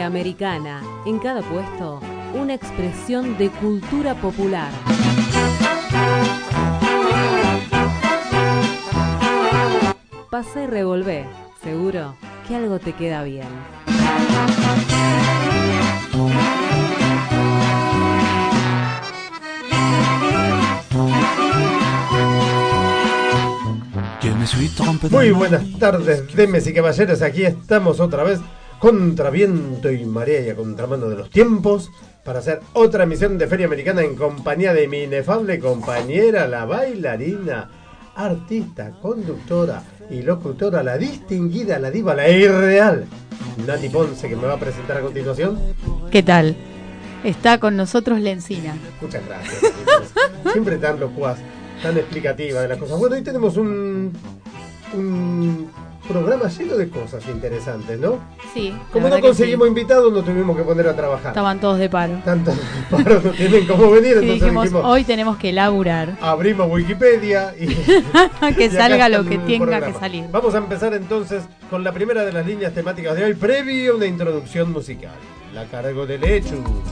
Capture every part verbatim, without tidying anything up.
Americana. En cada puesto, una expresión de cultura popular. Pasa y revolvé. Seguro que algo te queda bien. Muy buenas tardes, damas y caballeros. Aquí estamos otra vez contra viento y marea y a contramano de los tiempos para hacer otra emisión de Feria Americana en compañía de mi inefable compañera, la bailarina, artista, conductora y locutora, la distinguida, la diva, la irreal, Nati Ponce, que me va a presentar a continuación. ¿Qué tal? Está con nosotros Lencina. Muchas gracias, Nati Ponce. Siempre tan locuaz, tan explicativa de las cosas. Bueno, hoy tenemos un, un programa lleno de cosas interesantes, ¿no? Sí. Como no conseguimos sí. invitados, nos tuvimos que poner a trabajar. Estaban todos de paro. Tantos de paro no tienen cómo venir, entonces dijimos, dijimos, hoy tenemos que laburar. Abrimos Wikipedia y que y salga lo que tenga programa. que salir. Vamos a empezar entonces con la primera de las líneas temáticas de hoy, previo a una introducción musical. La cargo del hecho.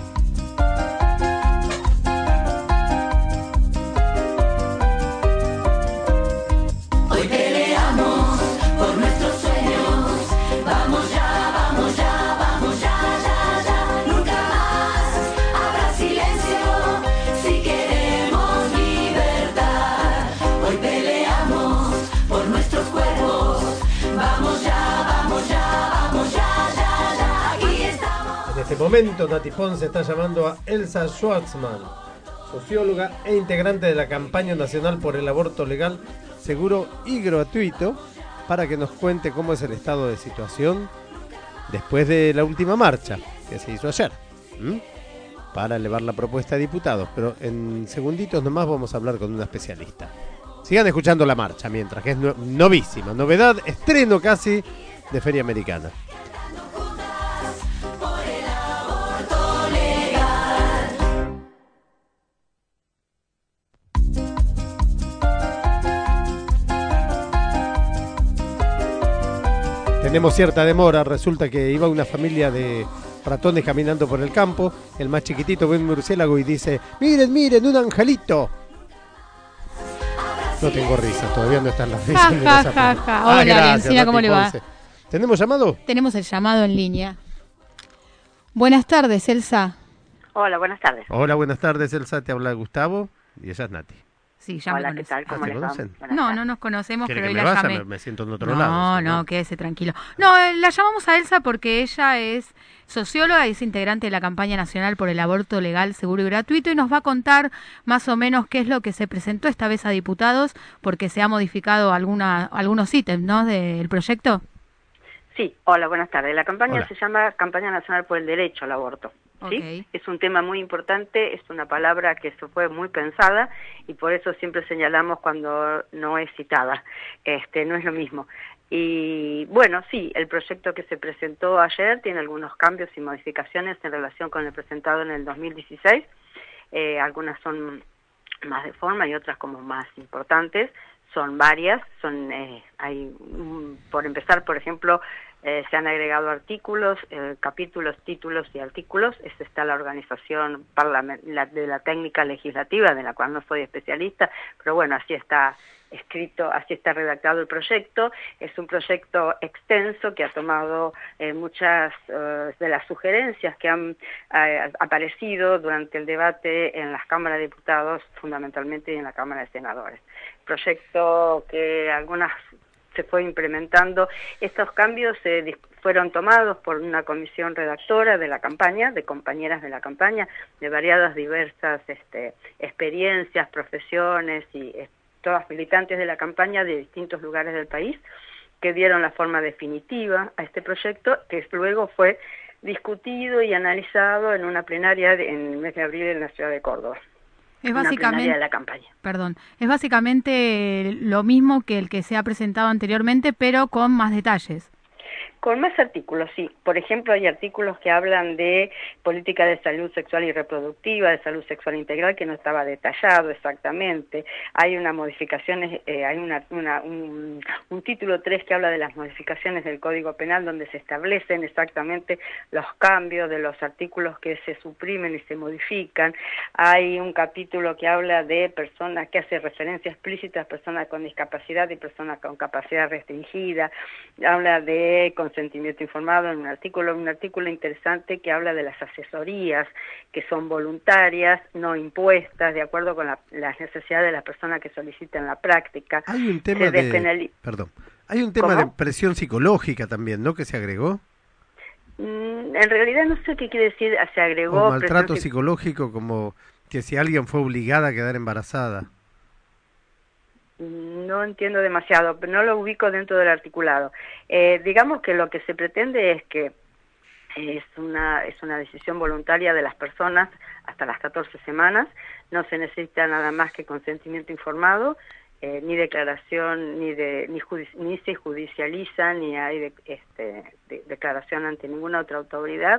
En este momento, Nati Ponce está llamando a Elsa Schwartzman, socióloga e integrante de la campaña nacional por el aborto legal, seguro y gratuito, para que nos cuente cómo es el estado de situación después de la última marcha que se hizo ayer, ¿m? para elevar la propuesta de diputados. Pero en segunditos nomás vamos a hablar con una especialista. Sigan escuchando la marcha mientras, que es no- novísima, novedad, estreno casi de Feria Americana. Tenemos cierta demora, resulta que iba una familia de ratones caminando por el campo, el más chiquitito ve un murciélago y dice, miren, miren, un angelito. No tengo risa, todavía no están las risas. Ja, ja, ja, ja. Hola, Lencina, ¿cómo le va? ¿Tenemos llamado? Tenemos el llamado en línea. Buenas tardes, Elsa. Hola, buenas tardes. Hola, buenas tardes, Elsa, te habla Gustavo y ella es Nati. Sí, ya Hola, me ¿qué tal? ¿Cómo Ah, ¿te les va? conocen? Buenas No, tardes. no nos conocemos, ¿Quiere pero que hoy me la vaya? llamé. Me, me siento en otro no, lado. No, ¿sí? no, quédese tranquilo. No, eh, la llamamos a Elsa porque ella es socióloga y es integrante de la campaña nacional por el aborto legal, seguro y gratuito, y nos va a contar más o menos qué es lo que se presentó esta vez a diputados, porque se ha modificado alguna, algunos ítems, ¿no?, del proyecto. Sí, hola, buenas tardes. La campaña Hola. se llama Campaña Nacional por el Derecho al Aborto. ¿sí? Okay. Es un tema muy importante, es una palabra que se fue muy pensada y por eso siempre señalamos cuando no es citada. Este, no es lo mismo. Y bueno, sí, el proyecto que se presentó ayer tiene algunos cambios y modificaciones en relación con el presentado en el dos mil dieciséis. Eh, algunas son más de forma y otras como más importantes. Son varias, son eh, hay um, por empezar, por ejemplo, eh, se han agregado artículos, eh, capítulos, títulos y artículos. Esta está la organización parlament- la, de la técnica legislativa, de la cual no soy especialista, pero bueno, así está escrito, así está redactado el proyecto. Es un proyecto extenso que ha tomado eh, muchas uh, de las sugerencias que han eh, aparecido durante el debate en las cámaras de diputados, fundamentalmente, y en la Cámara de Senadores. Proyecto que algunas se fue implementando. Estos cambios eh, fueron tomados por una comisión redactora de la campaña, de compañeras de la campaña, de variadas diversas este, experiencias, profesiones y eh, todas militantes de la campaña de distintos lugares del país, que dieron la forma definitiva a este proyecto, que luego fue discutido y analizado en una plenaria de, en el mes de abril en la ciudad de Córdoba. Es Una básicamente, plenaria de la campaña. Perdón, es básicamente lo mismo que el que se ha presentado anteriormente, pero con más detalles. Con más artículos, sí. Por ejemplo, hay artículos que hablan de política de salud sexual y reproductiva, de salud sexual integral, que no estaba detallado exactamente. Hay una modificaciones, eh, hay una, una, un, un título tres que habla de las modificaciones del Código Penal, donde se establecen exactamente los cambios de los artículos que se suprimen y se modifican. Hay un capítulo que habla de personas, que hace referencia explícita a personas con discapacidad y personas con capacidad restringida. Habla de consentimiento informado en un artículo, un artículo interesante que habla de las asesorías, que son voluntarias, no impuestas, de acuerdo con la, las necesidades de las personas que solicitan la práctica. Hay un tema de, despenali... perdón, hay un tema ¿Cómo? de presión psicológica también, ¿no? Que se agregó. Mm, en realidad no sé qué quiere decir, se agregó... O maltrato presión... psicológico, como que si alguien fue obligada a quedar embarazada. No entiendo demasiado, pero no lo ubico dentro del articulado. Eh, digamos que lo que se pretende es que es una, es una decisión voluntaria de las personas hasta las catorce semanas, no se necesita nada más que consentimiento informado, eh, ni declaración, ni de ni, judici ni se judicializa, ni hay de, este, de, declaración ante ninguna otra autoridad,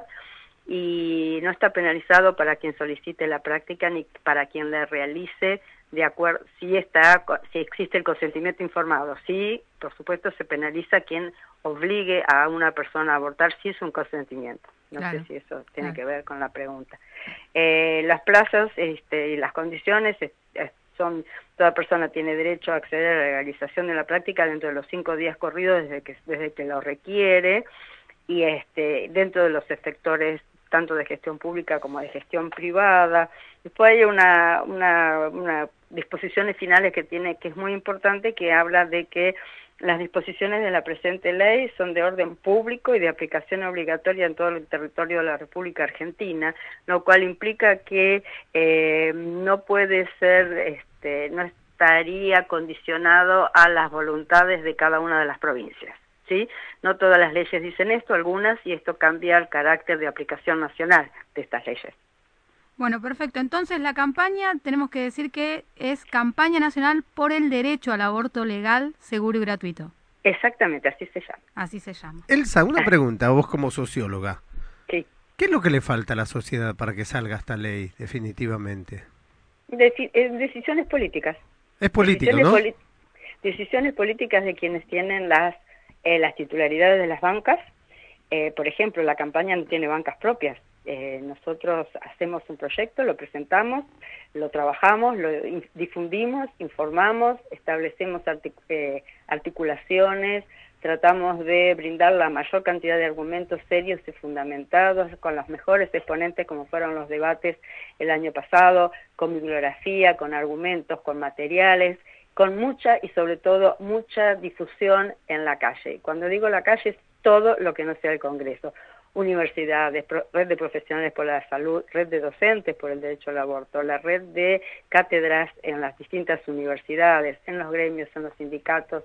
y no está penalizado para quien solicite la práctica ni para quien la realice, de acuerdo, si está, si existe el consentimiento informado. Sí, por supuesto, se penaliza quien obligue a una persona a abortar si es un consentimiento. No claro. sé si eso tiene claro. que ver con la pregunta. Eh, las plazas este, y las condiciones es, es, son, toda persona tiene derecho a acceder a la legalización de la práctica dentro de los cinco días corridos desde que, desde que lo requiere, y este, dentro de los efectores tanto de gestión pública como de gestión privada. Después hay una, una, una disposiciones finales que tiene, que es muy importante, que habla de que las disposiciones de la presente ley son de orden público y de aplicación obligatoria en todo el territorio de la República Argentina, lo cual implica que eh, no puede ser, este, no estaría condicionado a las voluntades de cada una de las provincias. ¿Sí? No todas las leyes dicen esto, algunas, y esto cambia el carácter de aplicación nacional de estas leyes. Bueno, perfecto. Entonces la campaña, tenemos que decir que es Campaña Nacional por el Derecho al Aborto Legal, Seguro y Gratuito. Exactamente, así se llama. Así se llama. Elsa, una pregunta, vos como socióloga. Sí. ¿Qué es lo que le falta a la sociedad para que salga esta ley, definitivamente? Deci decisiones políticas. Es político, decisiones ¿no? Poli decisiones políticas de quienes tienen las Eh, las titularidades de las bancas. Eh, por ejemplo, la campaña no tiene bancas propias. Eh, nosotros hacemos un proyecto, lo presentamos, lo trabajamos, lo difundimos, informamos, establecemos artic eh, articulaciones, tratamos de brindar la mayor cantidad de argumentos serios y fundamentados, con los mejores exponentes como fueron los debates el año pasado, con bibliografía, con argumentos, con materiales, con mucha y sobre todo mucha difusión en la calle. Cuando digo la calle es todo lo que no sea el Congreso. Universidades, pro, red de profesionales por la salud, red de docentes por el derecho al aborto, la red de cátedras en las distintas universidades, en los gremios, en los sindicatos,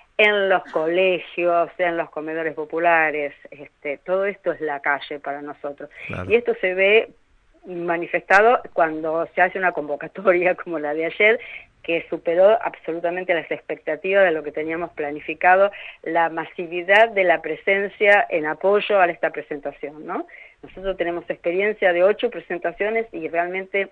en los colegios, en los comedores populares. Este, todo esto es la calle para nosotros. Claro. Y esto se ve manifestado cuando se hace una convocatoria como la de ayer, que superó absolutamente las expectativas de lo que teníamos planificado, la masividad de la presencia en apoyo a esta presentación, ¿no? Nosotros tenemos experiencia de ocho presentaciones y realmente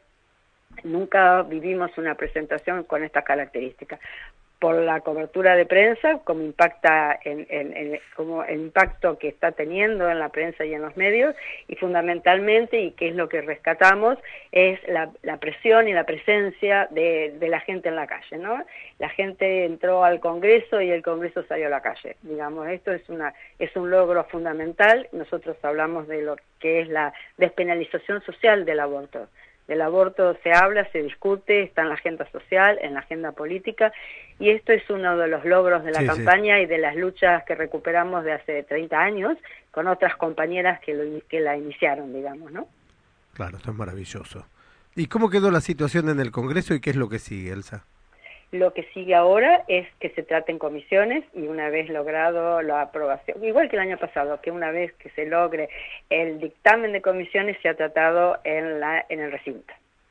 nunca vivimos una presentación con estas características. Por la cobertura de prensa, como impacta en, en, en como el impacto que está teniendo en la prensa y en los medios, y fundamentalmente, y que es lo que rescatamos, es la, la presión y la presencia de, de la gente en la calle, ¿no? La gente entró al Congreso y el Congreso salió a la calle, digamos, esto es una es un logro fundamental. Nosotros hablamos de lo que es la despenalización social del aborto. Del aborto se habla, se discute, está en la agenda social, en la agenda política, y esto es uno de los logros de la sí, campaña sí. y de las luchas que recuperamos de hace treinta años con otras compañeras que, lo, que la iniciaron, digamos, ¿no? Claro, esto es maravilloso. ¿Y cómo quedó la situación en el Congreso y qué es lo que sigue, Elsa? Lo que sigue ahora es que se traten comisiones y una vez logrado la aprobación, igual que el año pasado, que una vez que se logre el dictamen de comisiones se ha tratado en, la, en el recinto.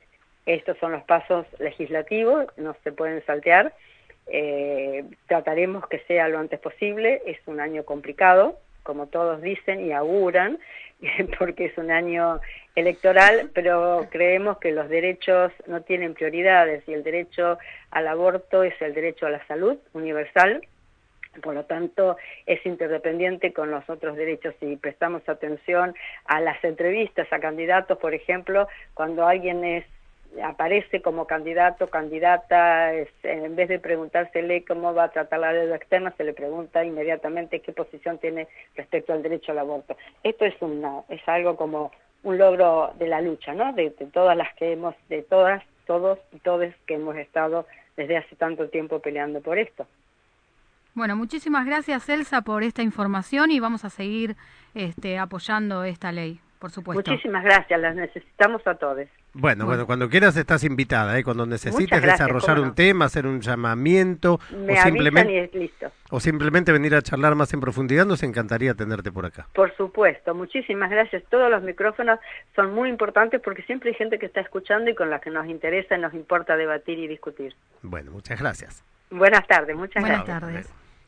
Estos son los pasos legislativos, no se pueden saltear. Eh, trataremos que sea lo antes posible, es un año complicado, como todos dicen y auguran, porque es un año electoral, pero creemos que los derechos no tienen prioridades y el derecho al aborto es el derecho a la salud universal. Por lo tanto, es interdependiente con los otros derechos. Si prestamos atención a las entrevistas a candidatos, por ejemplo, cuando alguien es aparece como candidato, candidata, es, en vez de preguntársele cómo va a tratar la deuda externa, se le pregunta inmediatamente qué posición tiene respecto al derecho al aborto. Esto es una, es algo como un logro de la lucha, ¿no? De, de todas las que hemos, de todas, todos y todes que hemos estado desde hace tanto tiempo peleando por esto. Bueno, muchísimas gracias, Elsa, por esta información y vamos a seguir este, apoyando esta ley, por supuesto. Muchísimas gracias, las necesitamos a todos. Bueno, bueno, bueno, cuando quieras estás invitada, ¿eh? Cuando necesites gracias, desarrollar un no. tema, hacer un llamamiento Me o simplemente, y es listo. o simplemente venir a charlar más en profundidad, nos encantaría tenerte por acá. Por supuesto, muchísimas gracias. Todos los micrófonos son muy importantes porque siempre hay gente que está escuchando y con la que nos interesa y nos importa debatir y discutir. Bueno, muchas gracias. Buenas tardes, muchas Buenas gracias. tardes.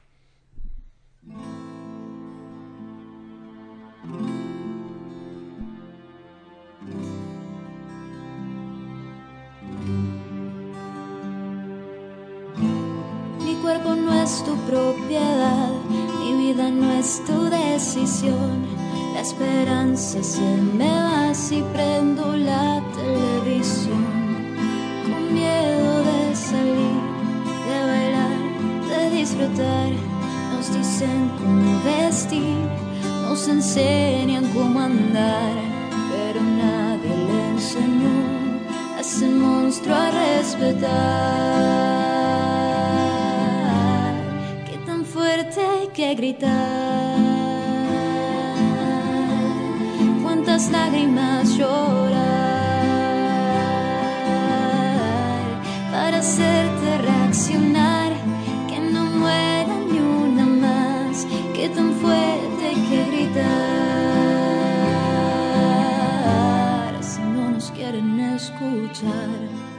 Mi cuerpo no es tu propiedad, mi vida no es tu decisión. La esperanza se me va si prendo la televisión. Con miedo de salir, de bailar, de disfrutar. Nos dicen cómo vestir, nos enseñan cómo andar, pero nadie le enseñó a ese monstruo a respetar. Qué tan fuerte hay que gritar, cuántas lágrimas llorar para hacerte reaccionar, que no muera ni una más. Qué tan fuerte hay que gritar si no nos quieren escuchar.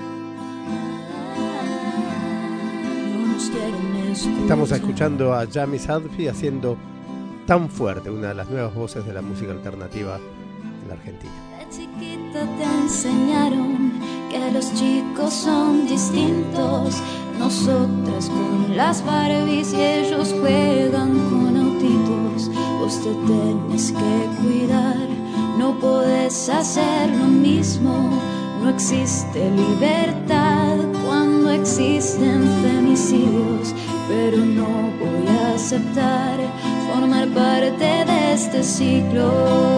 No nos quieren escuchar. Estamos escuchando a Yami Sadfi haciendo Tan Fuerte, una de las nuevas voces de la música alternativa en la Argentina. De chiquita te enseñaron que los chicos son distintos. Nosotras con las Barbies y ellos juegan con autitos. Vos te tenés que cuidar, no podés hacer lo mismo. No existe libertad cuando existen femicidios, pero no voy a aceptar formar parte de este ciclo.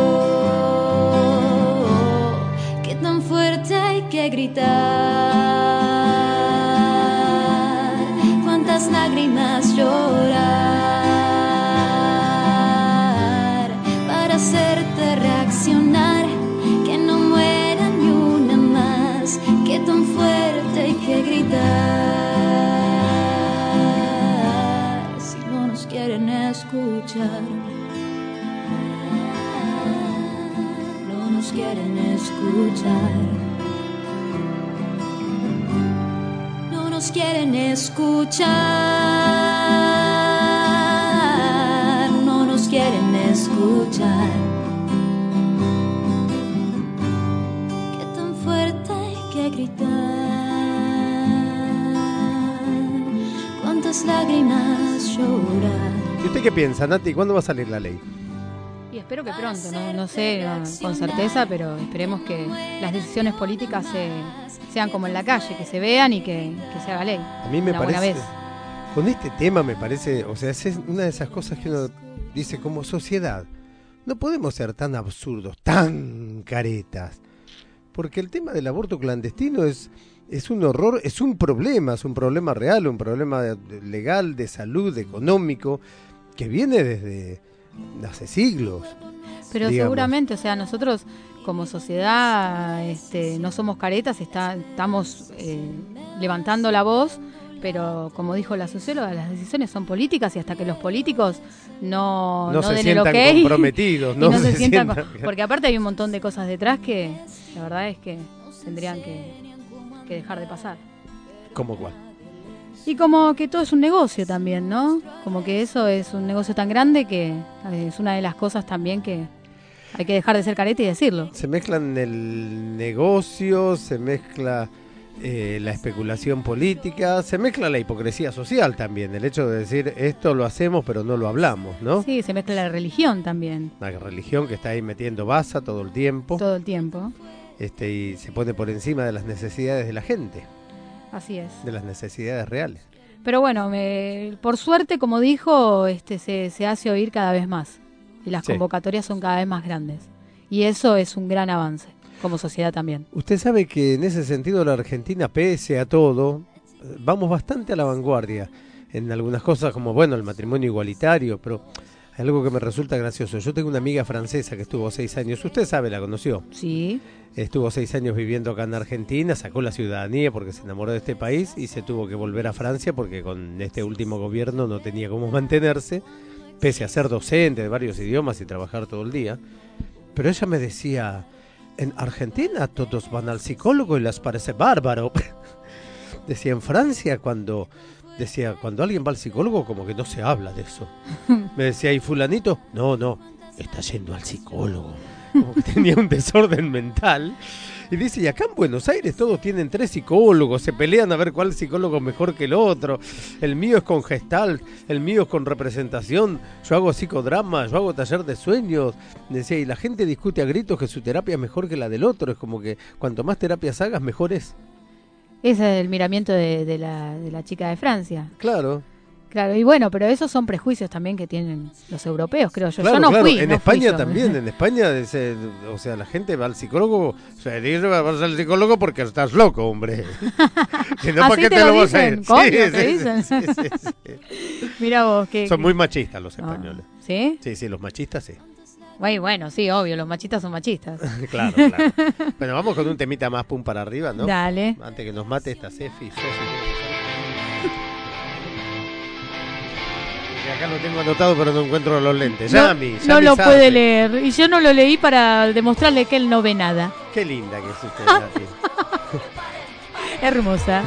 Qué tan fuerte hay que gritar, cuántas lágrimas llorar para hacerte reaccionar, que no muera ni una más. Qué tan fuerte hay que gritar si no nos quieren escuchar. No nos quieren escuchar. No nos quieren escuchar. No nos quieren escuchar. Qué tan fuerte hay que gritar, cuántas lágrimas llorar. ¿Y usted qué piensa, Nati? ¿Cuándo va a salir la ley? Y espero que pronto, no, no sé no, con certeza, pero esperemos que las decisiones políticas se, sean como en la calle, que se vean y que, que se haga ley. A mí me una buena parece, vez. con este tema me parece, o sea, es una de esas cosas que uno dice como sociedad, no podemos ser tan absurdos, tan caretas, porque el tema del aborto clandestino es, es un horror, es un problema, es un problema real, un problema de, de legal, de salud, económico, que viene desde hace siglos. Pero digamos. seguramente, o sea, nosotros como sociedad este, no somos caretas, está, estamos eh, levantando la voz, pero como dijo la socióloga, las decisiones son políticas y hasta que los políticos no, no, no se den el sientan ok, comprometidos, y no, no se, se sientan, sientan... con- porque aparte hay un montón de cosas detrás que la verdad es que tendrían que, que dejar de pasar. ¿Cómo cuál? Y como que todo es un negocio también, ¿no? Como que eso es un negocio tan grande que es una de las cosas también que hay que dejar de ser careta y decirlo. Se mezclan el negocio, se mezcla eh, la especulación política, se mezcla la hipocresía social también, el hecho de decir esto lo hacemos pero no lo hablamos, ¿no? Sí, se mezcla la religión también. La religión que está ahí metiendo baza todo el tiempo. Todo el tiempo. Este, y se pone por encima de las necesidades de la gente. Así es. De las necesidades reales. Pero bueno, me, por suerte, como dijo, este, se, se hace oír cada vez más. Y las sí. convocatorias son cada vez más grandes. Y eso es un gran avance, como sociedad también. Usted sabe que en ese sentido la Argentina, pese a todo, vamos bastante a la vanguardia. En algunas cosas como, bueno, el matrimonio igualitario, pero hay algo que me resulta gracioso. Yo tengo una amiga francesa que estuvo seis años, usted sabe, la conoció. Sí. Estuvo seis años viviendo acá en Argentina, sacó la ciudadanía porque se enamoró de este país y se tuvo que volver a Francia porque con este último gobierno no tenía cómo mantenerse, pese a ser docente de varios idiomas y trabajar todo el día. Pero ella me decía, en Argentina todos van al psicólogo y les parece bárbaro. Decía, en Francia cuando... Decía, cuando alguien va al psicólogo como que no se habla de eso. Me decía, ¿y fulanito? No, no, está yendo al psicólogo. Como que tenía un desorden mental. Y dice, y acá en Buenos Aires todos tienen tres psicólogos, se pelean a ver cuál psicólogo es mejor que el otro. El mío es con Gestalt, el mío es con representación, yo hago psicodrama, yo hago taller de sueños. Decía, y la gente discute a gritos que su terapia es mejor que la del otro. Es como que cuanto más terapias hagas, mejor es. Ese es el miramiento de, de, la, de la chica de Francia. Claro. Claro, y bueno, pero esos son prejuicios también que tienen los europeos, creo yo. Claro, yo no claro. fui. En no España fui yo. también, en España, ese, o sea, la gente va al psicólogo, o sea, dice, vas al psicólogo porque estás loco, hombre. Si no, ¿para qué te, te lo, lo vas a ir? Coño, sí, ¿te sí, dicen? Sí, sí, sí. Mira vos, que... Son muy machistas los españoles. ¿Sí? Sí, sí, los machistas sí. Bueno, bueno, sí, obvio, los machistas son machistas. Claro, claro. Bueno, vamos con un temita más pum para arriba, ¿no? Dale. Antes que nos mate esta Cefi, Sofi. Acá lo tengo anotado, pero no encuentro los lentes. No, Yami, Yami no lo Sartre. puede leer. Y yo no lo leí para demostrarle que él no ve nada. Qué linda que es usted, Nati. Hermosa.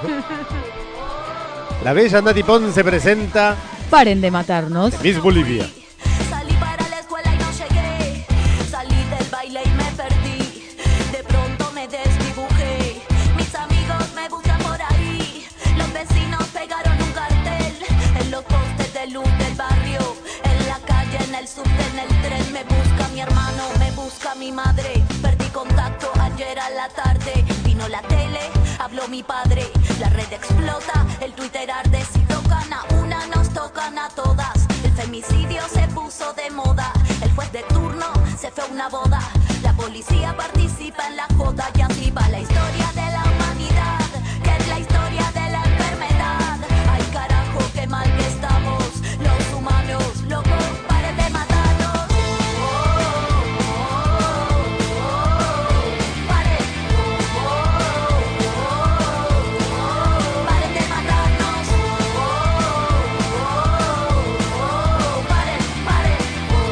La bella Nati Ponce presenta Paren de matarnos. Miss Bolivia. Salí para la escuela y no llegué. Salí del baile y me perdí. De pronto me desdibujé. Mis amigos me buscan por ahí. Los vecinos pegaron un cartel en los postes de luz del barrio. En la calle, en el subte, en el tren. Me busca mi hermano, me busca mi madre. Perdí contacto ayer a la tarde. Vino la tele, habló mi padre. La red explota, el Twitter arde. Si tocan a una, nos tocan a todas. El femicidio se puso de moda. El juez de turno se fue a una boda. La policía participa en la joda. Y así va la historia de la humanidad, que es la historia de la enfermedad. Ay carajo, qué mal que estamos los humanos, locos, paren de matarnos. Oh, oh, oh, oh, paren. Oh, oh, oh, paren de matarnos. Oh, oh, oh, paren, paren.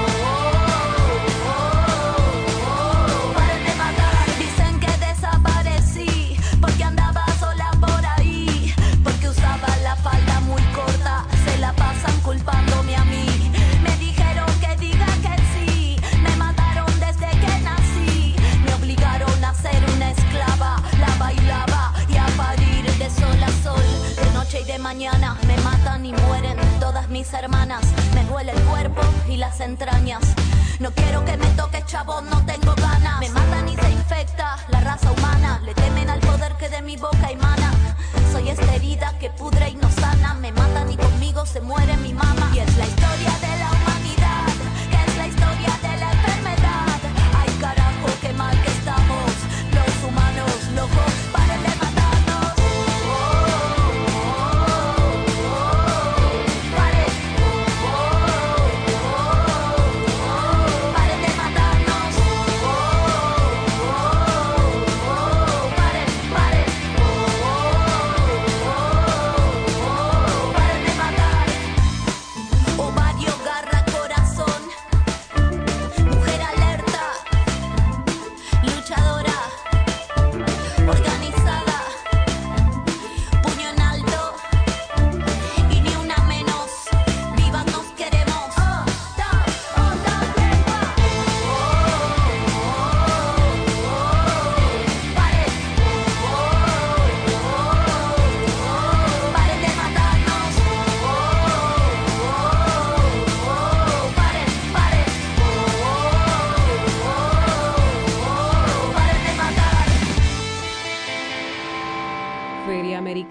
Oh, paren de matar. Dicen que desaparecí porque andaba sola por ahí, porque usaba la falda muy corta. Se la pasan culpándome a mí. Me dijeron que diga que sí. Me mataron desde que nací. Me obligaron a ser una esclava. La bailaba y a parir de sol a sol, de noche y de mañana. Me matan y mueren todas mis hermanas. Me duele el cuerpo y las entrañas. No quiero que me toque, chavo, no tengo ganas. Me matan y se infecta la raza humana. Le temen al poder que de mi boca emana. Soy esta herida que pudre y no sana. Me matan y conmigo se muere mi mamá. Y es la historia de la humanidad, que es la historia de la enfermedad. Ay carajo, qué mal que estamos los humanos, locos, paren de matarnos. Oh, oh, oh, oh, paren. Oh, oh, oh, paren de matarnos. Oh, oh, oh, paren, paren. Oh, oh, oh, paren de matar. Ovario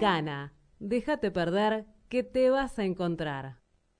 gana. Déjate perder, que te vas a encontrar.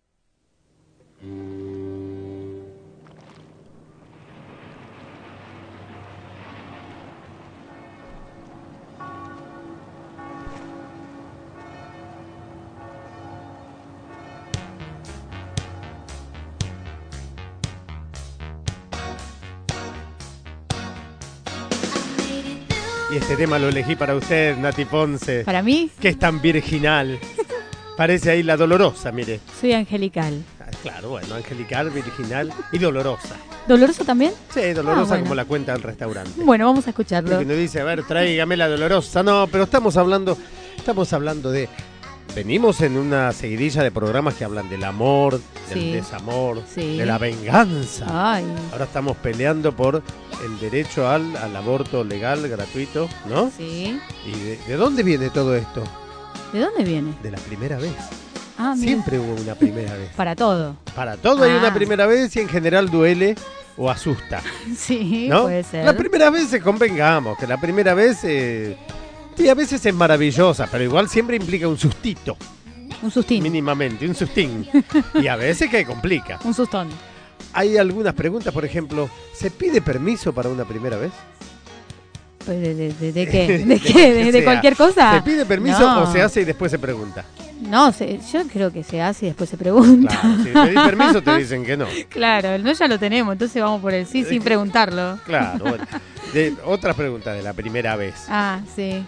Y este tema lo elegí para usted, Nati Ponce. ¿Para mí? Que es tan virginal. Parece ahí la dolorosa, mire. Soy angelical. Ah, claro, bueno, angelical, virginal y dolorosa. ¿Doloroso también? Sí, dolorosa Ah, bueno. como la cuenta del restaurante. Bueno, vamos a escucharlo. Porque nos dice, a ver, tráigame la dolorosa. No, pero estamos hablando, estamos hablando de... Venimos en una seguidilla de programas que hablan del amor, del Sí. desamor, Sí. de la venganza. Ay, Ahora estamos peleando por el derecho al, al aborto legal, gratuito, ¿no? sí. ¿Y de, de dónde viene todo esto? ¿De dónde viene? De la primera vez. Ah, mira. Siempre hubo una primera vez. Para todo. Para todo hay Ah. una primera vez y en general duele o asusta, Sí, ¿no? puede ser. La primera vez se convengamos, que la primera vez... Eh, sí, a veces es maravillosa, pero igual siempre implica un sustito. Un sustín. Mínimamente, un sustín. Y a veces que complica. Un sustón. Hay algunas preguntas, por ejemplo, ¿se pide permiso para una primera vez? Pues, ¿De, de, de- de qué? ¿De De qué? que ¿De, de sea. cualquier cosa? ¿Se pide permiso No. o se hace y después se pregunta? No, se- yo creo que se hace y después se pregunta. Claro, si pedís permiso te dicen que no. Claro, el no ya lo tenemos, entonces vamos por el sí sin preguntarlo. Claro, bueno. De, otra pregunta de la primera vez. Ah, sí.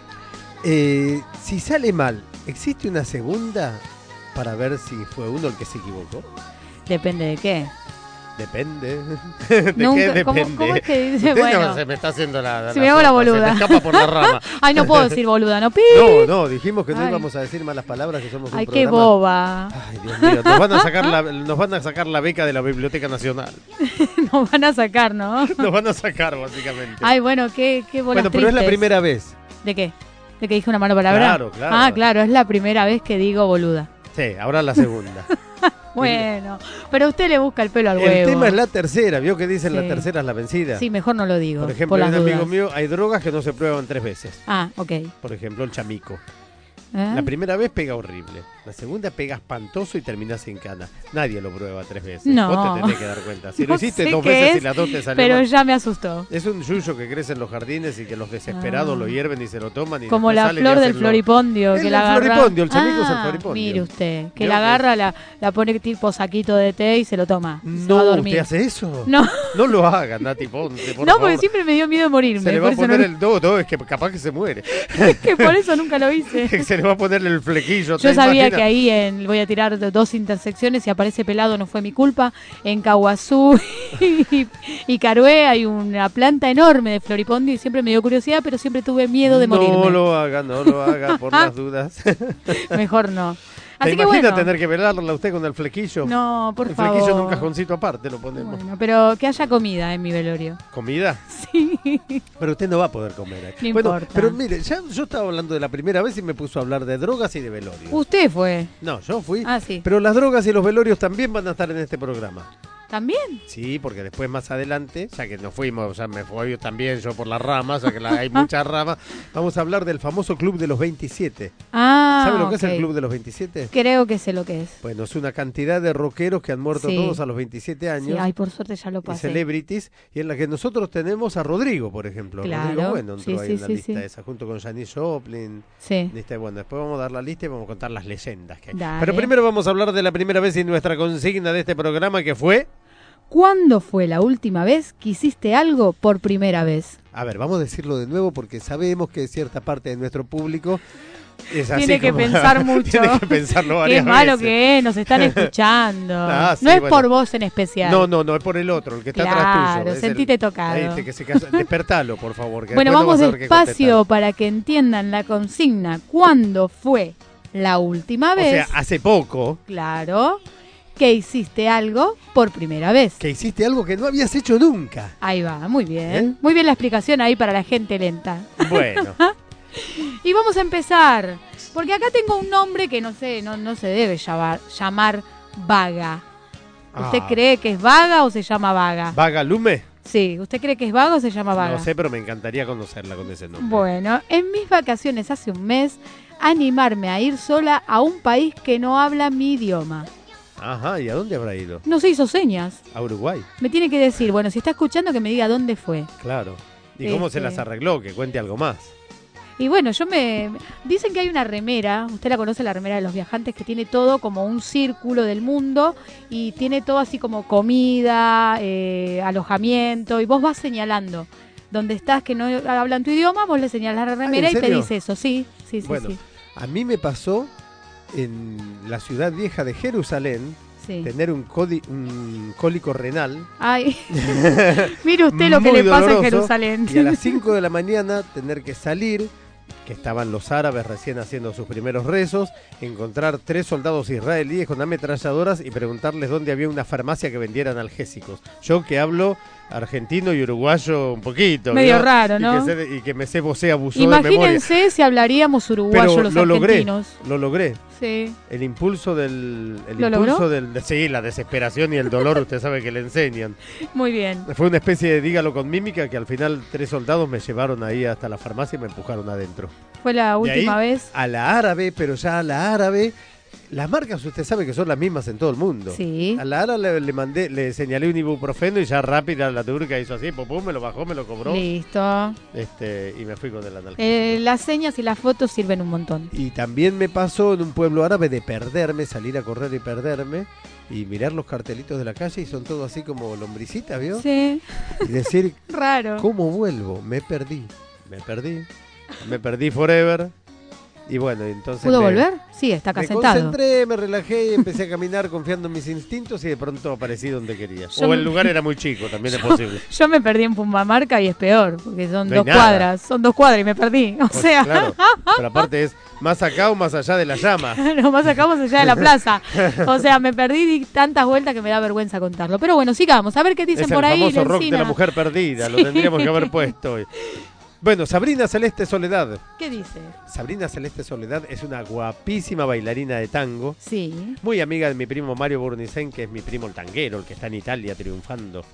Eh, si sale mal, ¿existe una segunda para ver si fue uno el que se equivocó? Depende de qué. Depende. ¿De Nunca- qué depende? ¿cómo- cómo es que dice? Usted no, Bueno. se me está haciendo la, Se me hago la sopa, boluda. Se me escapa por la rama. Ay, no puedo decir boluda, no pi. No, no, dijimos que no Ay. íbamos a decir malas palabras, que somos un Ay, qué programa. boba. Ay, Dios mío, nos van a sacar la, nos van a sacar la beca de la Biblioteca Nacional. Nos van a sacar, ¿no? Nos van a sacar, básicamente. Ay, bueno, qué, qué bolas bueno, pero es la tristes. primera vez. ¿De qué? ¿De que dije una mala palabra? Claro, claro. Ah, claro, es la primera vez que digo boluda. Sí, ahora la segunda. Bueno, pero usted le busca el pelo al El huevo. tema es la tercera, ¿vio que dicen Sí. la tercera es la vencida? Sí, mejor no lo digo. Por ejemplo, las un amigo dudas. mío, hay drogas que no se prueban tres veces. Ah, ok. Por ejemplo, el chamico. ¿Eh? La primera vez pega horrible. La segunda pega espantoso y terminás en cana. Nadie lo prueba tres veces. No. Vos te tenés que dar cuenta. Si No lo hiciste sé dos qué veces y es, las dos te salió Pero mal. ya me asustó. Es un yuyo que crece en los jardines y que los desesperados Ah. lo hierven y se lo toman. Y Como después la salen y flor del hacen lo- floripondio. El que la del agarra... floripondio, el chamico es el Ah, floripondio. mire usted, que Vio la que- agarra, la, la pone tipo saquito de té y se lo toma. Se No, va a dormir. ¿usted hace eso? No, No lo haga, Nati Ponce, por no favor. porque siempre me dio miedo de morirme. Se le va por a eso poner no- el dodo, es que capaz que se muere. que por eso nunca lo hice. Se le va a poner el flequillo. Yo ¿te sabía imaginas? que ahí en, voy a tirar de dos intersecciones y aparece pelado, no fue mi culpa. En Caguazú y, y Carué hay una planta enorme de floripondio y siempre me dio curiosidad, pero siempre tuve miedo de No morirme. lo haga, no lo haga por las dudas. Mejor no. ¿Te Así que imagina bueno. tener que velarla a usted con el flequillo? No, por el favor. flequillo en un cajoncito aparte lo ponemos. Bueno, pero que haya comida en mi velorio. ¿Comida? Sí. Pero usted no va a poder comer ahí. No bueno, importa. pero mire, ya yo estaba hablando de la primera vez y me puso a hablar de drogas y de velorio. Usted fue. No, yo fui. Ah, sí. Pero las drogas y los velorios también van a estar en este programa. ¿También? Sí, porque después más adelante, ya que nos fuimos, ya me fui también yo por las ramas, ya que la- hay muchas ramas, vamos a hablar del famoso Club de los veintisiete. Ah, ¿Sabe lo que ok. es el Club de los veintisiete? Creo que sé lo que es. Bueno, es una cantidad de rockeros que han muerto Sí. todos a los veintisiete Sí, años. ay, por suerte ya lo Y pasé. celebrities, y en la que nosotros tenemos a Rodrigo, por ejemplo. Claro, Rodrigo Bueno entró sí, ahí sí, en la sí, lista sí. esa, junto con Janis Joplin. Sí. Lista, bueno, después vamos a dar la lista y vamos a contar las leyendas que hay. Dale. Pero primero vamos a hablar de la primera vez y nuestra consigna de este programa, que fue... ¿Cuándo fue la última vez que hiciste algo por primera vez? A ver, vamos a decirlo de nuevo porque sabemos que cierta parte de nuestro público es así Tiene que como- pensar mucho. Tiene que pensarlo varias Qué malo veces. que es, nos están escuchando. Ah, sí, no es bueno. por vos en especial. No, no, no, es por el otro, el que está atrás Claro, tuyo. Es sentite el- tocado. Ahí, este que se casa- Despertalo, por favor. que Bueno, después no vamos vas a saber qué despacio contestar. para que entiendan la consigna. ¿Cuándo fue la última O vez? sea, hace poco Claro, que hiciste algo por primera vez. que hiciste algo que no habías hecho nunca. Ahí va, muy bien. ¿Eh? Muy bien la explicación ahí para la gente lenta. Bueno, Y vamos a empezar, porque acá tengo un nombre que no sé, no, no se debe llamar, llamar vaga. ¿Usted Ah. cree que es vaga o se llama vaga? ¿Vagalume? Sí, ¿usted cree que es vaga o se llama vaga? No sé, pero me encantaría conocerla con ese nombre. Bueno, en mis vacaciones hace un mes animarme a ir sola a un país que no habla mi idioma. Ajá, ¿y a dónde habrá ido? No se hizo señas. A Uruguay. Me tiene que decir, bueno, si está escuchando que me diga dónde fue. Claro. ¿Y cómo Este... se las arregló? Que cuente algo más. Y bueno, yo me... Dicen que hay una remera, usted la conoce, la remera de los viajantes, que tiene todo como un círculo del mundo y tiene todo así como comida, eh, alojamiento, y vos vas señalando. Donde estás que no hablan tu idioma, vos le señalás la remera ¿en y te serio? dice eso, sí, sí, sí. Bueno, sí. a mí me pasó en la ciudad vieja de Jerusalén Sí. tener un, codi- un cólico renal. Ay, mire usted lo que muy le pasa en doloroso, Jerusalén. Y a las cinco de la mañana tener que salir, que estaban los árabes recién haciendo sus primeros rezos, encontrar tres soldados israelíes con ametralladoras y preguntarles dónde había una farmacia que vendiera analgésicos. Yo que hablo argentino y uruguayo un poquito. Medio ¿no? raro, y ¿no? Que sé, y que me sé vocé abusó de memoria. Imagínense si hablaríamos uruguayo Pero los lo logré, argentinos. lo logré. Sí. El impulso del... El ¿Lo impulso logró? del sí, la desesperación y el dolor, usted sabe que le enseñan. Muy bien. Fue una especie de dígalo con mímica que al final tres soldados me llevaron ahí hasta la farmacia y me empujaron adentro. Fue la De última ahí vez. A la árabe, pero ya a la árabe, las marcas usted sabe que son las mismas en todo el mundo. Sí. A la árabe le, le mandé, le señalé un ibuprofeno y ya rápida la turca hizo así, pum, pum, me lo bajó, me lo cobró. Listo. Este, y me fui con el analgésico. Eh, las señas y las fotos sirven un montón. Y también me pasó en un pueblo árabe de perderme, salir a correr y perderme, y mirar los cartelitos de la calle y son todos así como lombricitas, ¿vio? Sí. Y decir, Raro. ¿cómo vuelvo? Me perdí, me perdí, me perdí forever. Y bueno, entonces ¿Pudo me, volver? Sí, está acá me sentado. concentré, me relajé y empecé a caminar confiando en mis instintos y de pronto aparecí donde quería. Yo o me- el lugar era muy chico, también es posible. Yo me perdí en Pumbamarca y es peor, porque son No hay dos nada. cuadras, son dos cuadras y me perdí. O Pues, sea, claro, pero aparte es más acá o más allá de la llama. nomás sacamos allá de la plaza. O sea, me perdí di tantas vueltas que me da vergüenza contarlo. Pero bueno, sigamos, a ver qué dicen Es el por ahí. famoso rock Lencina. de la mujer perdida, lo Sí. tendríamos que haber puesto hoy. Bueno, Sabrina Celeste Soledad. ¿Qué dice? Sabrina Celeste Soledad es una guapísima bailarina de tango, Sí. muy amiga de mi primo Mario Burnicén, que es mi primo el tanguero, el que está en Italia triunfando,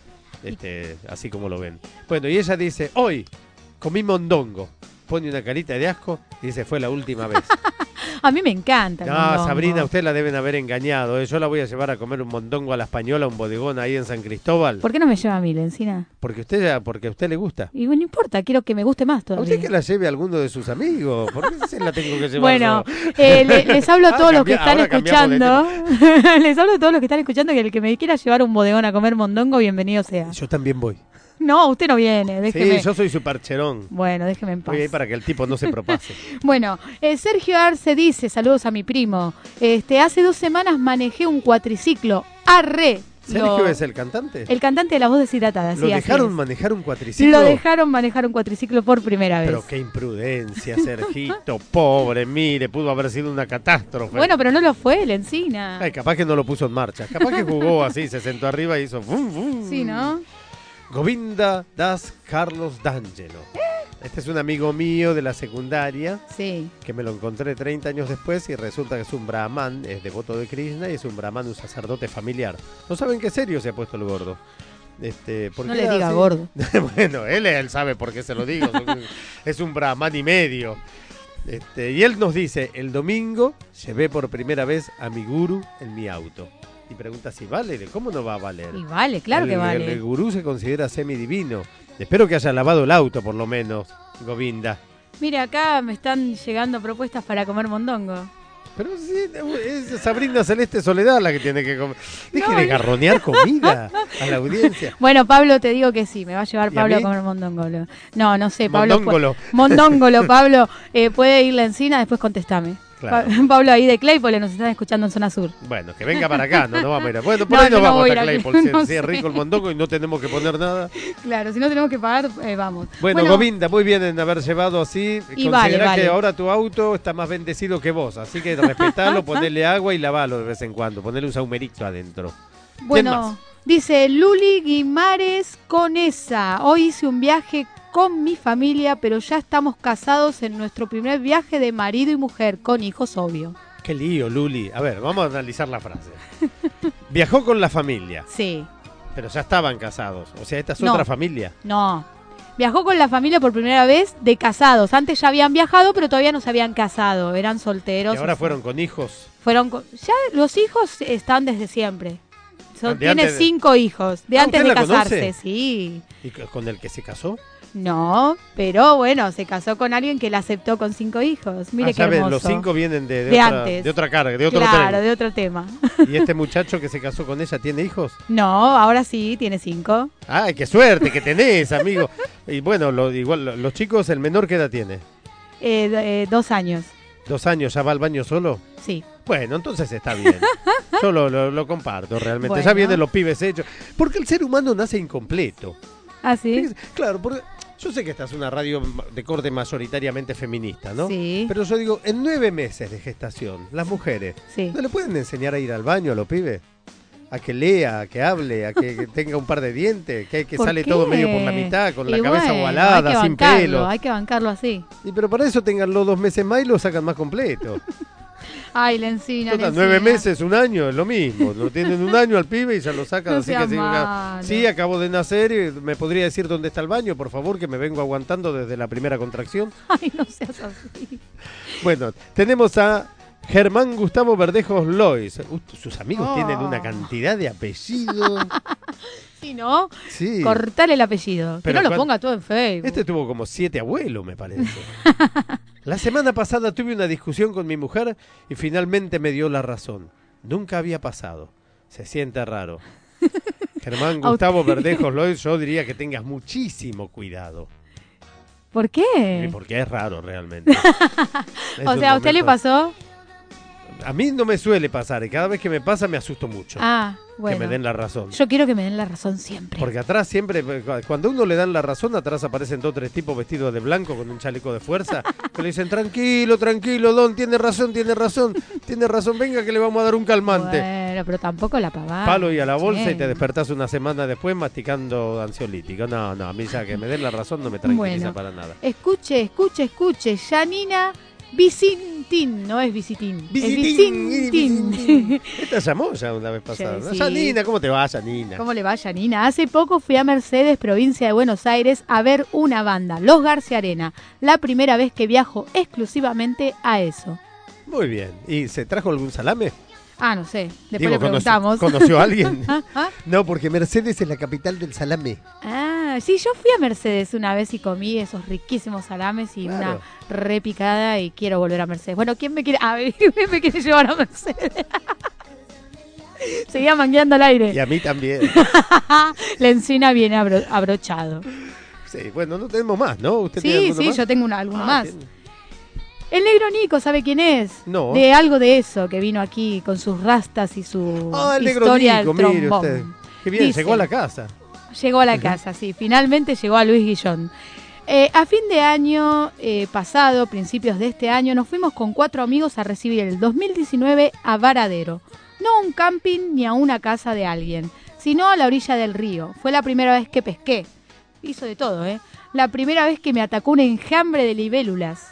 este, así como lo ven. Bueno, y ella dice, hoy comí mondongo. Pone una carita de asco y dice, fue la última vez. A mí me encanta. el No, mondongo. Sabrina, usted la deben haber engañado. ¿eh? Yo la voy a llevar a comer un mondongo a la española, un bodegón ahí en San Cristóbal. ¿Por qué no me lleva a mí, Lencina? Porque usted ya, porque a usted le gusta. Y bueno, no importa, quiero que me guste más ¿A todavía. usted que la lleve a alguno de sus amigos? ¿Por qué se la tengo que llevar Bueno, yo? eh, le- les hablo a Ah, todos los que cambia- están ahora cambiamos de escuchando. Les hablo a todos los que están escuchando que el que me quiera llevar un bodegón a comer mondongo, bienvenido sea. Yo también voy. No, usted no viene, déjeme. Sí, yo soy su parcherón. Bueno, déjeme en paz. Voy ahí para que el tipo no se propase. Bueno, eh, Sergio Arce dice, saludos a mi primo. Este, hace dos semanas manejé un cuatriciclo. Arre. ¿Sergio Lo- es el cantante? El cantante de la voz deshidratada, ¿Lo sí, así dejaron es. manejar un cuatriciclo? Lo dejaron manejar un cuatriciclo por primera vez. Pero qué imprudencia, Sergito. Pobre, mire, pudo haber sido una catástrofe. Bueno, pero no lo fue, Lencina. Ay, capaz que no lo puso en marcha. Capaz que jugó así, se sentó arriba y hizo... Vum, vum. Sí, ¿no? Govinda Das Carlos D'Angelo. Este es un amigo mío de la secundaria Sí. que me lo encontré treinta años después y resulta que es un brahman, es devoto de Krishna y es un brahman, un sacerdote familiar. ¿No saben qué serio se ha puesto el gordo? Este, porque No le era diga así. gordo. Bueno, él, él sabe por qué se lo digo. Es un brahman y medio. Este, y él nos dice, el domingo llevé por primera vez a mi gurú en mi auto. Y pregunta si vale, ¿cómo no va a valer? Y vale, claro el, que vale. El, el gurú se considera semidivino. Espero que haya lavado el auto, por lo menos, Govinda. Mire, acá me están llegando propuestas para comer mondongo. Pero sí, es Sabrina Celeste Soledad la que tiene que comer. Deje No, de no. garronear comida a la audiencia. Bueno, Pablo, te digo que sí, me va a llevar ¿Y a Pablo a, mí? comer mondongolo. No, no sé, Pablo. Mondongolo. pu- Mondongolo, Pablo. Eh, puede ir la encina, después contestame. Claro. Pa- Pablo ahí de Claypole nos están escuchando en zona sur. Bueno, que venga para acá, no, no vamos a ir. a- Bueno, por No, ahí no, yo no vamos voy hasta a ir a- Claypole. Si, no si es sé. rico el mondongo y no tenemos que poner nada. Claro, si no tenemos que pagar, eh, vamos. Bueno, Govinda, muy bien en haber llevado así. Y Considerá vale, vale. que ahora tu auto está más bendecido que vos. Así que respetalo, ponele agua y lavalo de vez en cuando. Ponele un saumerito adentro. ¿Quién Bueno, más? dice Luli Guimares Conesa. Hoy hice un viaje con mi familia, pero ya estamos casados en nuestro primer viaje de marido y mujer, con hijos, obvio. Qué lío, Luli. A ver, vamos a analizar la frase. Viajó con la familia, Sí, pero ya estaban casados. O sea, esta es No. otra familia. no. Viajó con la familia por primera vez de casados. Antes ya habían viajado, pero todavía no se habían casado. Eran solteros. Y ahora o sea, fueron con hijos. Fueron con- ya los hijos están desde siempre. Son- De tiene antes de- cinco hijos, de Ah, antes ¿usted de la casarse, conoce? sí. ¿Y c- con el que se casó? No, pero bueno, se casó con alguien que la aceptó con cinco hijos. Mire Ah, qué ya ves, hermoso. los cinco vienen de, de De otra, antes. de otra carga, de otro Claro, tren. de otro tema. ¿Y este muchacho que se casó con ella tiene hijos? No, ahora sí, tiene cinco. ¡Ay, qué suerte que tenés, amigo! Y bueno, lo, igual lo- los chicos, ¿el menor qué edad tiene? Eh, d- eh, dos años, ¿Dos años ya va al baño solo? sí. Bueno, entonces está bien. Yo lo, lo- lo comparto realmente. Ya Bueno. vienen los pibes hechos. Porque el ser humano nace incompleto. ¿Ah, sí? Fíjese, claro, porque yo sé que esta es una radio de corte mayoritariamente feminista, ¿no? Sí. Pero yo digo, en nueve meses de gestación, las mujeres, Sí. ¿no le pueden enseñar a ir al baño a los pibes? A que lea, a que hable, a que, que tenga un par de dientes, que, que ¿Por sale qué? todo medio por la mitad, con la Y cabeza bueno, ovalada, hay que sin bancarlo, pelo. Hay que bancarlo así. Y pero para eso tenganlo dos meses más y lo sacan más completo. Ay, la encina, Total, la nueve encina. meses, un año, es lo mismo. Lo tienen un año al pibe y ya lo sacan. No así sea que sí, una- malo. sí, acabo de nacer y me podría decir dónde está el baño, por favor, que me vengo aguantando desde la primera contracción. Ay, no seas así. Bueno, tenemos a Germán Gustavo Verdejos Lois. Uh, sus amigos Oh. tienen una cantidad de apellidos. Si no, Sí. cortar el apellido. Pero que no lo cuan- ponga todo en Facebook. Este tuvo como siete abuelos, me parece. La semana pasada tuve una discusión con mi mujer y finalmente me dio la razón. Nunca había pasado. Se siente raro. Germán A Gustavo usted. Verdejos Lois, yo diría que tengas muchísimo cuidado. ¿Por qué? Porque es raro realmente. Es O un sea, ¿a usted le momento- pasó? A mí no me suele pasar y cada vez que me pasa me asusto mucho. Ah, bueno. Que me den la razón. Yo quiero que me den la razón siempre. Porque atrás siempre, cuando a uno le dan la razón, atrás aparecen dos o tres tipos vestidos de blanco con un chaleco de fuerza que le dicen, tranquilo, tranquilo, Don, tiene razón, tiene razón, tiene razón, venga que le vamos a dar un calmante. Bueno, pero tampoco la pavada. Palo y a la bolsa che. y te despertás una semana después masticando ansiolítico. No, no, a mí ya que me den la razón no me tranquiliza Bueno. para nada. Escuche, escuche, escuche. Janina Vicintín, no es Visitín. Es Visitín, Vicintín. Visitín. Esta llamó ya una vez pasada. Sí. Janina, ¿cómo te va, Janina? ¿Cómo le va, Janina? Hace poco fui a Mercedes, provincia de Buenos Aires, a ver una banda, Los García Arena. La primera vez que viajo exclusivamente a eso. Muy bien. ¿Y se trajo algún salame? Ah, no sé. Después Digo, le conoció- preguntamos. ¿Conoció a alguien? ¿Ah? ¿Ah? No, porque Mercedes es la capital del salame. Ah, sí, yo fui a Mercedes una vez y comí esos riquísimos salames y Claro. una repicada y quiero volver a Mercedes. Bueno, ¿quién me quiere? A ver, ¿quién me quiere llevar a Mercedes? Seguía mangueando al Y aire. a mí también. La encina viene abro- abrochado. Sí, bueno, no tenemos más, ¿no? ¿Usted tiene Sí, alguno sí, más? yo tengo una, alguno Ah, más. tiene- El negro Nico, ¿sabe quién es? No. De algo de eso, que vino aquí con sus rastas y su Ah, el negro historia Nico, del mire trombón. usted. Qué bien, Dice, llegó a la casa. Llegó a la casa, sí. Finalmente llegó a Luis Guillón. Eh, a fin de año eh, pasado, principios de este año, nos fuimos con cuatro amigos a recibir el dos mil diecinueve a Varadero. No a un camping ni a una casa de alguien, sino a la orilla del río. Fue la primera vez que pesqué. Hizo de todo, ¿eh? La primera vez que me atacó un enjambre de libélulas.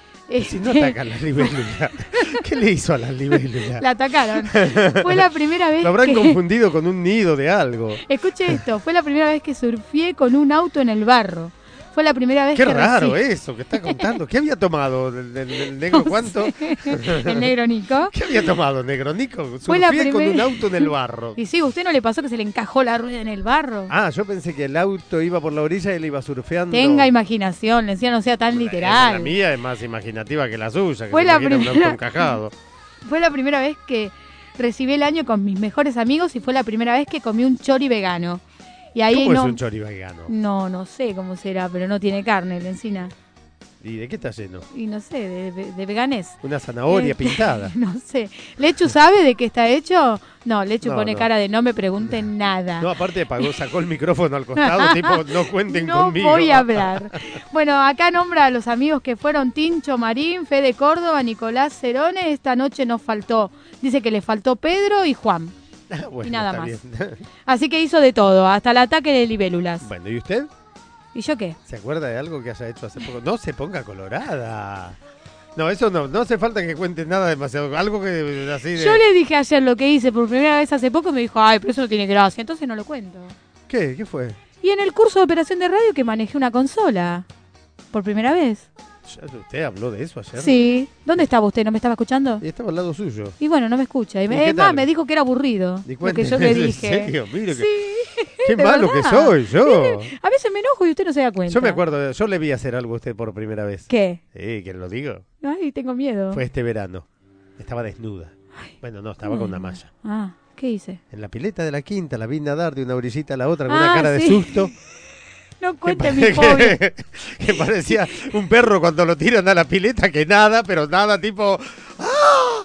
Si no Este, atacan las libélulas. ¿Qué le hizo a las libélulas? La atacaron. Fue la primera vez Lo habrán que... confundido con un nido de algo. Escuche esto, fue la primera vez que surfié con un auto en el barro. Fue la primera vez Qué que raro reci- eso que está contando. ¿Qué había tomado el, el- el negro No cuánto? sé. El negro Nico. ¿Qué había tomado, negro Nico? Fue la Surfía con primer- un auto en el barro. Y sí, ¿usted no le pasó que se le encajó la rueda en el barro? Ah, yo pensé que el auto iba por la orilla y él iba surfeando. Tenga imaginación, le decía no sea tan La- literal. La mía es más imaginativa que la suya, que Fue se la imagina un primera- auto encajado. Fue la primera vez que recibí el año con mis mejores amigos y fue la primera vez que comí un chori vegano. Y ahí ¿Cómo no, es un chori vegano? no, no sé cómo será, pero no tiene carne la encina. ¿Y de qué está lleno? Y no sé, de, de, de veganés. Una zanahoria Este, pintada. No sé. ¿Lechu sabe de qué está hecho? No, Lechu No, pone no. cara de no me pregunten nada. No, aparte pagó, sacó el micrófono al costado, tipo, no cuenten No conmigo. voy a hablar. Bueno, acá nombra a los amigos que fueron Tincho Marín, Fede Córdoba, Nicolás Cerone. Esta noche nos faltó. Dice que le faltó Pedro y Juan. Ah, bueno, y nada está más. bien. Así que hizo de todo, hasta el ataque de libélulas. Bueno, ¿y usted? ¿Y yo qué? ¿Se acuerda de algo que haya hecho hace poco? No se ponga colorada. No, eso no, no hace falta que cuente nada demasiado. Algo que así de... Yo le dije ayer lo que hice por primera vez hace poco y me dijo, ay, pero eso no tiene gracia, entonces no lo cuento. ¿Qué? ¿Qué fue? Y en el curso de operación de radio que manejé una consola. Por primera vez. ¿Usted habló de eso ayer? Sí. ¿Dónde estaba usted? ¿No me estaba escuchando? Y estaba al lado suyo. Y bueno, no me escucha. Y ¿Y me, qué es más, tal? me dijo que era aburrido. Di Lo que yo cuénteme, le ¿en dije. serio? Mire que- Sí. Qué de malo que verdad. soy yo. Sí. A veces me enojo y usted no se da cuenta. Yo me acuerdo, yo le vi hacer algo a usted por primera vez. ¿Qué? Sí, que lo digo. Ay, tengo miedo. Fue este verano. Estaba desnuda. Bueno, no, estaba con una malla. Ah, ¿qué hice? En la pileta de la quinta la vi nadar de una orillita a la otra con Ah, una cara de sí. susto. No Que, cuente pa- mi fobia. que, que parecía un perro cuando lo tiran a la pileta que nada, pero nada tipo... ¡Ah!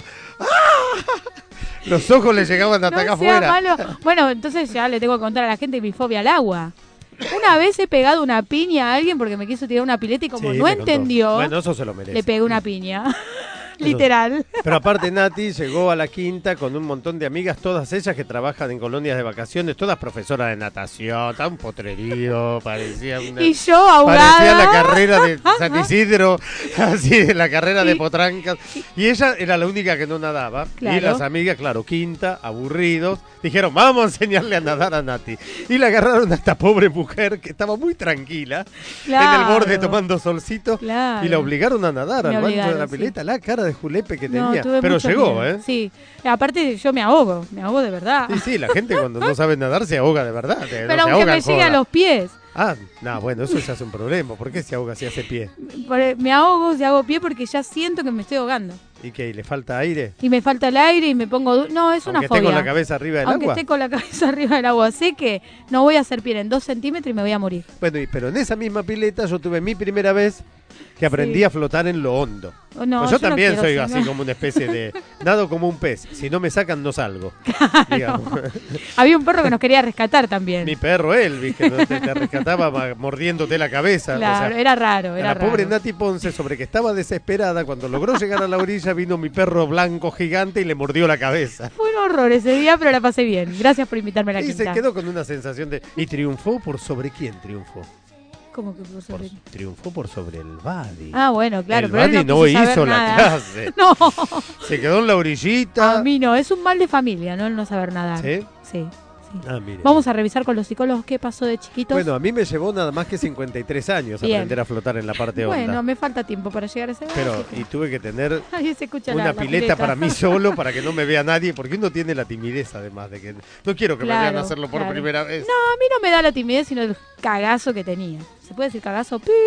¡Ah! Los ojos le llegaban hasta No acá sea afuera. malo. Bueno, entonces ya le tengo que contar a la gente mi fobia al agua. Una vez he pegado una piña a alguien porque me quiso tirar una pileta y como Sí, no me contó. entendió, Bueno, eso se lo merece. le pegué una piña. Literal. Pero aparte Nati llegó a la quinta con un montón de amigas, todas ellas que trabajan en colonias de vacaciones, todas profesoras de natación, tan potrerío, parecía una... Y yo ahogada. Parecía la carrera de San Isidro, así, la carrera de Y- Potrancas. Y ella era la única que no nadaba. Claro. Y las amigas, claro, quinta, aburridos, dijeron, vamos a enseñarle a nadar a Nati. Y la agarraron a esta pobre mujer que estaba muy tranquila, en el borde Claro. tomando solcito, Claro. y la obligaron a nadar Me al banco de obligaron, la sí. pileta. La cara de julepe que No, tenía. tuve Pero mucho llegó, miedo. ¿eh? Sí. Aparte yo me ahogo, me ahogo de verdad. Sí, sí, la gente cuando no sabe nadar se ahoga de verdad. Pero no se aunque ahoga me en llegue a joda. los pies. Ah, no, bueno, eso ya es un problema. ¿Por qué se ahoga si hace pie? Por- Me ahogo, si hago pie porque ya siento que me estoy ahogando. ¿Y qué? ¿Y le falta aire? Y me falta el aire y me pongo... du- No, es una Aunque fobia. esté con la cabeza arriba del Aunque agua. esté con la cabeza arriba del agua. Sé que no voy a hacer pie en dos centímetros y me voy a morir. Bueno, y- pero en esa misma pileta yo tuve mi primera vez que aprendí Sí. a flotar en lo hondo. Oh, no, Pues yo, yo no también quiero soy ser- así como una especie de... Nado como un pez. Si no me sacan, no salgo. Digamos. Había un perro que nos quería rescatar también. Mi perro Elvis, que te, te rescataba ma- mordiéndote la cabeza. Claro, o sea, era raro, a era la raro. pobre Nati Ponce, sobre que estaba desesperada, cuando logró llegar a la orilla, vino mi perro blanco gigante y le mordió la cabeza. Fue un horror ese día, pero la pasé bien. Gracias por invitarme a la Y quinta. se quedó con una sensación de... ¿Y triunfó por sobre quién triunfó? ¿Cómo que por Por- sobre- triunfó por sobre el Badi. Ah, bueno, claro, el pero él Badi no, no, quiso saber hizo la nada. clase. No, Se quedó en la orillita. a mí no, es un mal de familia, ¿no? El no saber nadar. ¿Sí? Sí, sí. Ah, mire. Vamos a revisar con los psicólogos qué pasó de chiquitos. Bueno, a mí me llevó nada más que cincuenta y tres años Bien. aprender a flotar en la parte honda. Bueno, me falta tiempo para llegar a ese Pero, edad, y chicos. tuve que tener Ahí se escucha una la, la pileta para mí solo, para que no me vea nadie, porque uno tiene la timidez además de que... No quiero que me Claro, vean hacerlo por claro. primera vez. No, a mí no me da la timidez, sino el cagazo que tenía. ¿Se puede decir cagazo? Pi.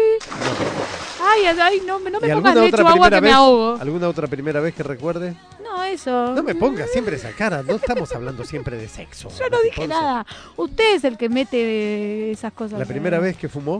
Ay, ay, no, no me ¿Y pongas alguna leche otra o agua primera que me vez? ahogo. ¿Alguna otra primera vez que recuerde? No, eso. No me pongas siempre esa cara, no estamos hablando siempre de sexo. Yo no Nati dije Ponce. nada. Usted es el que mete esas cosas. ¿La primera vez que fumó?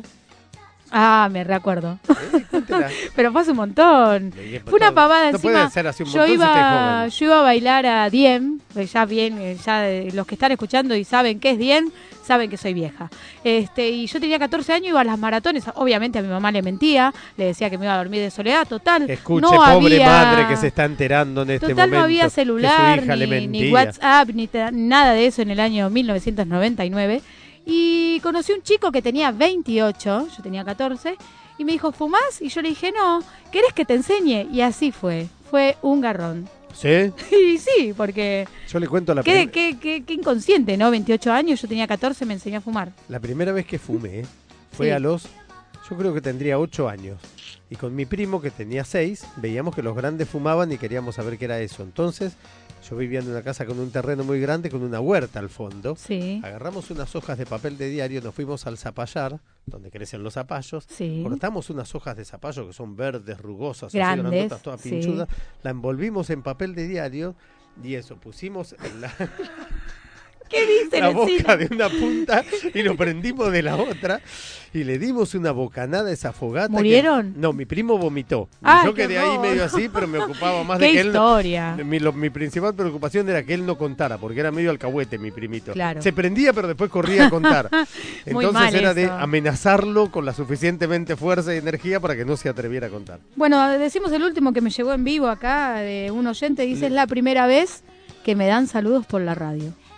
Ah, me recuerdo. Eh, cuéntela. Pero fue hace un montón. Le- Fue una pavada No encima. puede ser así un yo montón si iba, usted es joven. yo iba a bailar a Diem, que ya bien, eh, ya eh, los que están escuchando y saben qué es Diem, saben que soy vieja. Este, y yo tenía catorce años, iba a las maratones. Obviamente a mi mamá le mentía, le decía que me iba a dormir de soledad, total. Escuche, no pobre había- madre que se está enterando en este Total momento. no había que celular, su hija le ni, ni mentía. WhatsApp, ni te- nada de eso en el año mil novecientos noventa y nueve. Y conocí un chico que tenía veintiocho, yo tenía catorce, y me dijo, ¿fumás? Y yo le dije, no, ¿querés que te enseñe? Y así fue, fue un garrón. ¿Sí? Y sí, porque Yo le cuento la, qué, prim- qué, qué, qué inconsciente, ¿no? veintiocho años, yo tenía catorce, me enseñó a fumar. la primera vez que fumé fue Sí. a los... Yo creo que tendría ocho años. Y con mi primo, que tenía seis, veíamos que los grandes fumaban y queríamos saber qué era eso. Entonces, yo vivía en una casa con un terreno muy grande, con una huerta al fondo. Sí, Agarramos unas hojas de papel de diario, nos fuimos al zapallar, donde crecen los zapallos. sí. Cortamos unas hojas de zapallo que son verdes, rugosas, así Grandes, grandotas, todas sí. pinchudas. La envolvimos en papel de diario y eso, pusimos en la, ¿Qué dice la el boca vecino? de una punta y lo prendimos de la otra y le dimos una bocanada a esa fogata. que- ¿Murieron? no, mi primo vomitó. Y Ay, yo qué quedé ahí horror. medio así, pero me ocupaba más ¡Qué de que él... no- historia! mi, lo- mi principal preocupación era que él no contara, porque era medio alcahuete mi primito. Claro. Se prendía, pero después corría a contar. Muy Entonces mal era de eso. amenazarlo con la suficientemente fuerza y energía para que no se atreviera a contar. Bueno, decimos el último que me llegó en vivo acá de un oyente. Dice, es la primera vez que me dan saludos por la radio.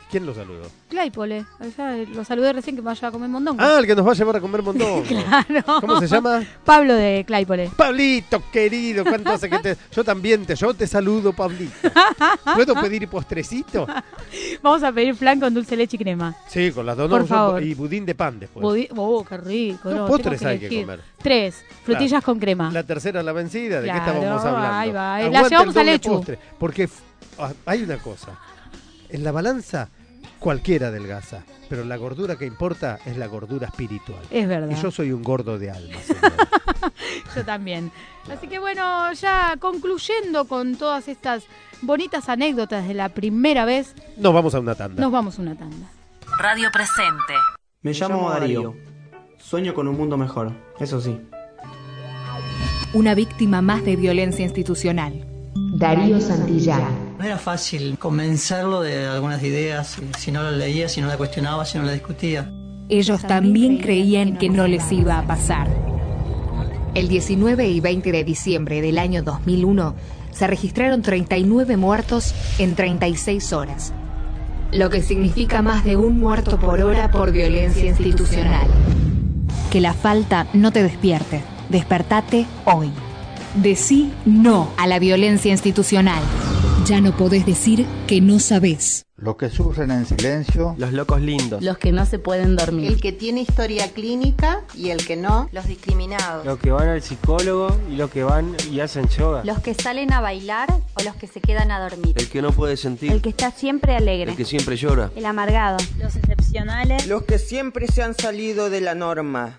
¿Quién lo saludó? Claypole, allá lo saludé recién que me vaya a comer mondongo. Ah, el que nos va a llevar a comer mondongo. Claro. ¿Cómo se llama? Pablo de Claypole. Pablito, querido, ¿cuánto hace que te...? Yo también te, yo te saludo, Pablito. ¿Puedo pedir postrecito? Vamos a pedir flan con dulce leche y crema. Sí, con las dos Por no, favor. y budín de pan después. Budi- oh, qué rico. Dos No, postres tengo hay que elegir. comer. Tres, frutillas Claro. con crema. La tercera la vencida, ¿de Claro, qué estábamos hablando? ahí va. La Aguante llevamos el a doble Lechu. postre, porque f- ah, hay una cosa. En la balanza cualquiera adelgaza, pero la gordura que importa es la gordura espiritual. Es verdad. Y yo soy un gordo de alma, señora. Yo también. Así que bueno, ya concluyendo con todas estas bonitas anécdotas de la primera vez, Nos vamos a una tanda. nos vamos a una tanda. Radio Presente. Me llamo Darío. Sueño con un mundo mejor, eso sí. Una víctima más de violencia institucional. Darío Santillán. No era fácil convencerlo de algunas ideas, si no lo leía, si no la cuestionaba, si no la discutía. Ellos también creían que no les iba a pasar. El diecinueve y veinte de diciembre del año dos mil uno se registraron treinta y nueve muertos en treinta y seis horas, lo que significa más de un muerto por hora por violencia institucional. Que la falta no te despierte. Despertate hoy. Decí no a la violencia institucional. Ya no podés decir que no sabés. Los que sufren en silencio. Los locos lindos. Los que no se pueden dormir. El que tiene historia clínica y el que no. Los discriminados. Los que van al psicólogo y los que van y hacen yoga. Los que salen a bailar o los que se quedan a dormir. El que no puede sentir. El que está siempre alegre. El que siempre llora. El amargado. Los excepcionales. Los que siempre se han salido de la norma.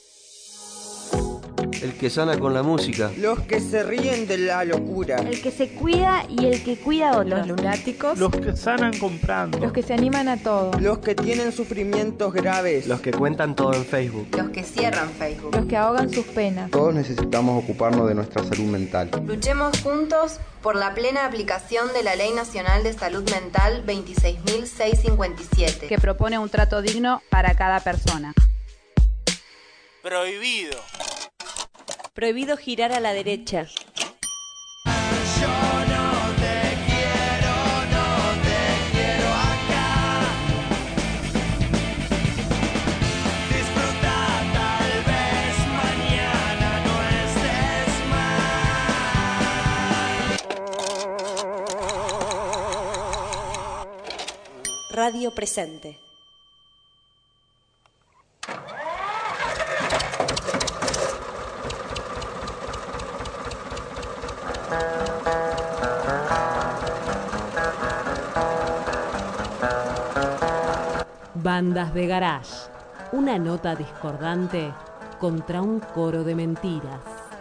El que sana con la música. Los que se ríen de la locura. El que se cuida y el que cuida a otros. Los lunáticos. Los que sanan comprando. Los que se animan a todo. Los que tienen sufrimientos graves. Los que cuentan todo en Facebook. Los que cierran Facebook. Los que ahogan sus penas. Todos necesitamos ocuparnos de nuestra salud mental. Luchemos juntos por la plena aplicación de la Ley Nacional de Salud Mental veintiséis mil seiscientos cincuenta y siete. Que propone un trato digno para cada persona. Prohibido. Prohibido girar a la derecha. Yo no te quiero, no te quiero acá. Disfruta, tal vez mañana no estés mal. Radio Presente. Bandas de garage. Una nota discordante contra un coro de mentiras.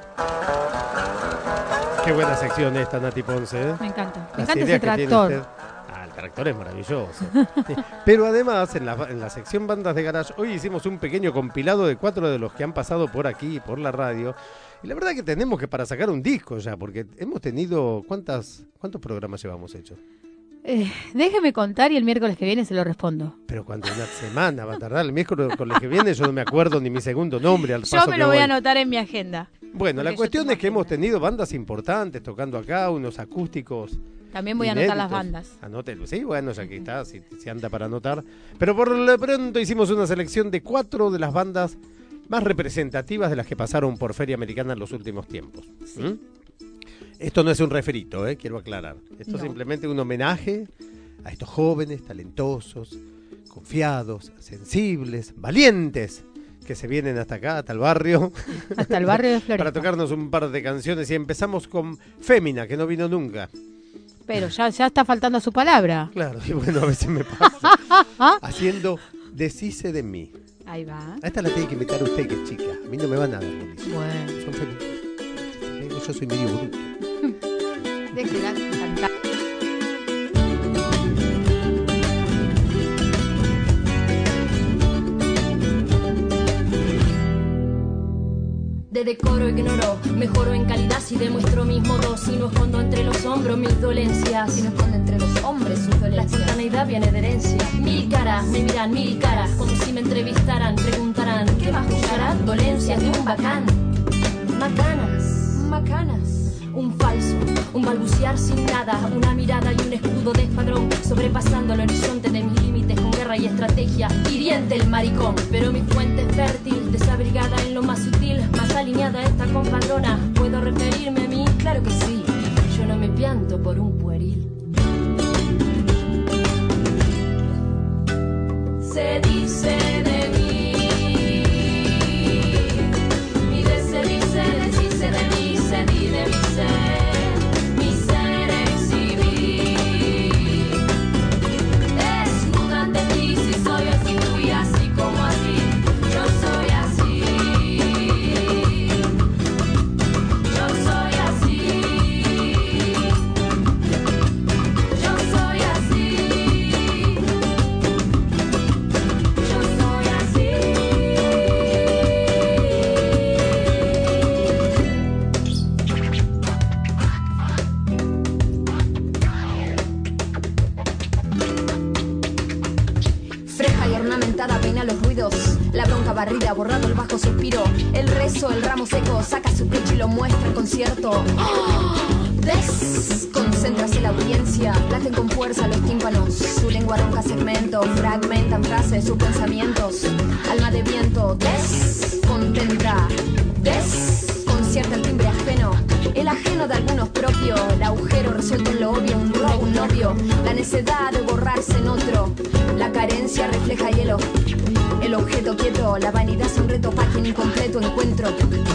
Qué buena sección esta, Nati Ponce, ¿eh? Me encanta. Me Las encanta ese ideas que tiene tractor. usted. Ah, el tractor es maravilloso. Sí. Pero además, en la, en la sección Bandas de Garage, hoy hicimos un pequeño compilado de cuatro de los que han pasado por aquí, por la radio. Y la verdad que tenemos que para sacar un disco ya, porque hemos tenido... ¿Cuántas, ¿Cuántos programas llevamos hechos? Eh, déjeme contar y el miércoles que viene se lo respondo. Pero cuando una semana va a tardar, el miércoles que viene yo no me acuerdo ni mi segundo nombre al paso Yo me que lo voy voy. a anotar en mi agenda. Bueno, la Porque cuestión yo es que hemos tenido bandas importantes tocando acá, unos acústicos. También voy a anotar las inéditos. bandas. Anótelo, sí, bueno, ya que está, si, si anda para anotar. Pero por lo pronto hicimos una selección de cuatro de las bandas más representativas de las que pasaron por Feria Americana en los últimos tiempos. Sí. ¿Mm? Esto no es un refrito, ¿eh? Quiero aclarar. Esto No. es simplemente un homenaje a estos jóvenes, talentosos, confiados, sensibles, valientes, que se vienen hasta acá, hasta el barrio. Hasta el barrio de Floresta. Para tocarnos un par de canciones. Y empezamos con Fémina, que no vino nunca. Pero ya, ya está faltando a su palabra. Claro, y bueno, a veces me pasa. Haciendo Deshice de mí. Ahí va. A esta la tiene que invitar usted, que es chica. A mí no me van a dar bolis. Bueno. Son felices. Yo soy medio bruto. Déjela cantar. De decoro ignoro, mejoro en calidad si demuestro mis modos. Si no escondo entre los hombros mis dolencias. Si no escondo entre los hombres sus dolencias. La espontaneidad viene de herencia. Mil caras, me miran mil caras. Como si me entrevistaran, preguntarán ¿qué más buscarán? Dolencias de un bacán. Macanas, macanas. un falso, un balbucear sin nada, una mirada y un escudo de escuadrón, sobrepasando el horizonte de mis límites con guerra y estrategia, hiriente el maricón, pero mi fuente es fértil, desabrigada en lo más sutil, más alineada esta compadrona. ¿Puedo referirme a mí? Claro que sí, yo no me pianto por un pueril. Se dice de mí, mi de se dice, desdice de mí, se di de mi ser, mi ser exhibí. Desnuda ante ti, si soy así, tú y así como así, yo soy así. Yo soy así. Yo soy así. Peina los ruidos, la bronca barrida, borrado el bajo suspiro, el rezo, el ramo seco, saca su pecho y lo muestra en concierto. ¡Oh! Desconcéntrase la audiencia, laten con fuerza los tímpanos, su lengua arroja segmentos, fragmentan frases, sus pensamientos, alma de viento, descontenta, desconcierta el timbre ajeno, el ajeno de algunos propio, el agujero resuelto en lo obvio, un robo, un novio, la necedad de borrarse en otro, la carencia refleja hielo, el objeto quieto, la vanidad es un reto, página incompleto, encuentro.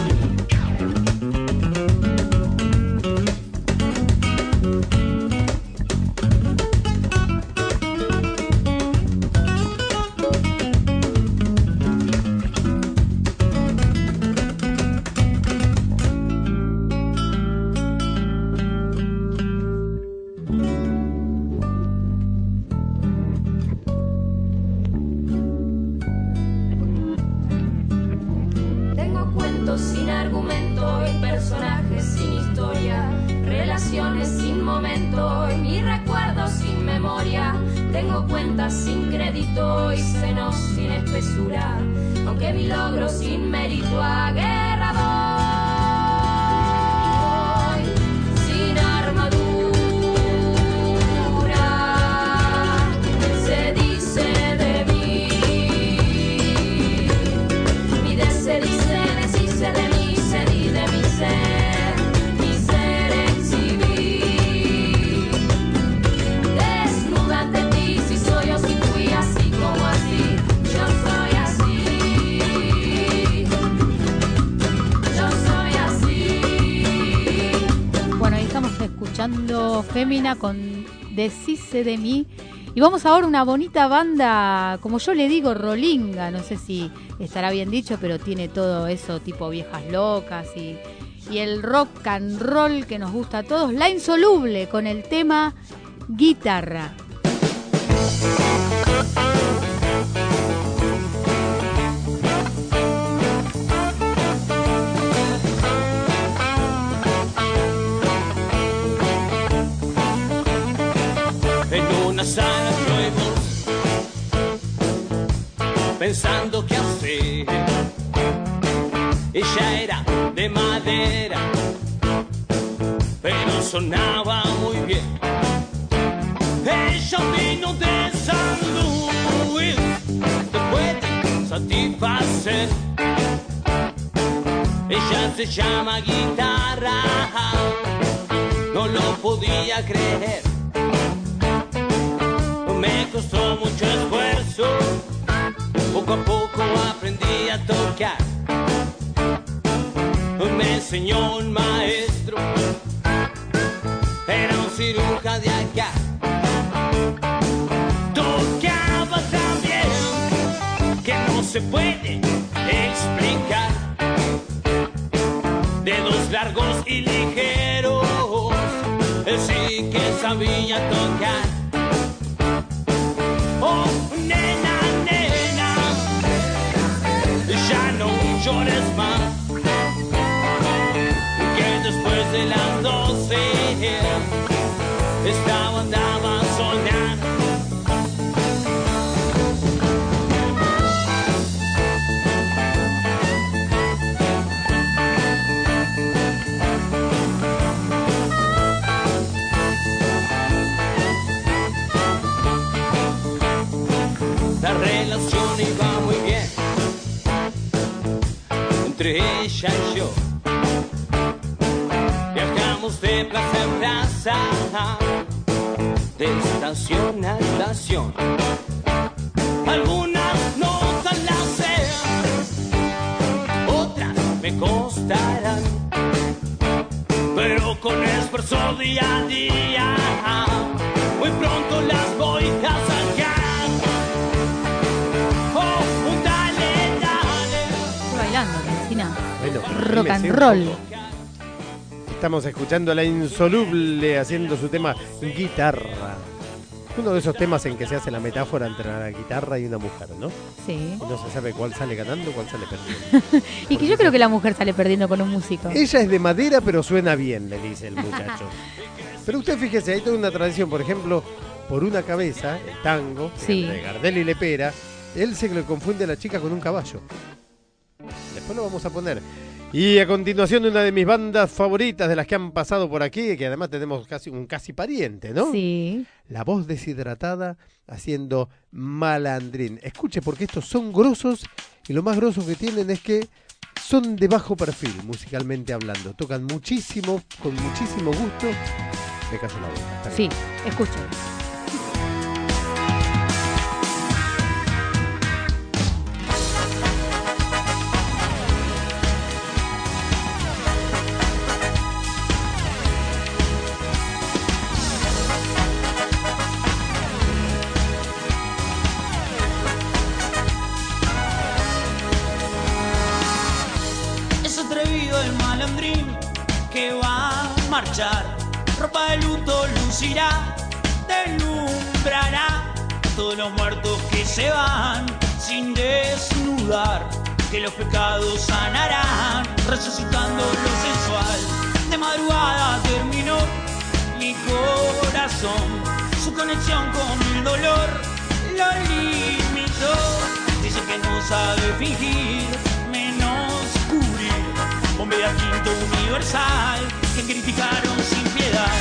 Sin argumento y personajes sin historia, relaciones sin momento y mi recuerdo sin memoria. Tengo cuentas sin crédito y senos sin espesura, aunque mi logro sin mérito a guerra voy, sin armadura. Se dice de mí, mi de se dice de mí, se di de mi ser, mi ser exhibí. Desnuda ante ti, si soy o si fui así como así, yo soy así. Yo soy así. Bueno, ahí estamos escuchando Fémina con Deshice de mí. Y vamos ahora a una bonita banda, como yo le digo, rolinga, no sé si estará bien dicho, pero tiene todo eso tipo viejas locas y, y el rock and roll que nos gusta a todos. La Insoluble con el tema Guitarra. En una sala fuimos pensando qué hacer. Ella era de madera, pero sonaba muy bien. Ella vino de San Luis, te puede satisfacer. Ella se llama Guitarra, no lo podía creer. Me costó mucho esfuerzo, poco a poco aprendí a tocar. Me enseñó un maestro, era un cirujano de acá. Tocaba tan bien que no se puede explicar. Dedos largos y ligeros, sí que sabía tocar. Oh, nena, nena, ya no llores más, que después de las doce esta banda va a sonar. entre ella y yo. Viajamos de plaza en plaza, de estación a estación. Algunas notas las sé, otras me costarán, pero con esfuerzo día a día, muy pronto las voy a sacar. Oh, un dale, dale. Estoy bailando, Cristina. Bueno, Rock and un roll. poco. Estamos escuchando a La Insoluble haciendo su tema Guitarra. Uno de esos temas en que se hace la metáfora entre la guitarra y una mujer, ¿no? Sí. Y no se sabe cuál sale ganando, cuál sale perdiendo. Y que yo creo que la mujer sale perdiendo con un músico. Ella es de madera, pero suena bien, le dice el muchacho. Pero usted fíjese, hay toda una tradición, por ejemplo, Por una cabeza, el tango, Sí. de Gardel y Lepera, él se le confunde a la chica con un caballo. Después lo vamos a poner. Y a continuación una de mis bandas favoritas, de las que han pasado por aquí, que además tenemos casi un casi pariente, ¿no? Sí. La Voz Deshidratada haciendo Malandrín. Escuche, porque estos son grosos, y lo más grosso que tienen es que son de bajo perfil, musicalmente hablando. Tocan muchísimo, con muchísimo gusto. Me caso la boca. Está Sí, bien. escuchen. Es atrevido el malandrín que va a marchar, ropa de luto lucirá, deslumbrará a todos los muertos que se van sin desnudar, que los pecados sanarán, resucitando lo sensual. De madrugada terminó mi corazón, su conexión con el dolor lo limitó. Dice que no sabe fingir, menos cubrir, bombea quinto universal que criticaron sin piedad.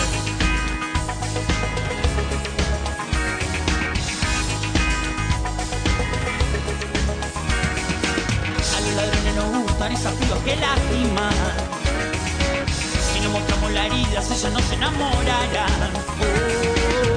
A los ladrones nos gustan esas pibas que lastiman. Si no mostramos la herida, ellos no se enamorarán. Oh.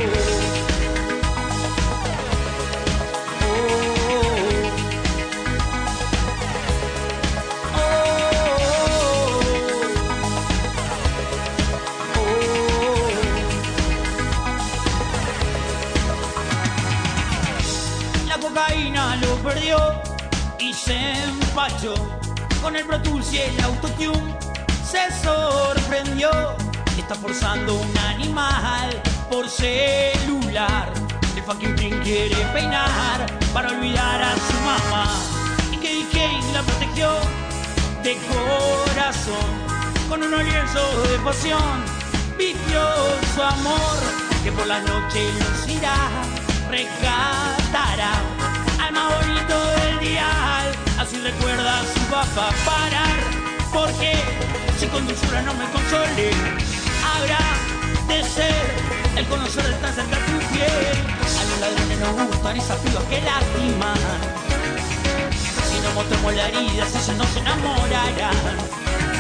Cocaína lo perdió y se empachó con el Pro Tools y el Autotune. Se sorprendió, está forzando un animal por celular. El fucking King quiere peinar para olvidar a su mamá. Y que D K la protegió de corazón con unos lienzos de pasión. Vistió su amor que por la noche lucirá, rescatará al más bonito del dial, así recuerda a su papá parar, porque si con dulzura no me consolé, habrá de ser el conocer de estar cerca de tu piel. A los ladrones nos gustan esas pibas que lastiman, si no mostramos la herida, ellos no se enamorarán.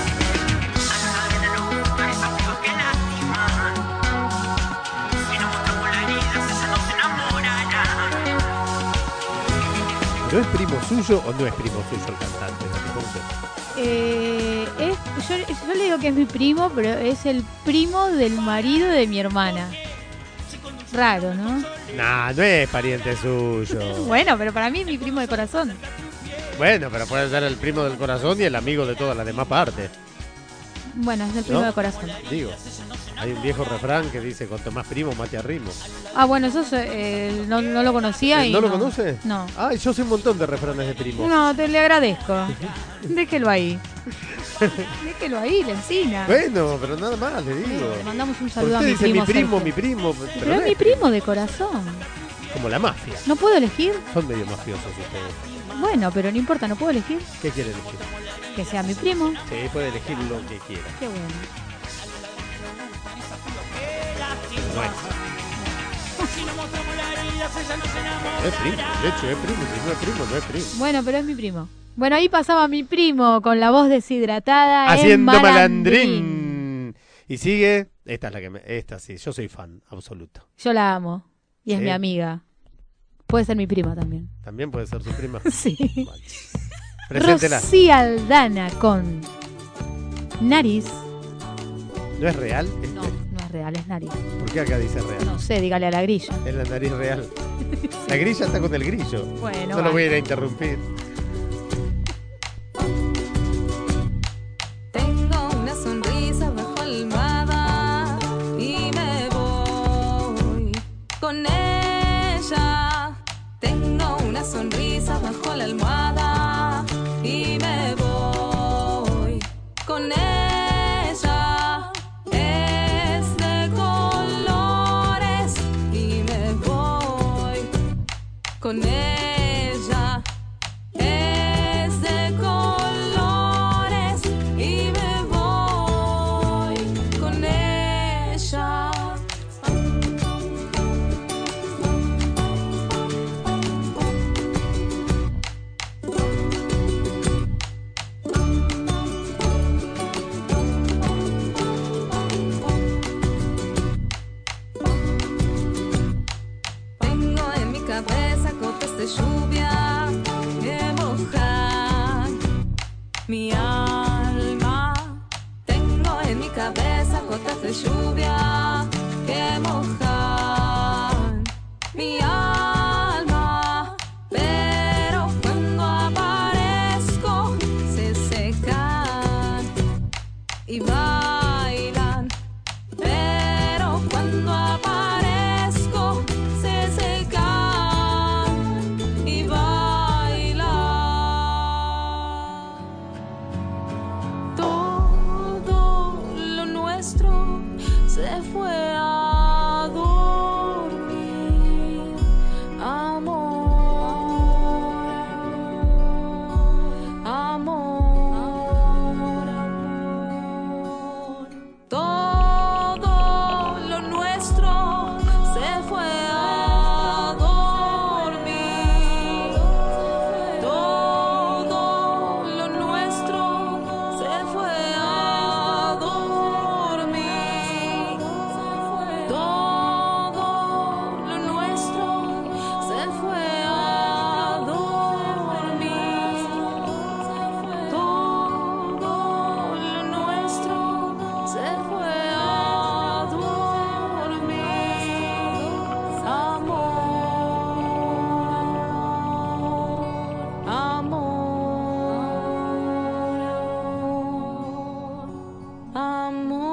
¿No es primo suyo o no es primo suyo el cantante? Eh, es, yo, yo le digo que es mi primo, pero es el primo del marido de mi hermana. Raro, ¿no? Nah, no es pariente suyo. Bueno, pero para mí es mi primo de corazón. Bueno, pero puede ser el primo del corazón y el amigo de todas las demás partes. Bueno, es el primo ¿No? de corazón. Digo, hay un viejo refrán que dice, cuanto más primo, más te arrimo. Ah, bueno, eso eh, no, no lo conocía. ¿Eh, y ¿No lo no. conoce? No. Ay, yo sé un montón de refranes de primo. No, te le agradezco. Déjelo ahí. Déjelo ahí, la encina. Bueno, pero nada más, le digo. Le mandamos un saludo a Usted mi dice primo. mi primo, Sergio. mi primo. Pero, Pero no es mi primo de corazón. Como la mafia. ¿No puedo elegir? Son medio mafiosos ustedes. Bueno, pero no importa, ¿no puedo elegir? ¿Qué quiere elegir? Que sea mi primo. Sí, puede elegir lo que quiera. Qué bueno. Bueno. Es primo, de hecho es primo, si no es primo, no es primo. Bueno, pero es mi primo. Bueno, ahí pasaba mi primo con la voz deshidratada. Haciendo en malandrín. malandrín. Y sigue, esta es la que me, esta sí, yo soy fan absoluto. Yo la amo. Y es ¿Sí? mi amiga. Puede ser mi prima también. ¿También puede ser su prima? Sí. Vale. Preséntela. Rosy Aldana con Nariz. ¿No es real? Este? No, no es real, es Nariz. ¿Por qué acá dice real? No sé, dígale a la grilla. Es la nariz real. Sí. La grilla está con el grillo. Bueno, no vale. lo voy a ir a interrumpir. Tengo una sonrisa bajo almohada y me voy con ella. Tengo una sonrisa bajo la almohada y me voy con ella. Es de colores y me voy con ella. Es de colores y me voy con ella. Tengo en mi cabeza gotas de lluvia que mojan mi alma. Tengo en mi cabeza gotas de lluvia que mojan mi alma. Pero cuando aparezco se secan y bailan. Pero cuando aparezco se secan y bailan. Todo lo nuestro se fue a dormir, amor, amor, amor. Todo lo nuestro se fue a dormir. Todo lo nuestro se fue a dormir. Todo lo nuestro se fue a dormir. Todo lo nuestro se fue a dormir. Amor, amor,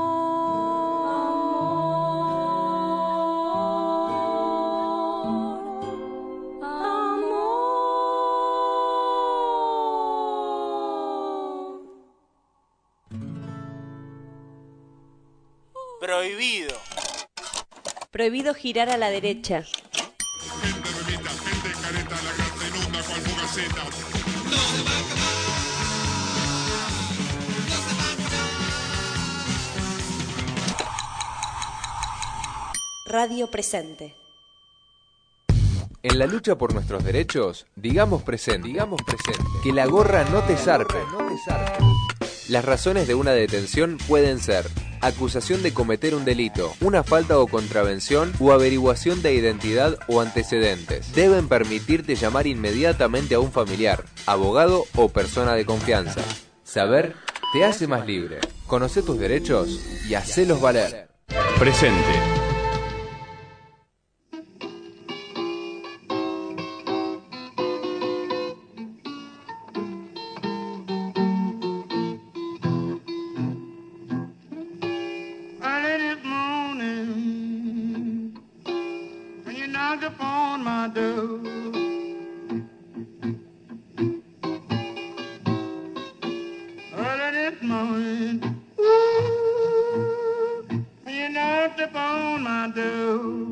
amor, amor. Prohibido. Prohibido girar a la derecha. Radio Presente. En la lucha por nuestros derechos, digamos presente, digamos presente. Que la gorra no te zarpe. No te zarpe. Las razones de una detención pueden ser acusación de cometer un delito, una falta o contravención o averiguación de identidad o antecedentes. Deben permitirte llamar inmediatamente a un familiar, abogado o persona de confianza. Saber te hace más libre. Conoce tus derechos y hacelos valer. Presente. Early this morning, when you knocked upon my door, early this morning, ooh, when you knocked upon my door,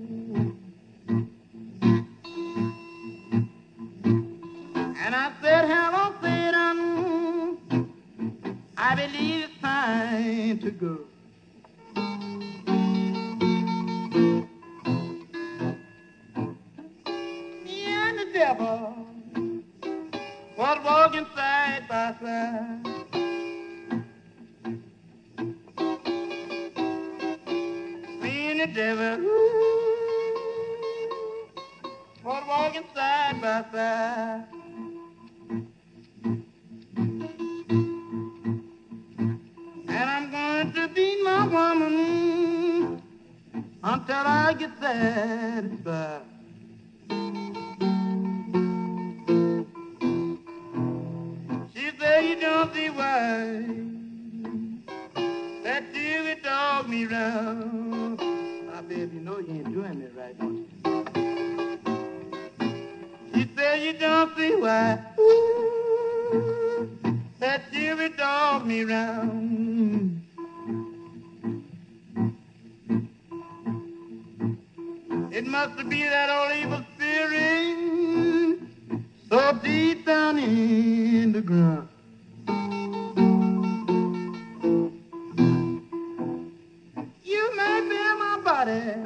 and I said, hello, Satan, I believe it's time to go. Me and the devil was side. Seeing the devil, was walking side by side. And I'm going to beat my woman until I get satisfied. She said you don't see why that you would dog me round. My baby, you know you ain't doing it right, don't you? She said you don't see why ooh, that you would dog me round. It must be that old evil spirit so deep down in the ground. You may be my body,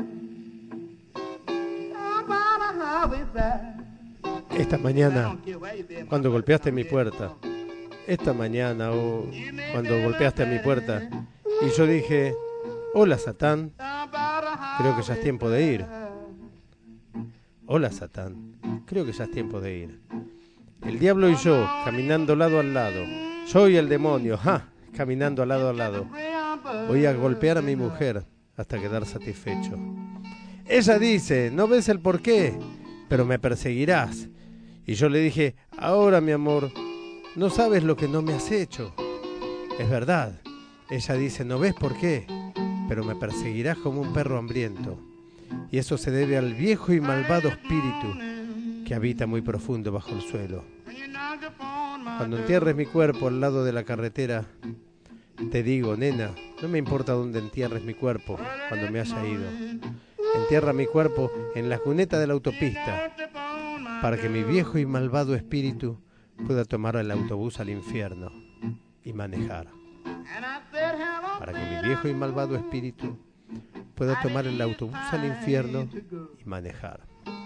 about a highway side. Esta mañana, cuando golpeaste mi puerta, esta mañana o cuando golpeaste a mi puerta, y yo dije, hola Satán, creo que ya es tiempo de ir. Hola Satán, creo que ya es tiempo de ir. El diablo y yo, caminando lado al lado, yo y el demonio, ¡ja!, caminando lado a lado. Voy a golpear a mi mujer hasta quedar satisfecho. Ella dice, no ves el porqué, pero me perseguirás. Y yo le dije, ahora mi amor, no sabes lo que no me has hecho. Es verdad. Ella dice, no ves por qué, pero me perseguirás como un perro hambriento. Y eso se debe al viejo y malvado espíritu que habita muy profundo bajo el suelo. Cuando entierres mi cuerpo al lado de la carretera, te digo, nena, no me importa dónde entierres mi cuerpo cuando me haya ido. Entierra mi cuerpo en la cuneta de la autopista, para que mi viejo y malvado espíritu pueda tomar el autobús al infierno y manejar. Para que mi viejo y malvado espíritu pueda tomar el autobús al infierno y manejar.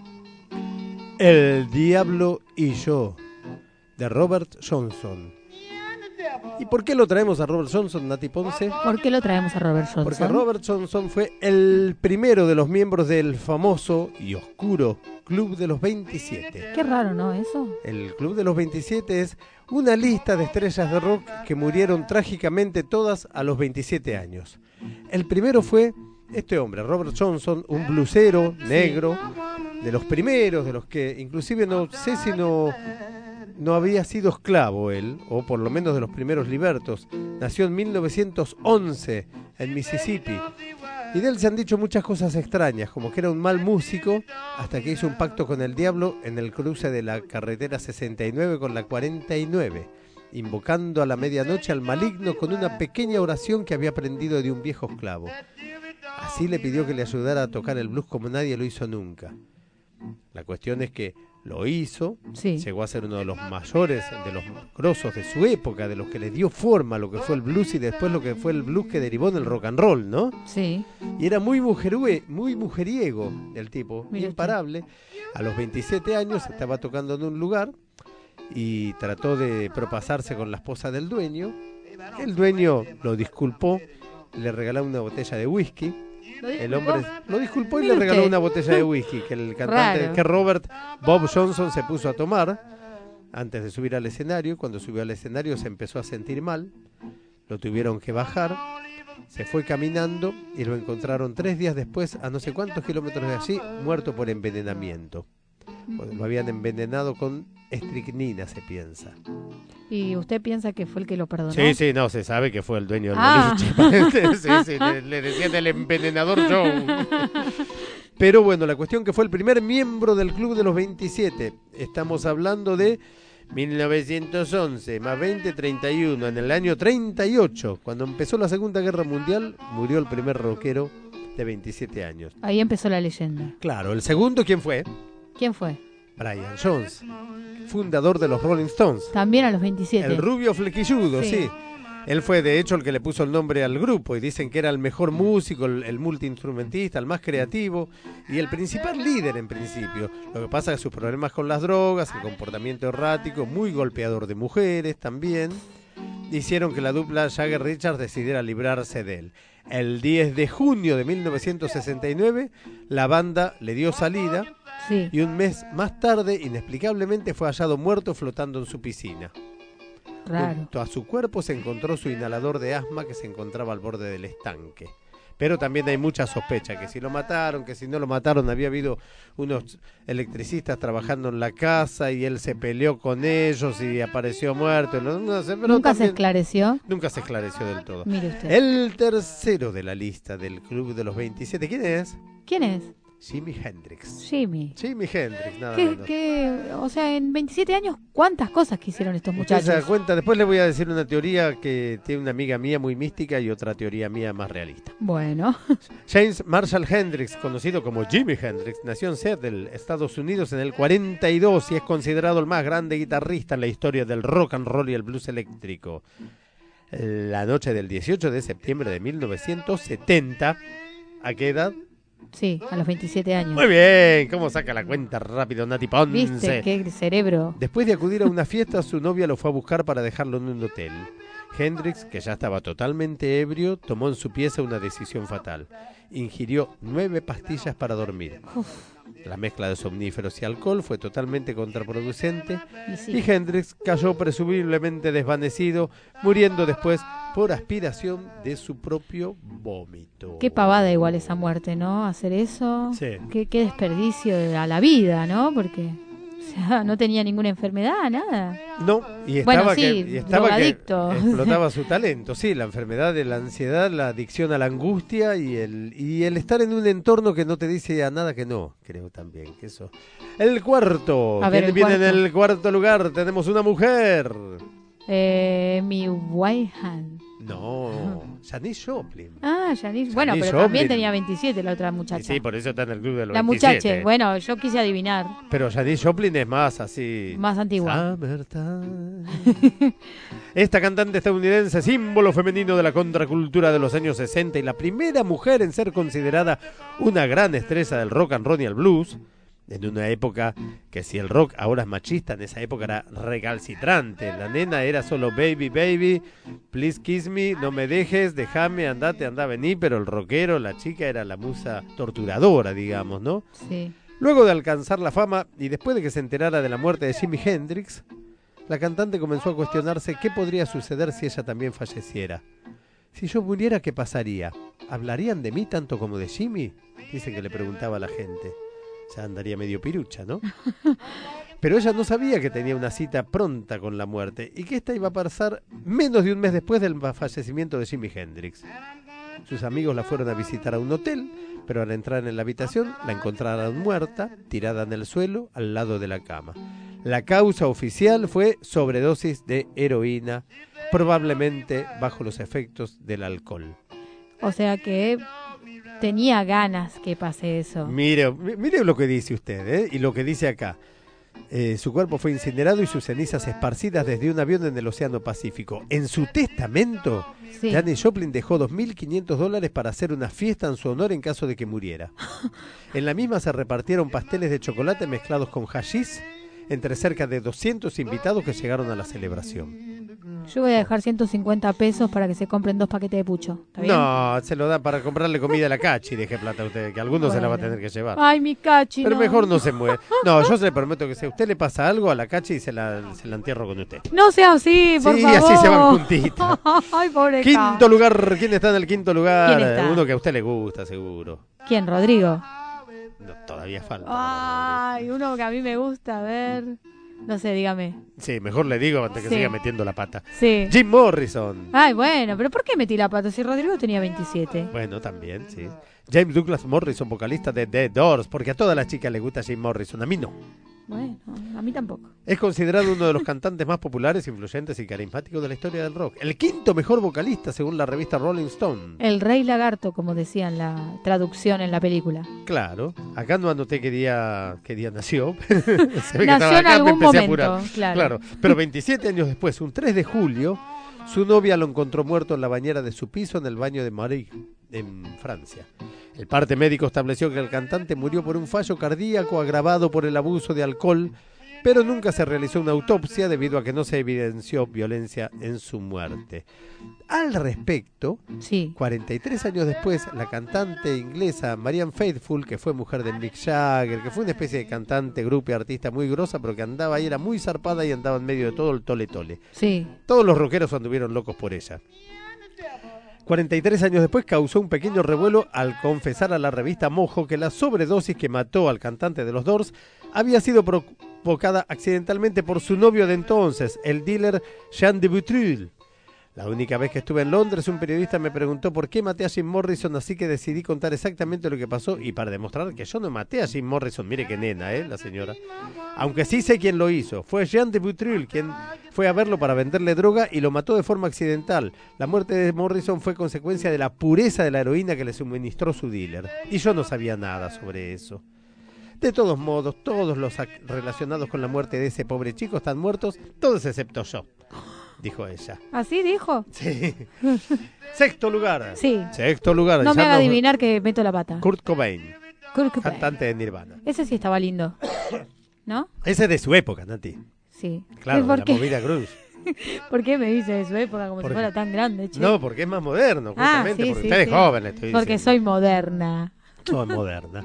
El diablo y yo, de Robert Johnson. ¿Y por qué lo traemos a Robert Johnson, Nati Ponce? ¿Por qué lo traemos a Robert Johnson? Porque Robert Johnson fue el primero de los miembros del famoso y oscuro Club de los veintisiete. Qué raro, ¿no? Eso. El Club de los veintisiete es una lista de estrellas de rock que murieron trágicamente todas a los veintisiete años. El primero fue este hombre, Robert Johnson, un blusero negro, de los primeros, de los que inclusive no sé si no... No había sido esclavo él, o por lo menos de los primeros libertos. Nació en mil novecientos once en Mississippi. Y de él se han dicho muchas cosas extrañas, como que era un mal músico, hasta que hizo un pacto con el diablo en el cruce de la carretera sesenta y nueve con la cuarenta y nueve, invocando a la medianoche al maligno con una pequeña oración que había aprendido de un viejo esclavo. Así le pidió que le ayudara a tocar el blues como nadie lo hizo nunca. La cuestión es que lo hizo, sí. Llegó a ser uno de los mayores, de los grosos de su época, de los que le dio forma a lo que fue el blues y después lo que fue el blues que derivó en el rock and roll, ¿no? Sí. Y era muy mujerue, muy mujeriego el tipo, Mira imparable. Usted. A los veintisiete años estaba tocando en un lugar y trató de propasarse con la esposa del dueño. El dueño lo disculpó, le regaló una botella de whisky. El hombre lo disculpó y le regaló una botella de whisky que el cantante, Raro. que Robert Bob Johnson se puso a tomar antes de subir al escenario. Cuando subió al escenario se empezó a sentir mal, lo tuvieron que bajar, se fue caminando y lo encontraron tres días después a no sé cuántos kilómetros de allí, muerto por envenenamiento. Lo habían envenenado con estricnina, se piensa. ¿Y usted piensa que fue el que lo perdonó? Sí, sí, no, se sabe que fue el dueño del ah. boliche. sí, sí, le, le decían el envenenador Joe. Pero bueno, la cuestión que fue el primer miembro del Club de los veintisiete. Estamos hablando de mil novecientos once, más veinte, treinta y uno. En el año treinta y ocho, cuando empezó la Segunda Guerra Mundial, murió el primer rockero de veintisiete años. Ahí empezó la leyenda. Claro, el segundo, ¿quién fue? ¿Quién fue? Brian Jones, fundador de los Rolling Stones. También a los veintisiete. El rubio flequilludo, sí. sí. Él fue, de hecho, el que le puso el nombre al grupo y dicen que era el mejor músico, el, el multiinstrumentista, el más creativo y el principal líder en principio. Lo que pasa es que sus problemas con las drogas, el comportamiento errático, muy golpeador de mujeres también, hicieron que la dupla Jagger-Richards decidiera librarse de él. El diez de junio de mil novecientos sesenta y nueve, la banda le dio salida sí. y un mes más tarde, inexplicablemente, fue hallado muerto flotando en su piscina. Raro. Junto a su cuerpo se encontró su inhalador de asma que se encontraba al borde del estanque. Pero también hay mucha sospecha, que si lo mataron, que si no lo mataron, había habido unos electricistas trabajando en la casa y él se peleó con ellos y apareció muerto. No, no sé, pero ¿Nunca también, se esclareció? Nunca se esclareció del todo. Mire usted. El tercero de la lista del Club de los veintisiete, ¿quién es? ¿Quién es? Jimi Hendrix. Jimi. Jimi Hendrix, nada ¿Qué, menos. qué, o sea, en veintisiete años, ¿cuántas cosas que hicieron estos Usted muchachos? se da cuenta, después le voy a decir una teoría que tiene una amiga mía muy mística y otra teoría mía más realista. Bueno. James Marshall Hendrix, conocido como Jimi Hendrix, nació en Seattle, Estados Unidos, en el cuarenta y dos y es considerado el más grande guitarrista en la historia del rock and roll y el blues eléctrico. La noche del dieciocho de septiembre de mil novecientos setenta, ¿a qué edad? Sí, a los veintisiete años. Muy bien, ¿cómo saca la cuenta rápido Nati Ponce? ¿Viste? Qué cerebro. Después de acudir a una fiesta, su novia lo fue a buscar para dejarlo en un hotel. Hendrix, que ya estaba totalmente ebrio, tomó en su pieza una decisión fatal. Ingirió nueve pastillas para dormir. Uf. La mezcla de somníferos y alcohol fue totalmente contraproducente y, sí. y Hendrix cayó presumiblemente desvanecido, muriendo después por aspiración de su propio vómito. Qué pavada igual esa muerte, ¿no? Hacer eso. Sí. Qué, qué desperdicio a la vida, ¿no? Porque o sea, no tenía ninguna enfermedad, nada. No, y estaba, bueno, sí, que, y estaba que drogadicto. explotaba su talento. Sí, la enfermedad de la ansiedad, la adicción a la angustia y el y el estar en un entorno que no te dice a nada que no, creo también que eso. El cuarto, a ver, ¿quién el viene cuarto. en el cuarto lugar? Tenemos una mujer. Eh, mi Whitehand. No, Janis Joplin. Ah, Janis. Bueno, Janis pero Joplin. también tenía veintisiete la otra muchacha. Sí, sí, por eso está en el club de los la veintisiete. muchacha, bueno, yo quise adivinar. Pero Janis Joplin es más así... Más antigua. Esta cantante estadounidense, símbolo femenino de la contracultura de los años sesenta y la primera mujer en ser considerada una gran estrella del rock and roll y el blues, en una época que si el rock ahora es machista, en esa época era recalcitrante. La nena era solo baby, baby, please kiss me, no me dejes, déjame, andate, anda, vení, pero el rockero, la chica era la musa torturadora, digamos, ¿no? Sí. Luego de alcanzar la fama y después de que se enterara de la muerte de Jimi Hendrix, la cantante comenzó a cuestionarse qué podría suceder si ella también falleciera. Si yo muriera, ¿qué pasaría? ¿Hablarían de mí tanto como de Jimi? Dice que le preguntaba a la gente. Ya andaría medio pirucha, ¿no? Pero ella no sabía que tenía una cita pronta con la muerte y que esta iba a pasar menos de un mes después del fallecimiento de Jimi Hendrix. Sus amigos la fueron a visitar a un hotel, pero al entrar en la habitación la encontraron muerta, tirada en el suelo, al lado de la cama. La causa oficial fue sobredosis de heroína, probablemente bajo los efectos del alcohol. O sea que tenía ganas que pase eso. Mire, mire lo que dice usted, ¿eh? Y lo que dice acá. Eh, su cuerpo fue incinerado y sus cenizas esparcidas desde un avión en el Océano Pacífico. En su testamento, sí. Janis Joplin dejó dos mil quinientos dólares para hacer una fiesta en su honor en caso de que muriera. En la misma se repartieron pasteles de chocolate mezclados con hashish entre cerca de doscientos invitados que llegaron a la celebración. Yo voy a dejar ciento cincuenta pesos para que se compren dos paquetes de pucho. ¿Está bien? No, se lo da para comprarle comida a la Cachi, deje plata a usted, que alguno bueno. se la va a tener que llevar. Ay, mi Cachi, Pero no. mejor no se mueve. No, yo se le prometo que si a usted le pasa algo a la Cachi, se la, se la entierro con usted. No sea así, por sí, favor. Sí, así se van juntitas. Ay, pobre Quinto Cachi. lugar, ¿quién está en el quinto lugar? ¿Quién está? Uno que a usted le gusta, seguro. ¿Quién, Rodrigo? No, todavía falta. Ay, uno que a mí me gusta, a ver... No sé, dígame. Sí, mejor le digo antes que sí. siga metiendo la pata. Sí. Jim Morrison. Ay, bueno, pero ¿por qué metí la pata si Rodrigo tenía veintisiete? Bueno, también, sí. James Douglas Morrison, vocalista de The Doors, porque a todas las chicas les gusta Jim Morrison, a mí no. Bueno, a mí tampoco. Es considerado uno de los cantantes más populares, influyentes y carismáticos de la historia del rock. El quinto mejor vocalista según la revista Rolling Stone. El Rey Lagarto, como decía en la traducción en la película. Claro. Acá no anoté qué día, qué día nació. Se ve nació que en acá, algún momento, claro. claro. Pero veintisiete años después, un tres de julio, Su novia lo encontró muerto en la bañera de su piso en el baño de Marie, en Francia. El parte médico estableció que el cantante murió por un fallo cardíaco agravado por el abuso de alcohol, pero nunca se realizó una autopsia debido a que no se evidenció violencia en su muerte. Al respecto, sí. cuarenta y tres años después, la cantante inglesa Marianne Faithfull, que fue mujer de Mick Jagger, que fue una especie de cantante, grupo y artista muy grosa, pero que andaba ahí, era muy zarpada y andaba en medio de todo el tole tole. Sí. Todos los rockeros anduvieron locos por ella. cuarenta y tres años después causó un pequeño revuelo al confesar a la revista Mojo que la sobredosis que mató al cantante de los Doors había sido provocada accidentalmente por su novio de entonces, el dealer Jean de Boutrille. La única vez que estuve en Londres, un periodista me preguntó por qué maté a Jim Morrison, así que decidí contar exactamente lo que pasó y para demostrar que yo no maté a Jim Morrison, mire qué nena, ¿eh? La señora. Aunque sí sé quién lo hizo, fue Jean de Boutrille quien fue a verlo para venderle droga y lo mató de forma accidental. La muerte de Morrison fue consecuencia de la pureza de la heroína que le suministró su dealer. Y yo no sabía nada sobre eso. De todos modos, todos los relacionados con la muerte de ese pobre chico están muertos, todos excepto yo, dijo ella. ¿Así dijo? Sí. Sexto lugar. Sí. Sexto lugar. No me haga nos... adivinar que meto la pata. Kurt Cobain. Kurt Cobain. Cantante de Nirvana. Ese sí estaba lindo. ¿No? Ese es de su época, Nati. Sí. Claro, ¿Por de qué? la movida grunge. ¿Por qué me dice de su época como ¿Por si qué? fuera tan grande, che? No, porque es más moderno, justamente. Ah, sí, porque sí, usted es sí. joven, le estoy Porque diciendo. soy moderna. Soy moderna.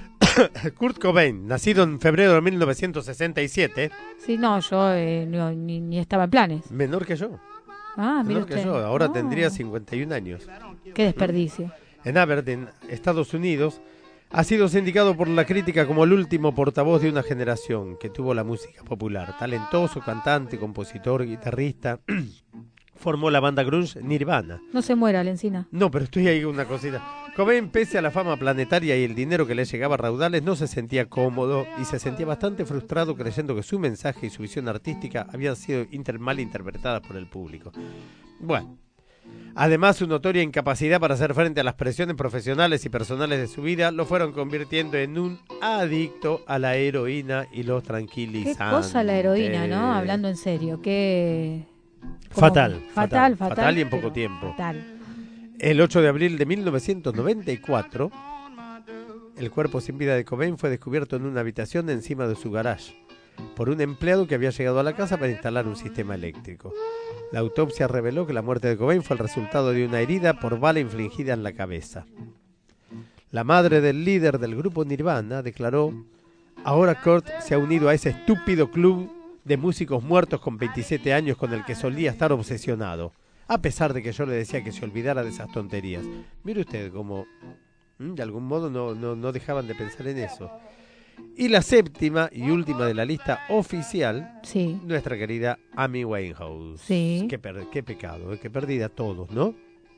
Kurt Cobain, nacido en febrero de mil novecientos sesenta y siete. Sí, no, yo eh, no, ni, ni estaba en planes. Menor que yo. Ah, mira Menor que usted. yo. Ahora Oh. tendría cincuenta y un años. Qué desperdicio. En Aberdeen, Estados Unidos, ha sido sindicado por la crítica como el último portavoz de una generación que tuvo la música popular. Talentoso, cantante, compositor, guitarrista. Formó la banda grunge Nirvana. No se muera, Lencina. No, pero estoy ahí con una cosita. Cobain, pese a la fama planetaria y el dinero que le llegaba a raudales, no se sentía cómodo y se sentía bastante frustrado creyendo que su mensaje y su visión artística habían sido inter mal interpretadas por el público. Bueno, además su notoria incapacidad para hacer frente a las presiones profesionales y personales de su vida lo fueron convirtiendo en un adicto a la heroína y los Qué tranquilizantes. cosa la heroína, ¿no? Hablando en serio, qué... Fatal, fatal, fatal, fatal, fatal y en poco pero tiempo. Fatal. El ocho de abril de mil novecientos noventa y cuatro, el cuerpo sin vida de Cobain fue descubierto en una habitación encima de su garage por un empleado que había llegado a la casa para instalar un sistema eléctrico. La autopsia reveló que la muerte de Cobain fue el resultado de una herida por bala infligida en la cabeza. La madre del líder del grupo Nirvana declaró: ahora Kurt se ha unido a ese estúpido club de músicos muertos con veintisiete años con el que solía estar obsesionado, a pesar de que yo le decía que se olvidara de esas tonterías. Mire usted cómo ¿m? de algún modo no, no, no dejaban de pensar en eso. Y la séptima y última de la lista oficial, sí. nuestra querida Amy Winehouse. Sí. Qué, per qué pecado, ¿eh? Qué pérdida todos, ¿no?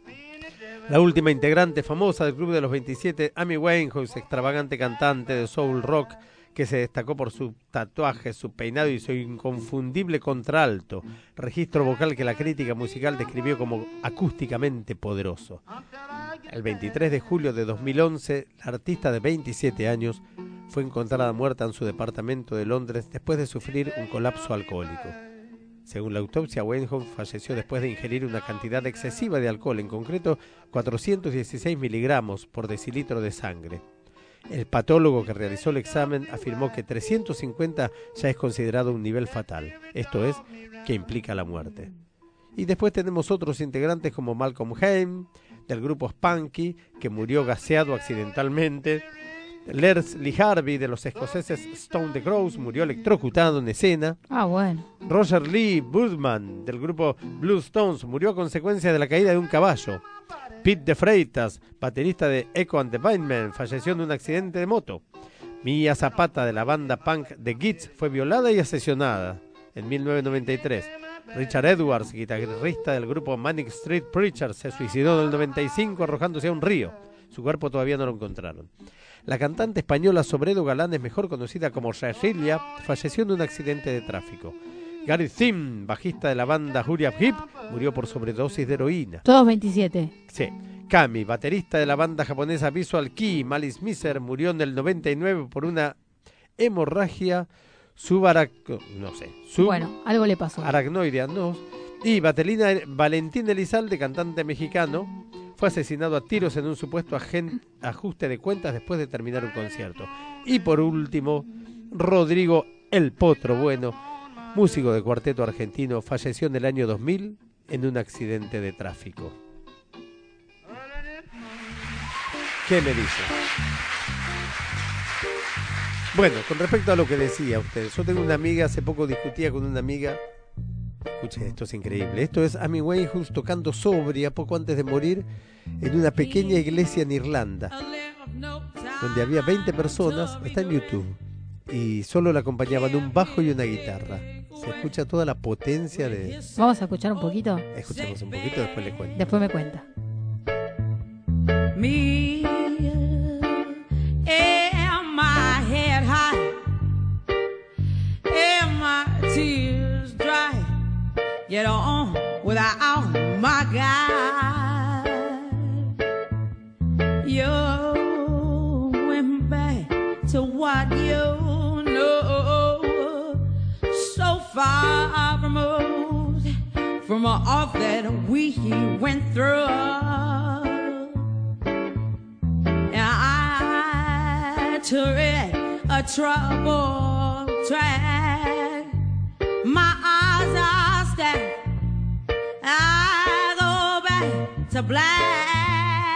La última integrante famosa del Club de los veintisiete, Amy Winehouse, extravagante cantante de soul rock, que se destacó por su tatuaje, su peinado y su inconfundible contralto, registro vocal que la crítica musical describió como acústicamente poderoso. El veintitrés de julio de dos mil once, la artista de veintisiete años fue encontrada muerta en su departamento de Londres después de sufrir un colapso alcohólico. Según la autopsia, Winehouse falleció después de ingerir una cantidad excesiva de alcohol, en concreto cuatrocientos dieciséis miligramos por decilitro de sangre. El patólogo que realizó el examen afirmó que trescientos cincuenta ya es considerado un nivel fatal, esto es, que implica la muerte. Y después tenemos otros integrantes como Malcolm Haim, del grupo Spunky, que murió gaseado accidentalmente. Leslie Harvey, de los escoceses Stone the Crows, murió electrocutado en escena. Ah, bueno. Roger Lee Woodman, del grupo Blue Stones, murió a consecuencia de la caída de un caballo. Pete de Freitas, baterista de Echo and the Bunnymen, falleció en un accidente de moto. Mia Zapata, de la banda punk The Gits, fue violada y asesinada en mil novecientos noventa y tres. Richard Edwards, guitarrista del grupo Manic Street Preachers, se suicidó en el noventa y cinco arrojándose a un río. Su cuerpo todavía no lo encontraron. La cantante española Sobredo Galán, es mejor conocida como Cecilia, falleció en un accidente de tráfico. Gary Thim, bajista de la banda Hurry Up Hip, murió por sobredosis de heroína. Todos veintisiete. Sí. Kami, baterista de la banda japonesa Visual Kei, Malice Miser, murió en el noventa y nueve por una hemorragia subarac... no sé. Sub Bueno, algo le pasó. Aracnoidea, no. Y Batelina, Valentín Elizalde, cantante mexicano, fue asesinado a tiros en un supuesto agen, ajuste de cuentas después de terminar un concierto. Y por último, Rodrigo El Potro Bueno, músico de cuarteto argentino, falleció en el año dos mil en un accidente de tráfico. ¿Qué me dice? Bueno, con respecto a lo que decía usted, yo tengo una amiga, hace poco discutía con una amiga. Escuche, esto es increíble. Esto es Amy Winehouse tocando sobria poco antes de morir en una pequeña iglesia en Irlanda, donde había veinte personas. Está en YouTube. Y solo la acompañaban un bajo y una guitarra. Se escucha toda la potencia de... Vamos a escuchar un poquito. Escuchemos un poquito, después le cuento. Después me cuenta. Me and my head high, and my tears dry, get on without my God. You went back to what you know, so far removed from all that we went through. Tread a troubled track. My eyes are stacked. I go back to black.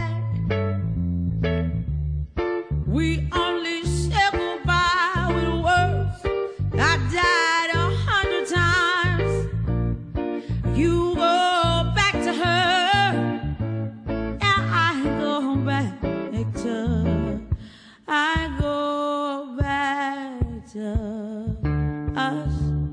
We only said goodbye with words. I died a hundred times. You go back to her, and I go back to. I go back to us.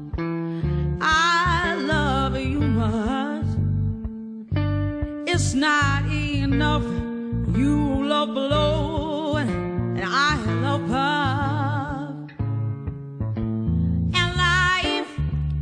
I love you much. It's not enough. You love below and I love up. And life,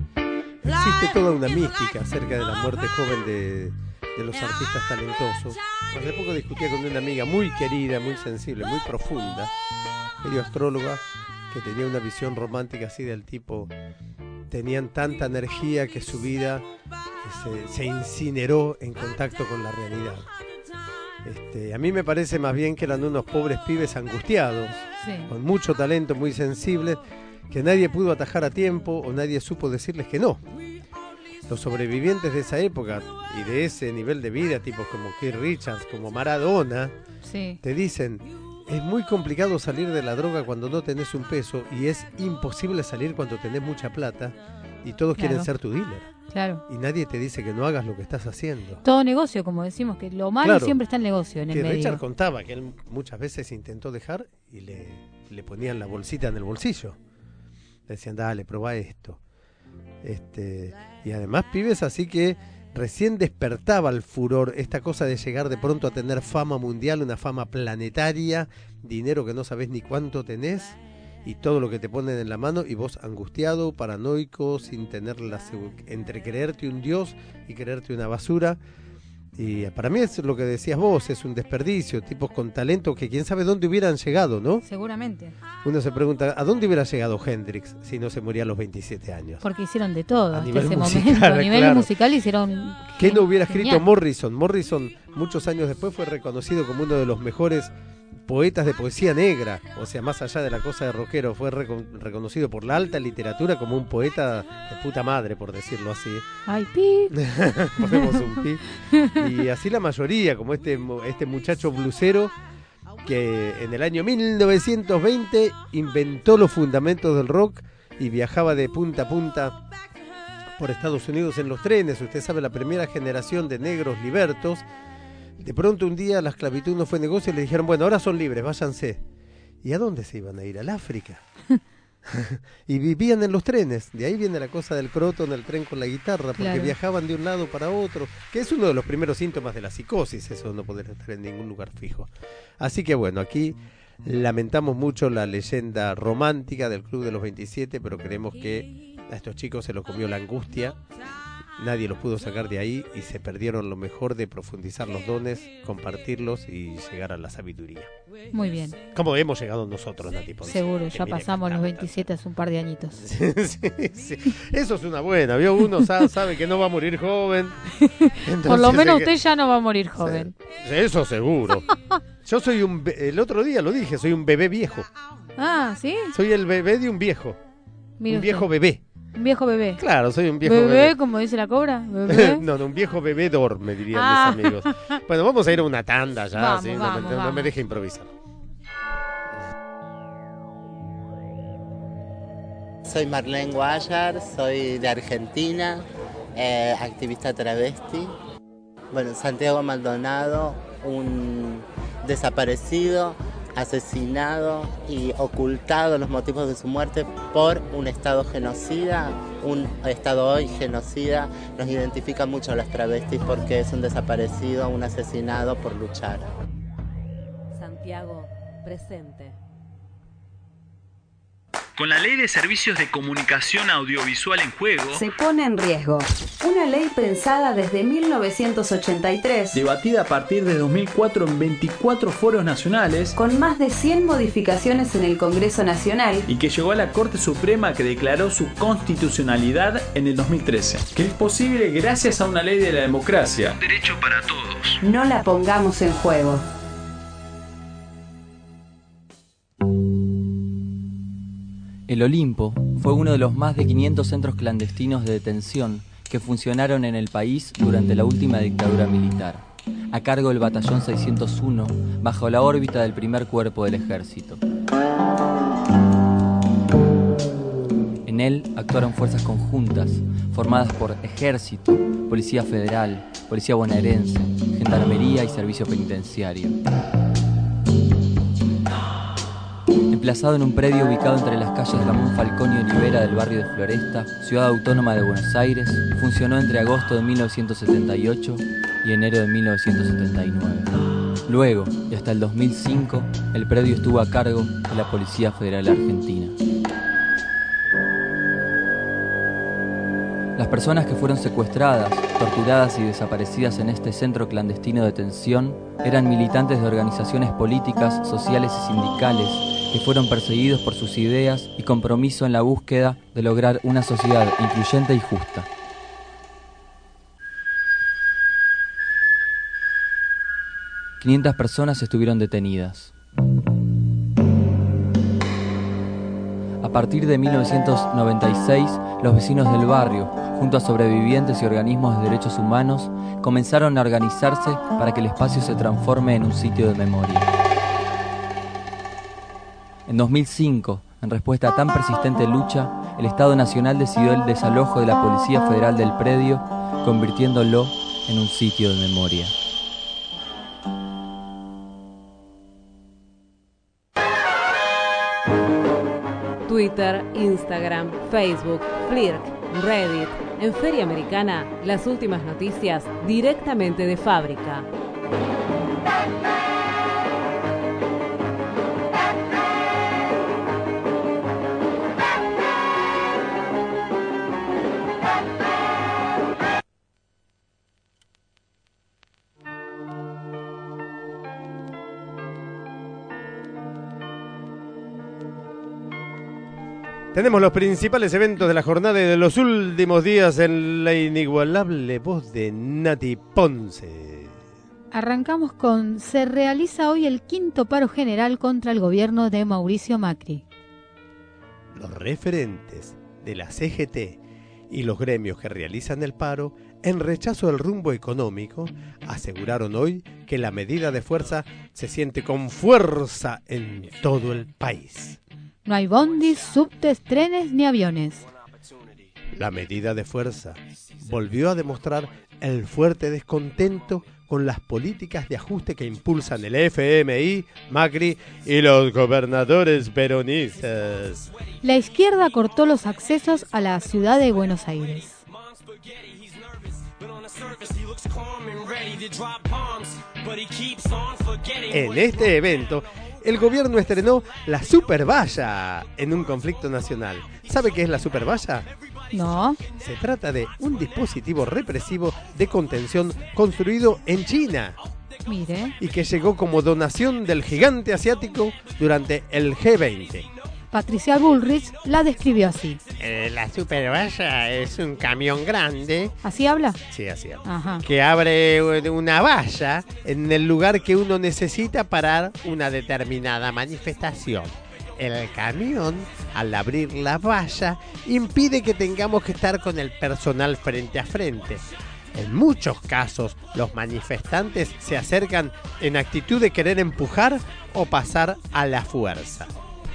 Existe toda una mística acerca de la muerte joven de, de los artistas talentosos. Hace poco discutía con una amiga muy querida, muy sensible, muy profunda, medio astróloga, que tenía una visión romántica así del tipo, tenían tanta energía que su vida se, se incineró en contacto con la realidad. Este, a mí me parece más bien que eran unos pobres pibes angustiados, sí, con mucho talento, muy sensibles, que nadie pudo atajar a tiempo o nadie supo decirles que no. Los sobrevivientes de esa época y de ese nivel de vida, tipos como Keith Richards, como Maradona, sí, te dicen, es muy complicado salir de la droga cuando no tenés un peso y es imposible salir cuando tenés mucha plata y todos claro. quieren ser tu dealer. Claro. Y nadie te dice que no hagas lo que estás haciendo. Todo negocio, como decimos, que lo malo claro. siempre está en negocio, en el Keith medio. Richards contaba que él muchas veces intentó dejar y le, le ponían la bolsita en el bolsillo. Le decían, dale, probá esto. Este, y además pibes así que recién despertaba el furor, esta cosa de llegar de pronto a tener fama mundial, una fama planetaria, dinero que no sabés ni cuánto tenés y todo lo que te ponen en la mano y vos angustiado, paranoico, sin tener la entre creerte un dios y creerte una basura. Y para mí es lo que decías vos, es un desperdicio, tipos con talento que quién sabe dónde hubieran llegado, ¿no? Seguramente. Uno se pregunta, ¿a dónde hubiera llegado Hendrix si no se moría a los veintisiete años? Porque hicieron de todo a hasta nivel ese musical, momento. A nivel claro. musical hicieron... ¿Qué no hubiera escrito genial. Morrison? Morrison, muchos años después, fue reconocido como uno de los mejores poetas de poesía negra. O sea, más allá de la cosa de rockero, fue reco- reconocido por la alta literatura como un poeta de puta madre, por decirlo así. Ay, pi. Ponemos un pi. Y así la mayoría, como este, este muchacho blusero que en el año mil novecientos veinte inventó los fundamentos del rock y viajaba de punta a punta por Estados Unidos en los trenes. Usted sabe, la primera generación de negros libertos. De pronto un día la esclavitud no fue negocio y le dijeron, bueno, ahora son libres, váyanse. ¿Y a dónde se iban a ir? Al África. Y vivían en los trenes. De ahí viene la cosa del croto en el tren con la guitarra, porque claro. viajaban de un lado para otro, que es uno de los primeros síntomas de la psicosis, eso de no poder estar en ningún lugar fijo. Así que bueno, aquí lamentamos mucho la leyenda romántica del Club de los veintisiete, pero creemos que a estos chicos se los comió la angustia nadie los pudo sacar de ahí y se perdieron lo mejor de profundizar los dones, compartirlos y llegar a la sabiduría. Muy bien. Como hemos llegado nosotros, Nati Ponce. Seguro, ya pasamos los veintisiete hace un par de añitos. Sí, sí. Eso es una buena, ¿vio? Uno sabe, sabe que no va a morir joven. Por lo menos usted ya no va a morir joven. Sí, eso seguro. Yo soy un... El otro día lo dije, soy un bebé viejo. Ah, ¿sí? Soy el bebé de un viejo. Mire un viejo usted. bebé. Un viejo bebé. Claro, soy un viejo bebé. bebé. Como dice la cobra. ¿Bebé? no, no, un viejo bebedor, me dirían ah. mis amigos. Bueno, vamos a ir a una tanda ya, vamos, ¿sí? no, vamos, me, vamos. no me deje improvisar. Soy Marlene Guayar, soy de Argentina, eh, activista travesti. Bueno, Santiago Maldonado, un desaparecido, asesinado y ocultado los motivos de su muerte por un Estado genocida, un Estado hoy genocida. Nos identifica mucho a las travestis porque es un desaparecido, un asesinado por luchar. Santiago, presente. Con la Ley de Servicios de Comunicación Audiovisual en juego, se pone en riesgo una ley pensada desde mil novecientos ochenta y tres, debatida a partir de dos mil cuatro en veinticuatro foros nacionales, con más de cien modificaciones en el Congreso Nacional, y que llegó a la Corte Suprema, que declaró su constitucionalidad en el dos mil trece, que es posible gracias a una ley de la democracia, derecho para todos. No la pongamos en juego. El Olimpo fue uno de los más de quinientos centros clandestinos de detención que funcionaron en el país durante la última dictadura militar, a cargo del Batallón seiscientos uno, bajo la órbita del primer cuerpo del ejército. En él actuaron fuerzas conjuntas, formadas por Ejército, Policía Federal, Policía Bonaerense, Gendarmería y Servicio Penitenciario. Emplazado en un predio ubicado entre las calles Ramón Falcón y Olivera del barrio de Floresta, ciudad autónoma de Buenos Aires, funcionó entre agosto de mil novecientos setenta y ocho y enero de mil novecientos setenta y nueve. Luego, y hasta el dos mil cinco, el predio estuvo a cargo de la Policía Federal Argentina. Las personas que fueron secuestradas, torturadas y desaparecidas en este centro clandestino de detención eran militantes de organizaciones políticas, sociales y sindicales que fueron perseguidos por sus ideas y compromiso en la búsqueda de lograr una sociedad incluyente y justa. quinientas personas estuvieron detenidas. A partir de mil novecientos noventa y seis, los vecinos del barrio, junto a sobrevivientes y organismos de derechos humanos, comenzaron a organizarse para que el espacio se transforme en un sitio de memoria. En dos mil cinco, en respuesta a tan persistente lucha, el Estado Nacional decidió el desalojo de la Policía Federal del predio, convirtiéndolo en un sitio de memoria. Twitter, Instagram, Facebook, Flirk, Reddit. En Feria Americana, las últimas noticias directamente de fábrica. Tenemos los principales eventos de la jornada y de los últimos días en la inigualable voz de Nati Ponce. Arrancamos con: se realiza hoy el quinto paro general contra el gobierno de Mauricio Macri. Los referentes de la C G T y los gremios que realizan el paro, en rechazo del rumbo económico, aseguraron hoy que la medida de fuerza se siente con fuerza en todo el país. No hay bondis, subtes, trenes ni aviones. La medida de fuerza volvió a demostrar el fuerte descontento con las políticas de ajuste que impulsan el F M I, Macri y los gobernadores peronistas. La izquierda cortó los accesos a la ciudad de Buenos Aires. En este evento, el gobierno estrenó la supervalla en un conflicto nacional. ¿Sabe qué es la supervalla? No. Se trata de un dispositivo represivo de contención construido en China. Mire. Y que llegó como donación del gigante asiático durante el G veinte. Patricia Bullrich la describió así. Eh, la supervalla es un camión grande. ¿Así habla? Sí, así habla. Ajá. Que abre una valla en el lugar que uno necesita para una determinada manifestación. El camión, al abrir la valla, impide que tengamos que estar con el personal frente a frente. En muchos casos, los manifestantes se acercan en actitud de querer empujar o pasar a la fuerza.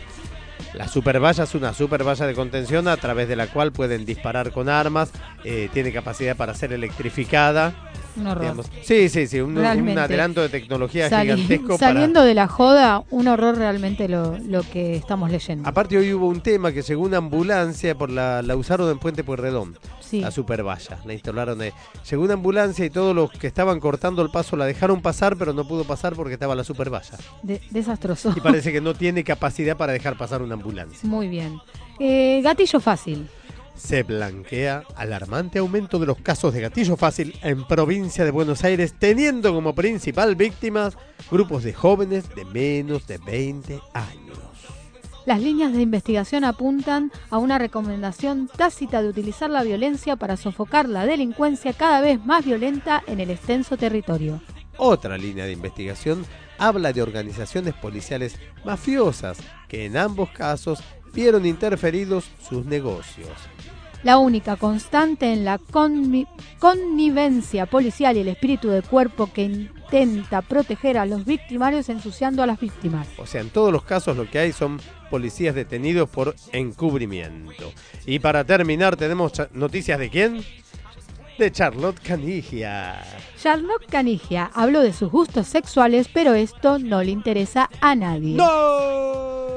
La supervalla es una supervalla de contención a través de la cual pueden disparar con armas, eh, tiene capacidad para ser electrificada. Un horror. Digamos. Sí, sí, sí, un, un adelanto de tecnología Sali gigantesco. Saliendo para... de la joda, un horror realmente lo, lo que estamos leyendo. Aparte hoy hubo un tema que según ambulancia, por la, la usaron en Puente Pueyrredón, sí. La supervalla, la instalaron ahí. Llegó una ambulancia y todos los que estaban cortando el paso la dejaron pasar, pero no pudo pasar porque estaba la supervalla. De desastroso. Y parece que no tiene capacidad para dejar pasar una ambulancia. Muy bien. Eh, gatillo fácil. Se blanquea alarmante aumento de los casos de gatillo fácil en provincia de Buenos Aires, teniendo como principal víctimas grupos de jóvenes de menos de veinte años. Las líneas de investigación apuntan a una recomendación tácita de utilizar la violencia para sofocar la delincuencia cada vez más violenta en el extenso territorio. Otra línea de investigación habla de organizaciones policiales mafiosas que en ambos casos vieron interferidos sus negocios. La única constante en la conni connivencia policial y el espíritu de cuerpo que intenta proteger a los victimarios ensuciando a las víctimas. O sea, en todos los casos lo que hay son policías detenidos por encubrimiento. Y para terminar, tenemos noticias de ¿quién? De Charlotte Canigia. Charlotte Canigia habló de sus gustos sexuales, pero esto no le interesa a nadie. ¡No!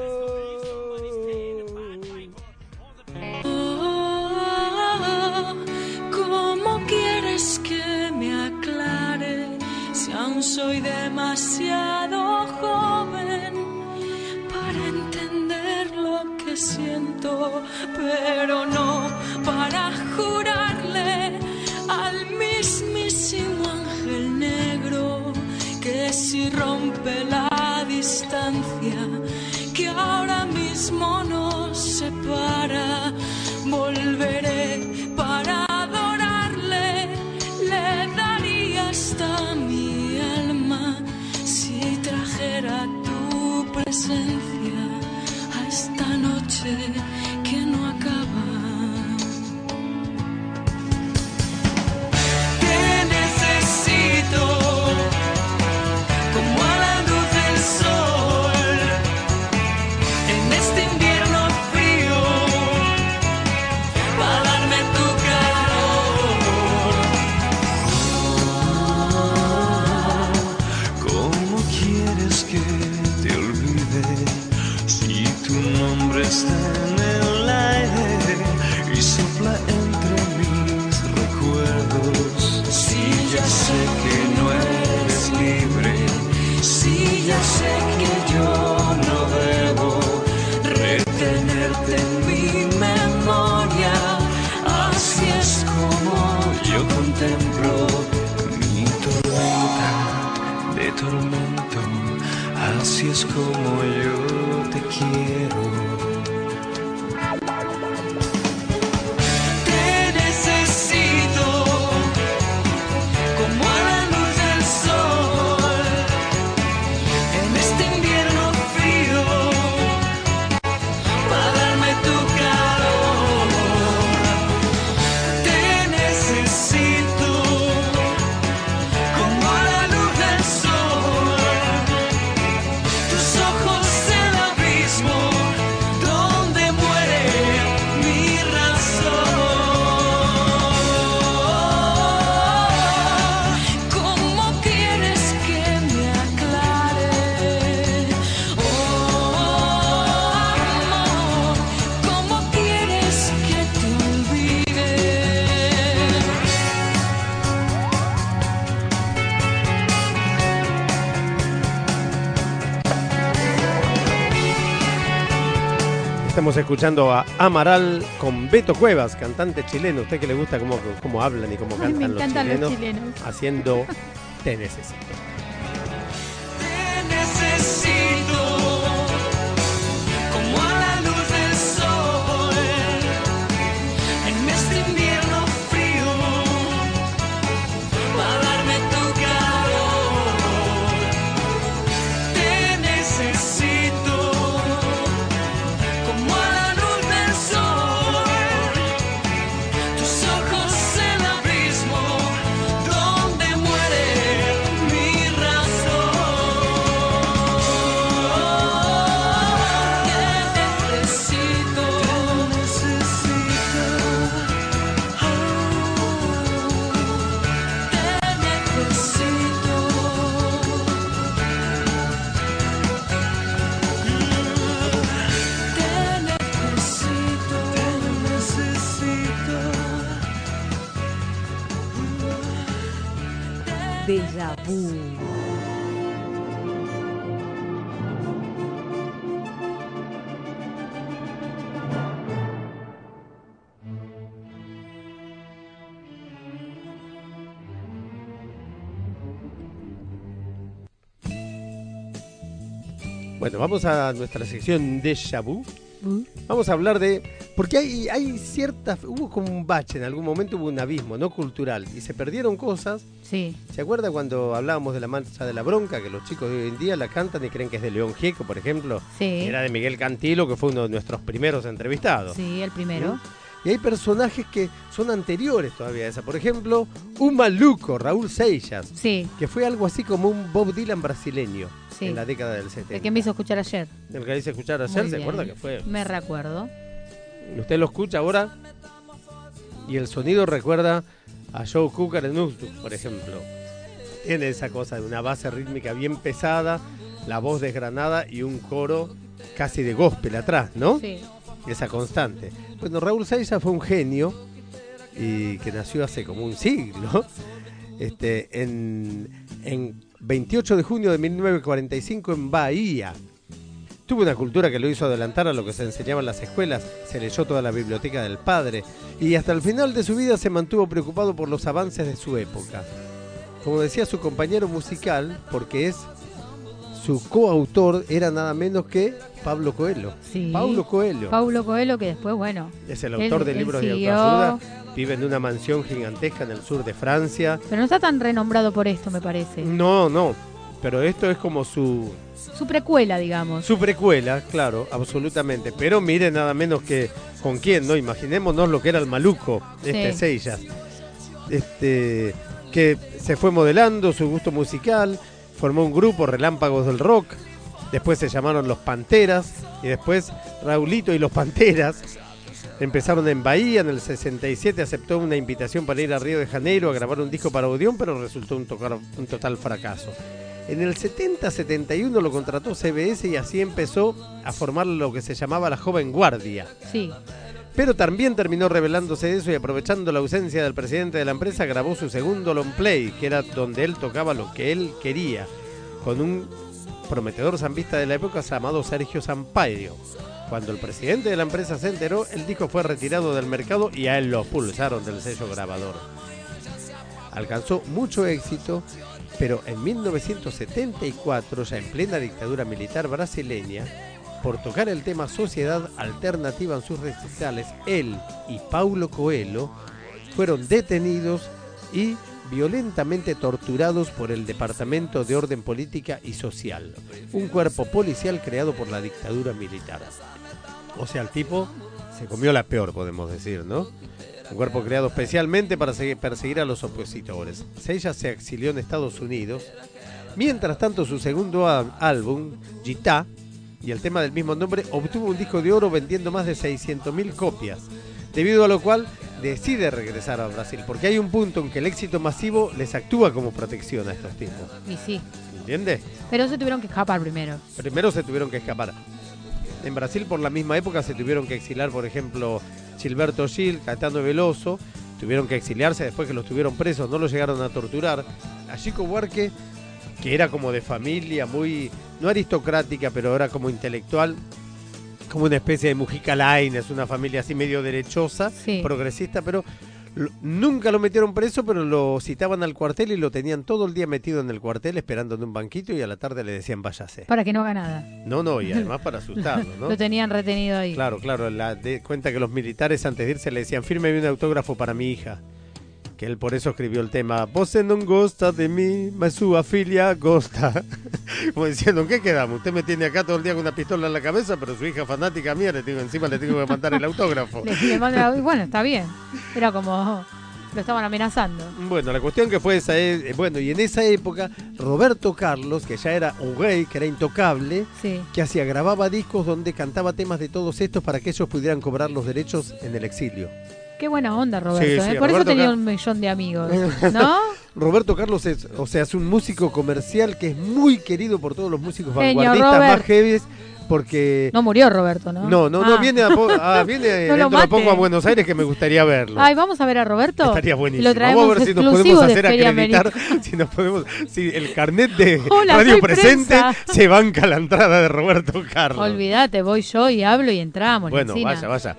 Aún soy demasiado joven para entender lo que siento, pero no para jurarle al mismísimo ángel negro que si rompe la distancia que ahora mismo nos separa, volveré para adorarle, le daría hasta mi si trajera tu presencia a esta noche que no acaba. Te necesito como a la luz del sol en este invierno frío para darme tu que te olvide si tu nombre está en el aire y sopla entre mis recuerdos. Si ya sé que no eres libre, si ya sé que yo no debo retenerte en mi memoria, así es como yo contemplo mi tormenta de tormento. Así es como yo te quiero. Te necesito como a la luz del sol en este invierno frío para darme tu calor. Te necesito como a la luz del sol. Tus ojos el abismo Estamos escuchando a Amaral con Beto Cuevas, cantante chileno. ¿Usted que le gusta cómo, cómo hablan y cómo Ay, cantan me los encantan chilenos? los chilenos. Haciendo Te Necesito. Te necesito como a la luz del sol en este invierno frío para darme tu calor. Te necesito como a la luz del sol, tus ojos el abismo donde muere mi razón. Te necesito, te necesito, te necesito. Te necesito, te necesito. Déjà vu. Bueno, vamos a nuestra sección Déjà Vu. Vamos a hablar de... Porque hay, hay ciertas... Hubo como un bache, en algún momento hubo un abismo, ¿no? Cultural. Y se perdieron cosas. Sí. ¿Se acuerda cuando hablábamos de la marcha de la bronca? Que los chicos de hoy en día la cantan y creen que es de León Gieco, por ejemplo. Sí. Era de Miguel Cantilo, que fue uno de nuestros primeros entrevistados. Sí, el primero. ¿Mm? Y hay personajes que son anteriores todavía a esa. Por ejemplo, un maluco, Raúl Seixas. Sí. Que fue algo así como un Bob Dylan brasileño. Sí. En la década del setenta. El que me hizo escuchar ayer. El que hice escuchar ayer, Muy ¿se bien. acuerda que fue? Me recuerdo. Usted lo escucha ahora y el sonido recuerda a Joe Cocker en Usdu, por ejemplo. Tiene esa cosa de una base rítmica bien pesada, la voz desgranada y un coro casi de gospel atrás, ¿no? Sí. Esa constante. Bueno, Raúl Seixas fue un genio y que nació hace como un siglo. Este, en, en veintiocho de junio de mil novecientos cuarenta y cinco en Bahía. Tuvo una cultura que lo hizo adelantar a lo que se enseñaba en las escuelas, se leyó toda la biblioteca del padre y hasta el final de su vida se mantuvo preocupado por los avances de su época. Como decía su compañero musical, porque es su coautor, era nada menos que Pablo Coelho. Sí. Paulo Coelho. Paulo Coelho, que después, bueno. Es el autor él- de él libros siguió, de autoayuda. Vive en una mansión gigantesca en el sur de Francia. Pero no está tan renombrado por esto, me parece. No, no. Pero esto es como su... Su precuela, digamos. Su precuela, claro, absolutamente. Pero mire nada menos que con quién, ¿no? Imaginémonos lo que era el maluco, este Sí. Seixas. Este, que se fue modelando su gusto musical, formó un grupo, Relámpagos del Rock, después se llamaron Los Panteras, y después Raulito y Los Panteras empezaron en Bahía. En el sesenta y siete aceptó una invitación para ir a Río de Janeiro a grabar un disco para Odeón, pero resultó un, tocar, un total fracaso. En el setenta setenta y uno lo contrató C B S y así empezó a formar lo que se llamaba la Joven Guardia. Sí. Pero también terminó revelándose de eso y aprovechando la ausencia del presidente de la empresa grabó su segundo long play, que era donde él tocaba lo que él quería, con un prometedor zambista de la época llamado Sergio Sampaio. Cuando el presidente de la empresa se enteró, el disco fue retirado del mercado y a él lo expulsaron del sello grabador. Alcanzó mucho éxito, pero en mil novecientos setenta y cuatro, ya en plena dictadura militar brasileña, por tocar el tema Sociedad Alternativa en sus recitales, él y Paulo Coelho fueron detenidos y violentamente torturados por el Departamento de Orden Política y Social, un cuerpo policial creado por la dictadura militar. O sea, el tipo se comió la peor, podemos decir, ¿no? Un cuerpo creado especialmente para seguir, perseguir a los opositores. Seixas se exilió en Estados Unidos. Mientras tanto, su segundo á- álbum, Gitá, y el tema del mismo nombre, obtuvo un disco de oro vendiendo más de seiscientas mil copias, debido a lo cual decide regresar a Brasil, porque hay un punto en que el éxito masivo les actúa como protección a estos tipos. Y sí. ¿Entiende? Pero se tuvieron que escapar primero. Primero se tuvieron que escapar. En Brasil, por la misma época, se tuvieron que exiliar, por ejemplo, Gilberto Gil, Caetano Veloso, tuvieron que exiliarse después que los tuvieron presos, no los llegaron a torturar. A Chico Buarque, que era como de familia muy, no aristocrática, pero era como intelectual, como una especie de Mujica Lainez, una familia así medio derechosa, Sí. progresista, pero lo- nunca lo metieron preso, pero lo citaban al cuartel y lo tenían todo el día metido en el cuartel esperando en un banquito y a la tarde le decían váyase. Para que no haga nada. No, no, y además para asustarlo, ¿no? Lo tenían retenido ahí. Claro, claro, la de, cuenta que los militares antes de irse le decían, fírmeme un autógrafo para mi hija. Que él por eso escribió el tema, Você non gosta de mí, mas sua filha gosta. Como diciendo, ¿en qué quedamos? Usted me tiene acá todo el día con una pistola en la cabeza, pero su hija fanática mía, le tengo encima le tengo que mandar el autógrafo. Le- le manda- bueno, está bien. Era como... Lo estaban amenazando. Bueno, la cuestión que fue esa es, eh, bueno, y en esa época, Roberto Carlos, que ya era un rey, que era intocable, Sí. que hacía, grababa discos donde cantaba temas de todos estos para que ellos pudieran cobrar los derechos en el exilio. Qué buena onda, Roberto. Sí, ¿eh? sí, Por Roberto eso tenía Car- un millón de amigos. ¿No? Roberto Carlos es, o sea, es un músico comercial que es muy querido por todos los músicos Genio, vanguardistas Robert. más heavies, porque... No murió Roberto, ¿no? No, no, no, Ah. viene, a po- ah, viene No lo dentro de poco mate. a Buenos Aires que me gustaría verlo. Ay, vamos a ver a Roberto. Estaría Y buenísimo. lo traemos Vamos a ver si nos exclusivo podemos de hacer Feria acreditar, América. si nos podemos, si el carnet de Hola, Radio soy Presente prensa. se banca la entrada de Roberto Carlos. Olvídate, voy yo y hablo y entramos. Bueno, Lencina. vaya, vaya.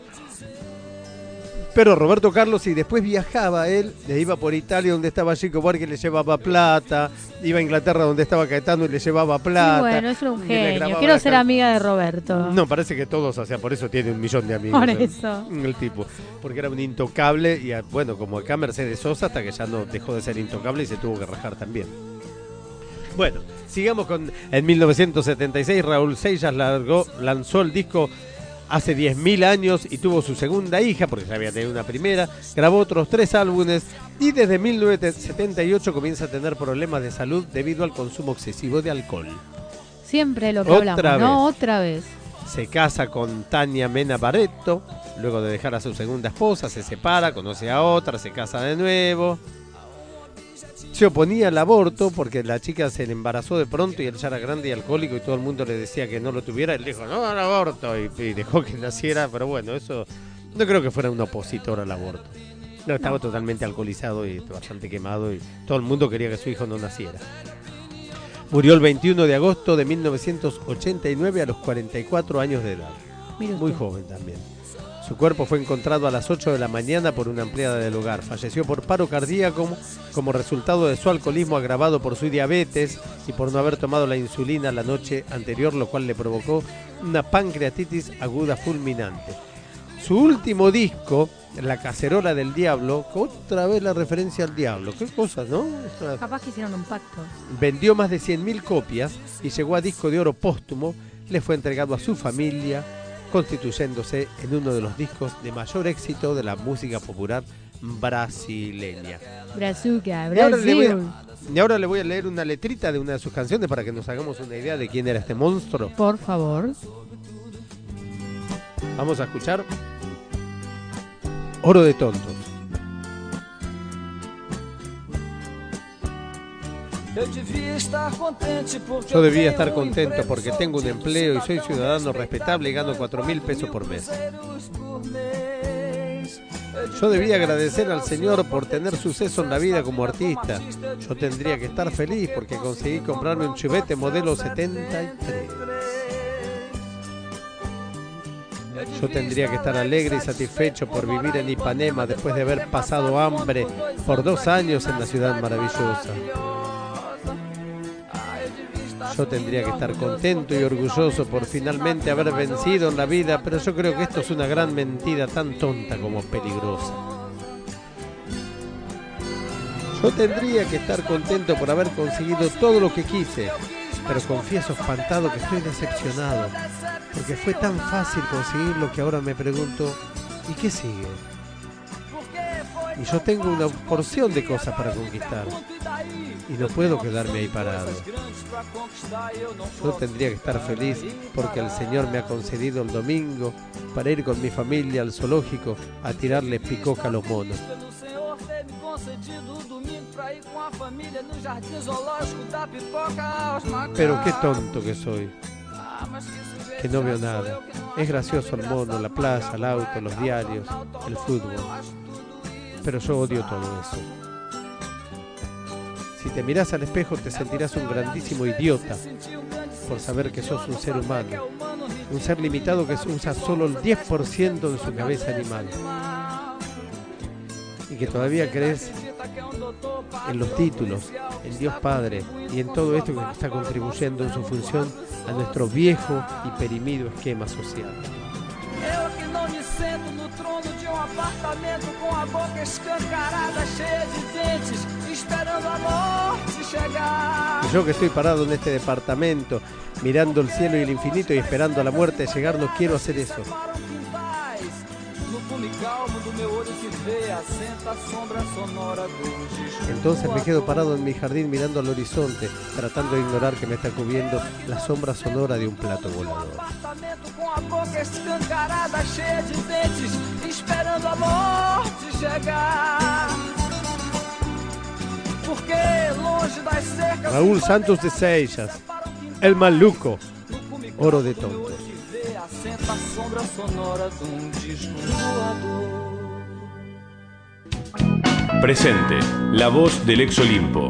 Pero Roberto Carlos, y después viajaba él, le iba por Italia donde estaba Chico Buarque y le llevaba plata, iba a Inglaterra donde estaba Caetano y le llevaba plata. Sí, bueno, es un y le genio. grababa Quiero la ser can- amiga de Roberto. No, parece que todos, o sea, por eso tiene un millón de amigos. Por el- eso. El tipo, porque era un intocable y, a- bueno, como acá Mercedes Sosa, hasta que ya no dejó de ser intocable y se tuvo que rajar también. Bueno, sigamos con... En mil novecientos setenta y seis Raúl Seixas largó, lanzó el disco hace diez mil años y tuvo su segunda hija, porque ya había tenido una primera, grabó otros tres álbumes y desde mil novecientos setenta y ocho comienza a tener problemas de salud debido al consumo excesivo de alcohol. Siempre lo que Otra hablamos, ¿no? vez. Otra vez. Se casa con Tania Mena Barreto, luego de dejar a su segunda esposa, se separa, conoce a otra, se casa de nuevo. Se oponía al aborto porque la chica se le embarazó de pronto y él ya era grande y alcohólico y todo el mundo le decía que no lo tuviera. Él dijo, no al aborto, y, y dejó que naciera, pero bueno, eso no creo que fuera un opositor al aborto. No, estaba totalmente alcoholizado y bastante quemado y todo el mundo quería que su hijo no naciera. Murió el veintiuno de agosto de mil novecientos ochenta y nueve a los cuarenta y cuatro años de edad. Mire Muy usted. joven también. Su cuerpo fue encontrado a las ocho de la mañana por una empleada del hogar. Falleció por paro cardíaco como resultado de su alcoholismo agravado por su diabetes y por no haber tomado la insulina la noche anterior, lo cual le provocó una pancreatitis aguda fulminante. Su último disco, La Cacerola del Diablo, otra vez la referencia al diablo. Qué cosa, ¿no? Esta- Capaz que hicieron un pacto. Vendió más de cien mil copias y llegó a disco de oro póstumo. Le fue entregado a su familia, constituyéndose en uno de los discos de mayor éxito de la música popular brasileña. Brazuca, Y ahora, le voy Brasil. a, y ahora le voy a leer una letrita de una de sus canciones para que nos hagamos una idea de quién era este monstruo. Por favor. Vamos a escuchar Oro de Tontos. Yo debía estar contento porque tengo un empleo y soy ciudadano respetable y gano cuatro mil pesos por mes. Yo debía agradecer al Señor por tener suceso en la vida como artista. Yo tendría que estar feliz porque conseguí comprarme un Chevette modelo setenta y tres. Yo tendría que estar alegre y satisfecho por vivir en Ipanema después de haber pasado hambre por dos años en la ciudad maravillosa. Yo tendría que estar contento y orgulloso por finalmente haber vencido en la vida, pero yo creo que esto es una gran mentira tan tonta como peligrosa. Yo tendría que estar contento por haber conseguido todo lo que quise, pero confieso espantado que estoy decepcionado, porque fue tan fácil conseguirlo que ahora me pregunto, ¿y qué sigue? Y yo tengo una porción de cosas para conquistar, y no puedo quedarme ahí parado. Yo tendría que estar feliz porque el Señor me ha concedido el domingo para ir con mi familia al zoológico a tirarle picoca a los monos. Pero qué tonto que soy, que no veo nada. Es gracioso el mono, la plaza, el auto, los diarios, el fútbol. Pero yo odio todo eso. Si te mirás al espejo te sentirás un grandísimo idiota por saber que sos un ser humano Un ser limitado que usa solo el diez por ciento de su cabeza animal. Y que todavía crees en los títulos, en Dios Padre y en todo esto que está contribuyendo en su función a nuestro viejo y perimido esquema social. Eu que não me sento no trono de um apartamento com a boca escancarada, cheia de dentes, esperando a morte chegar. Yo que estoy parado en este departamento, mirando el cielo y el infinito y esperando a la muerte llegar, no quiero hacer eso. Entonces me quedo parado en mi jardín mirando al horizonte, tratando de ignorar que me está cubriendo la sombra sonora de un plato volador. Raúl Santos de Seixas, el maluco, oro de tontos. Assenta a sombra sonora de um disco voador. Presente, la voz del ex Olimpo.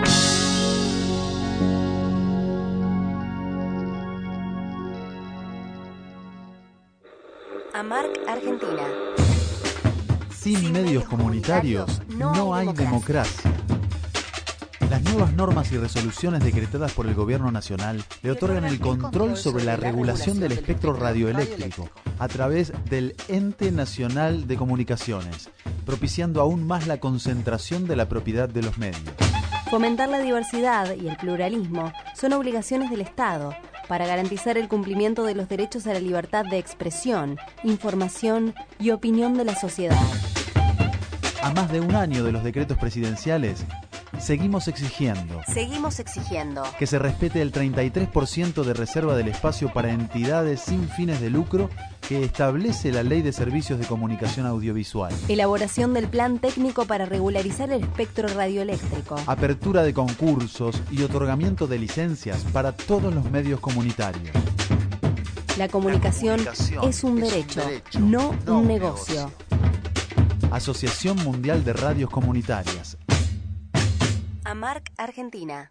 AMARC Argentina. Sin medios comunitarios no hay democracia. Las nuevas normas y resoluciones decretadas por el Gobierno Nacional le otorgan el control sobre la regulación del espectro radioeléctrico a través del Ente Nacional de Comunicaciones, propiciando aún más la concentración de la propiedad de los medios. Fomentar la diversidad y el pluralismo son obligaciones del Estado para garantizar el cumplimiento de los derechos a la libertad de expresión, información y opinión de la sociedad. A más de un año de los decretos presidenciales, Seguimos exigiendo Seguimos exigiendo que se respete el treinta y tres por ciento de reserva del espacio para entidades sin fines de lucro que establece la Ley de Servicios de Comunicación Audiovisual. Elaboración del plan técnico para regularizar el espectro radioeléctrico. Apertura de concursos y otorgamiento de licencias para todos los medios comunitarios. La comunicación, la comunicación es, un, es derecho, un derecho, no, no un negocio. negocio. Asociación Mundial de Radios Comunitarias. AMARC Argentina.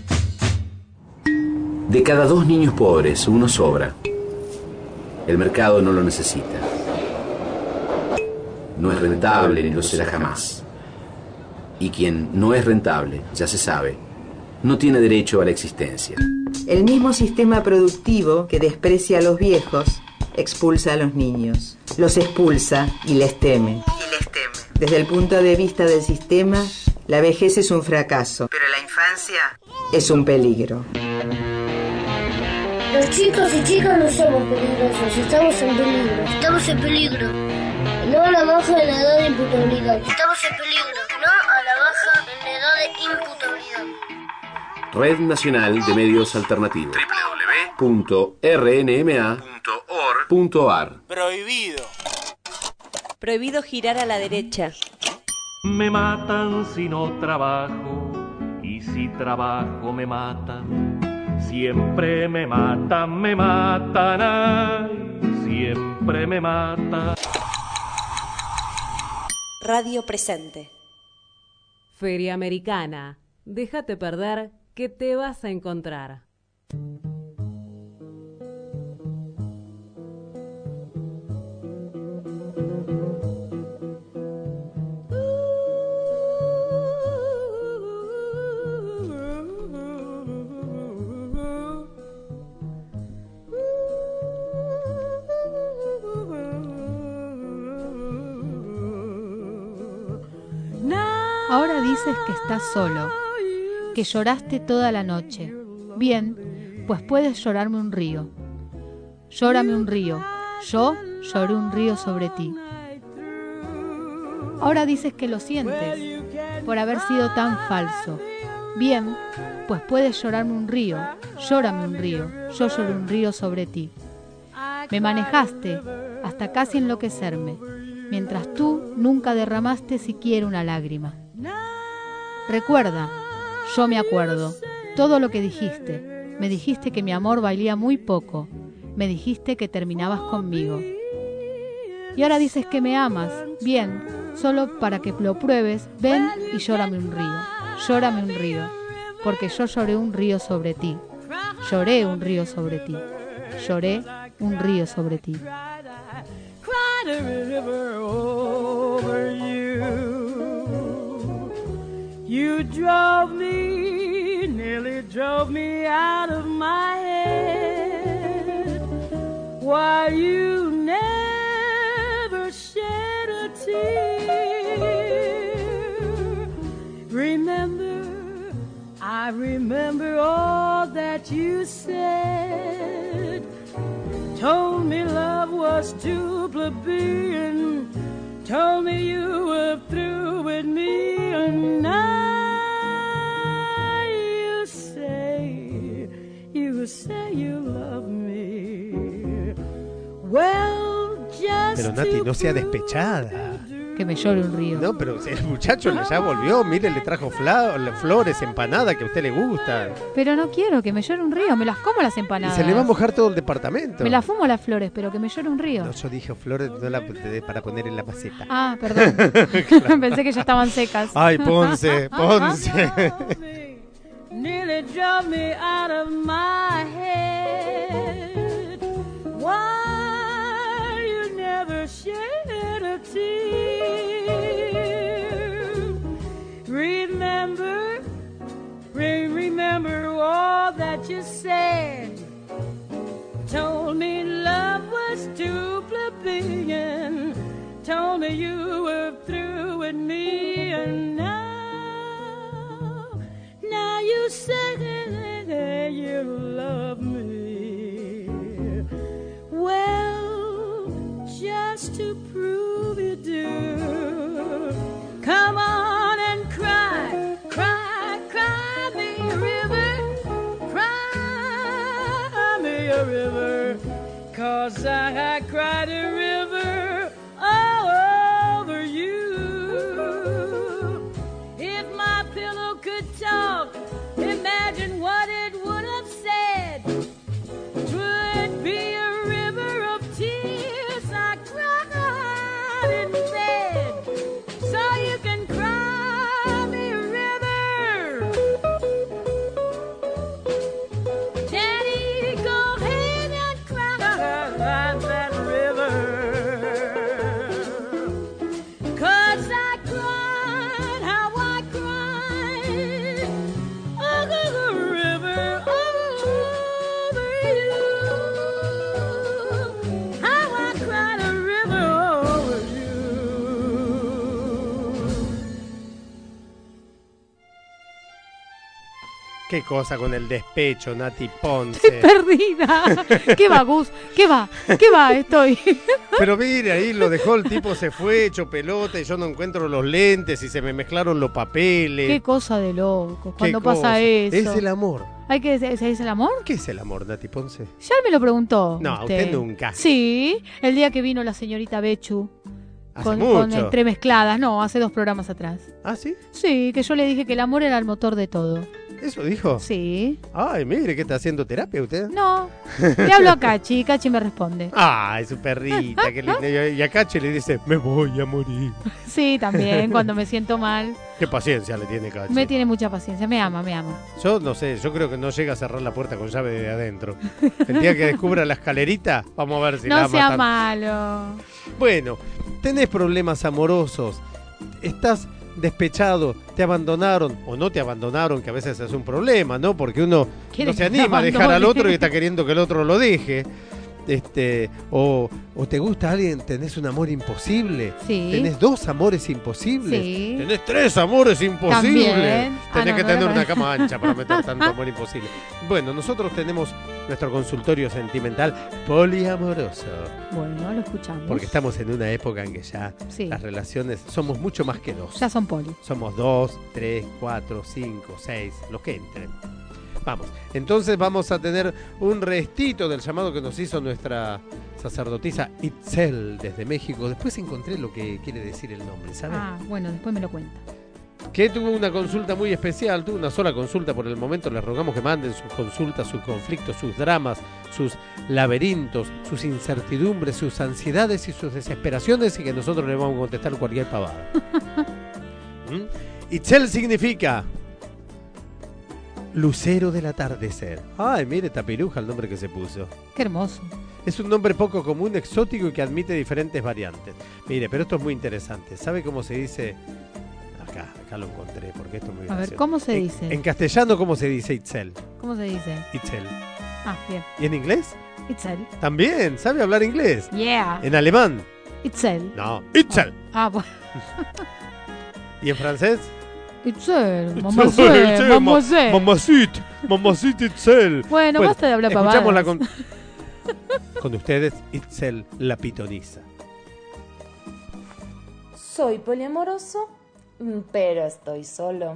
De cada dos niños pobres, uno sobra. El mercado no lo necesita. No es rentable ni lo será jamás. Y quien no es rentable, ya se sabe, no tiene derecho a la existencia. El mismo sistema productivo que desprecia a los viejos, expulsa a los niños. Los expulsa y les teme. Y les teme. Desde el punto de vista del sistema, la vejez es un fracaso. Pero la infancia es un peligro. Los chicos y chicas no somos peligrosos, estamos en peligro. Estamos en peligro. No a la baja en la edad de imputabilidad. Estamos en peligro. No a la baja en la edad de imputabilidad. Red Nacional de Medios Alternativos. doble u doble u doble u punto r n m a punto org punto a r. Prohibido. Prohibido girar a la derecha. Me matan si no trabajo, y si trabajo me matan. Siempre me matan, me matan, ay, siempre me matan. Radio Presente. Feria Americana. Déjate perder que te vas a encontrar. Ahora dices que estás solo, que lloraste toda la noche. Bien, pues puedes llorarme un río. Llórame un río. Yo lloré un río sobre ti. Ahora dices que lo sientes por haber sido tan falso. Bien, pues puedes llorarme un río. Llórame un río. Yo lloré un río sobre ti. Me manejaste hasta casi enloquecerme, mientras tú nunca derramaste siquiera una lágrima. Recuerda, yo me acuerdo, todo lo que dijiste. Me dijiste que mi amor valía muy poco. Me dijiste que terminabas conmigo. Y ahora dices que me amas. Bien, solo para que lo pruebes, ven y llórame un río. Llórame un río, porque yo lloré un río sobre ti. Lloré un río sobre ti. Lloré un río sobre ti. Cried a river over you. You drove me, nearly drove me out of my head. While you never shed a tear. Remember, I remember all that you said. Told me love was too plebeian. Told me you were through with me. And now you say, you say you love me. Well, just Pero Nati, no sea despechada. Que me llore un río. No, pero el muchacho ya volvió, mire, le trajo fla- flores, empanadas que a usted le gusta. Pero no quiero que me llore un río, me las como las empanadas. Y se le va a mojar todo el departamento. Me las fumo las flores, pero que me llore un río. No, yo dije flores no la, de- para poner en la maceta. Ah, perdón. Claro. Pensé que ya estaban secas. Ay, Ponce, Ponce. Nearly drove me out of my head. Why you never shed a tear? Remember, re- remember all that you said. Told me love was too plebeian. Told me you were through with me, and now, now you say you love me. Well, just to prove you do, come on and cry, cry, cry me a river, cry me a river, 'cause I, I cried a river all over you. If my pillow could talk, imagine what it would have said. 'Twould be a river of tears I cried in bed. So you can cry me a river. Daddy, go ahead and cry that river. 'Cause I cried how I cried over the river over you. How I cried a river over you. Qué cosa con el despecho, Nati Ponce. Estoy perdida. ¿Qué va, Gus? ¿Qué va? ¿Qué va? Estoy. Pero mire, ahí lo dejó, el tipo se fue hecho pelota y yo no encuentro los lentes y se me mezclaron los papeles. Qué cosa de loco. Cuando Qué pasa cosa. eso. Es el amor. Hay que decir, ¿es el amor? ¿Qué es el amor, Nati Ponce? Ya me lo preguntó. No, a usted nunca. Sí, el día que vino la señorita Bechu. Hace Con, mucho. con entremezcladas, no, hace dos programas atrás. ¿Ah, sí? Sí, que yo le dije que el amor era el motor de todo. ¿Eso dijo? Sí. Ay, mire, ¿qué está haciendo terapia usted? No, le hablo a Cachi y Cachi me responde. Ay, su perrita, qué linda. Y a Cachi le dice, me voy a morir. Sí, también, cuando me siento mal. Qué paciencia le tiene Cachi. Me tiene mucha paciencia, me ama, me ama. Yo no sé, yo creo que no llega a cerrar la puerta con llave de adentro. El día que descubra la escalerita, vamos a ver si la No ama sea tan- malo. Bueno, tenés problemas amorosos, estás despechado, te abandonaron o no te abandonaron, que a veces es un problema, ¿no? Porque uno Quiere no se que te anima a dejar al abandone. otro y está queriendo que el otro lo deje. Este, o, o te gusta alguien, tenés un amor imposible, Sí. tenés dos amores imposibles, Sí. tenés tres amores imposibles, También. Ah, tenés no, que no tener era una para- cama ancha para meter tanto amor imposible. Bueno, nosotros tenemos nuestro consultorio sentimental poliamoroso. Bueno, lo escuchamos. Porque estamos en una época en que ya Sí. las relaciones somos mucho más que dos. Ya son poli. Somos dos, tres, cuatro, cinco, seis, los que entren. Vamos, entonces vamos a tener un restito del llamado que nos hizo nuestra sacerdotisa Itzel desde México. Después encontré lo que quiere decir el nombre, ¿sabes? Ah, bueno, después me lo cuenta. Que tuvo una consulta muy especial, tuvo una sola consulta por el momento. Les rogamos que manden sus consultas, sus conflictos, sus dramas, sus laberintos, sus incertidumbres, sus ansiedades y sus desesperaciones, y que nosotros le vamos a contestar cualquier pavada. ¿Mm? Itzel significa lucero del atardecer. Ay, mire, tapiruja el nombre que se puso. Qué hermoso. Es un nombre poco común, exótico y que admite diferentes variantes. Mire, pero esto es muy interesante. ¿Sabe cómo se dice? Acá, acá lo encontré, porque esto es muy A ver, gracioso. ¿cómo se En- dice? En castellano, ¿cómo se dice Itzel? ¿Cómo se dice? Itzel. Ah, bien. ¿Y en inglés? Itzel. También, ¿sabe hablar inglés? Yeah. ¿En alemán? Itzel. No, Itzel. Ah, bueno. ¿Y en francés? Itzel. Itzel, Mamacé. Itzel, Mamacé. ma- Mamacita, mamacita Itzel. Bueno, basta de hablar escuchámosla pavadas. con, con ustedes, Itzel la pitonisa. Soy poliamoroso, mm, pero estoy solo.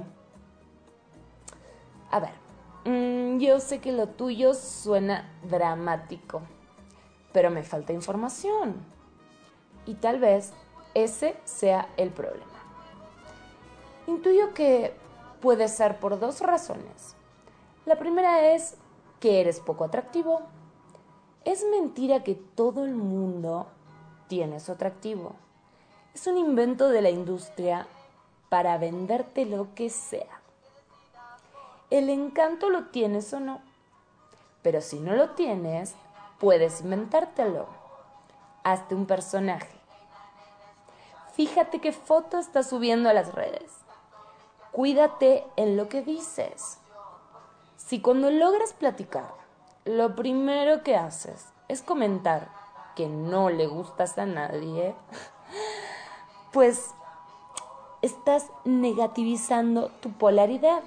A ver, mm, yo sé que lo tuyo suena dramático, pero me falta información. Y tal vez ese sea el problema. Intuyo que puede ser por dos razones. La primera es que eres poco atractivo. Es mentira que todo el mundo tiene su atractivo. Es un invento de la industria para venderte lo que sea. El encanto lo tienes o no, pero si no lo tienes, puedes inventártelo. Hazte un personaje. Fíjate qué foto estás subiendo a las redes. Cuídate en lo que dices. Si cuando logras platicar, lo primero que haces es comentar que no le gustas a nadie, pues estás negativizando tu polaridad.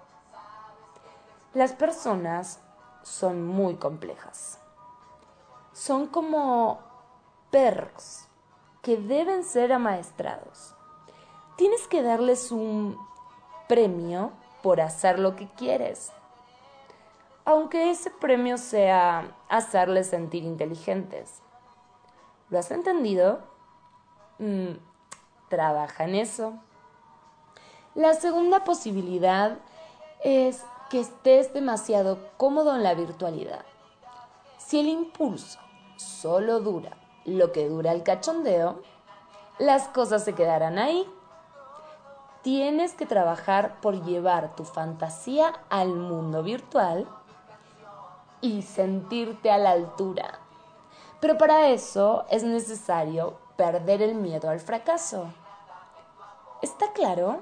Las personas son muy complejas. Son como perros que deben ser amaestrados. Tienes que darles un premio por hacer lo que quieres, aunque ese premio sea hacerles sentir inteligentes. ¿Lo has entendido? Mm, trabaja en eso. La segunda posibilidad es que estés demasiado cómodo en la virtualidad. Si el impulso solo dura lo que dura el cachondeo, las cosas se quedarán ahí. Tienes que trabajar por llevar tu fantasía al mundo virtual y sentirte a la altura. Pero para eso es necesario perder el miedo al fracaso. ¿Está claro?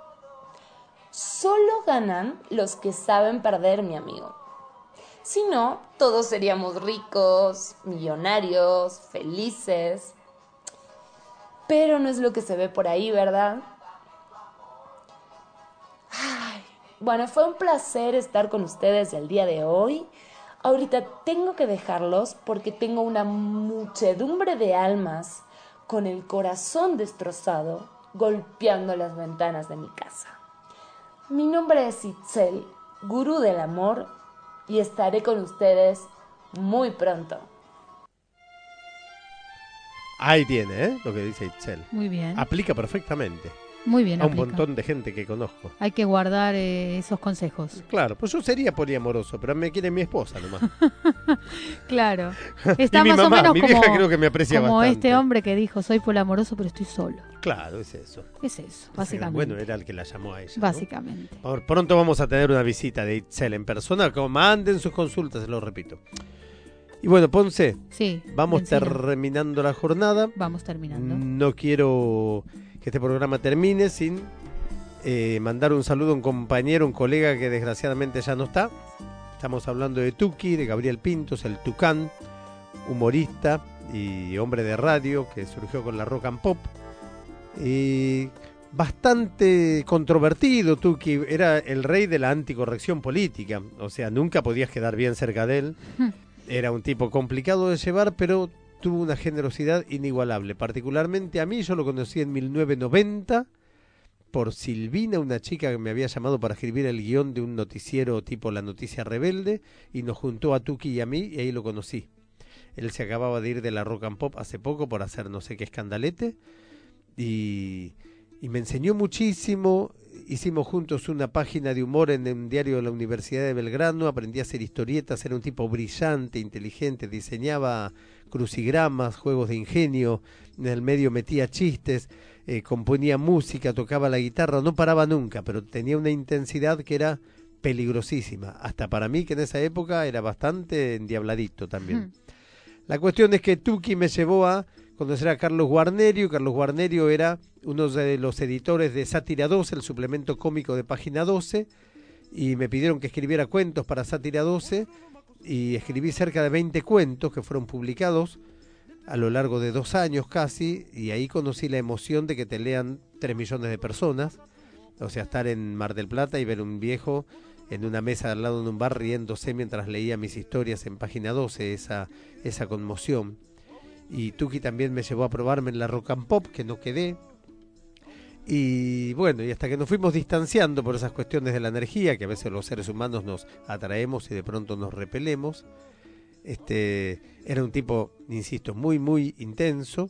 Solo ganan los que saben perder, mi amigo. Si no, todos seríamos ricos, millonarios, felices. Pero no es lo que se ve por ahí, ¿verdad? Ay, bueno, fue un placer estar con ustedes el día de hoy. Ahorita tengo que dejarlos porque tengo una muchedumbre de almas con el corazón destrozado golpeando las ventanas de mi casa. Mi nombre es Itzel, gurú del amor, y estaré con ustedes muy pronto. Ahí tiene, ¿eh? Lo que dice Itzel. Muy bien. Aplica perfectamente. Muy bien, A un aplica. montón de gente que conozco. Hay que guardar eh, esos consejos. Claro, pues yo sería poliamoroso, pero me quiere mi esposa nomás. Claro. Está Y mi más mamá, o menos mi como, vieja creo que me aprecia como bastante. este hombre que dijo, soy polamoroso, pero estoy solo. Claro, es eso. Es eso, básicamente. Bueno, era el que la llamó a ella, ¿no? Básicamente. Por pronto vamos a tener una visita de Itzel en persona. Como manden sus consultas, se lo repito. Y bueno, Ponce, Sí, vamos Encina. terminando la jornada. Vamos terminando. No quiero que este programa termine sin eh, mandar un saludo a un compañero, un colega que desgraciadamente ya no está. Estamos hablando de Tuki, de Gabriel Pintos, el Tucán, humorista y hombre de radio que surgió con la rock and pop. Y bastante controvertido, Tuki, era el rey de la anticorrección política, o sea, nunca podías quedar bien cerca de él. Era un tipo complicado de llevar, pero tuvo una generosidad inigualable. Particularmente a mí, yo lo conocí en mil novecientos noventa por Silvina, una chica que me había llamado para escribir el guión de un noticiero tipo La Noticia Rebelde, y nos juntó a Tuki y a mí, y ahí lo conocí. Él se acababa de ir de la rock and pop hace poco por hacer no sé qué escandalete, y, y me enseñó muchísimo. Hicimos juntos una página de humor en un diario de la Universidad de Belgrano, aprendí a hacer historietas, era un tipo brillante, inteligente, diseñaba crucigramas, juegos de ingenio, en el medio metía chistes, eh, componía música, tocaba la guitarra, no paraba nunca, pero tenía una intensidad que era peligrosísima, hasta para mí que en esa época era bastante endiabladito también. La cuestión es que Tuki me llevó a conocer a Carlos Guarnerio. Carlos Guarnerio era uno de los editores de Sátira doce, el suplemento cómico de Página doce, y me pidieron que escribiera cuentos para Sátira doce, y escribí cerca de veinte cuentos que fueron publicados a lo largo de dos años casi, y ahí conocí la emoción de que te lean tres millones de personas, o sea, estar en Mar del Plata y ver un viejo en una mesa al lado de un bar riéndose mientras leía mis historias en Página doce, esa, esa conmoción. Y Tuki también me llevó a probarme en la Rock and Pop, que no quedé. Y bueno, y hasta que nos fuimos distanciando por esas cuestiones de la energía, que a veces los seres humanos nos atraemos y de pronto nos repelemos. Este, era un tipo, insisto, muy, muy intenso,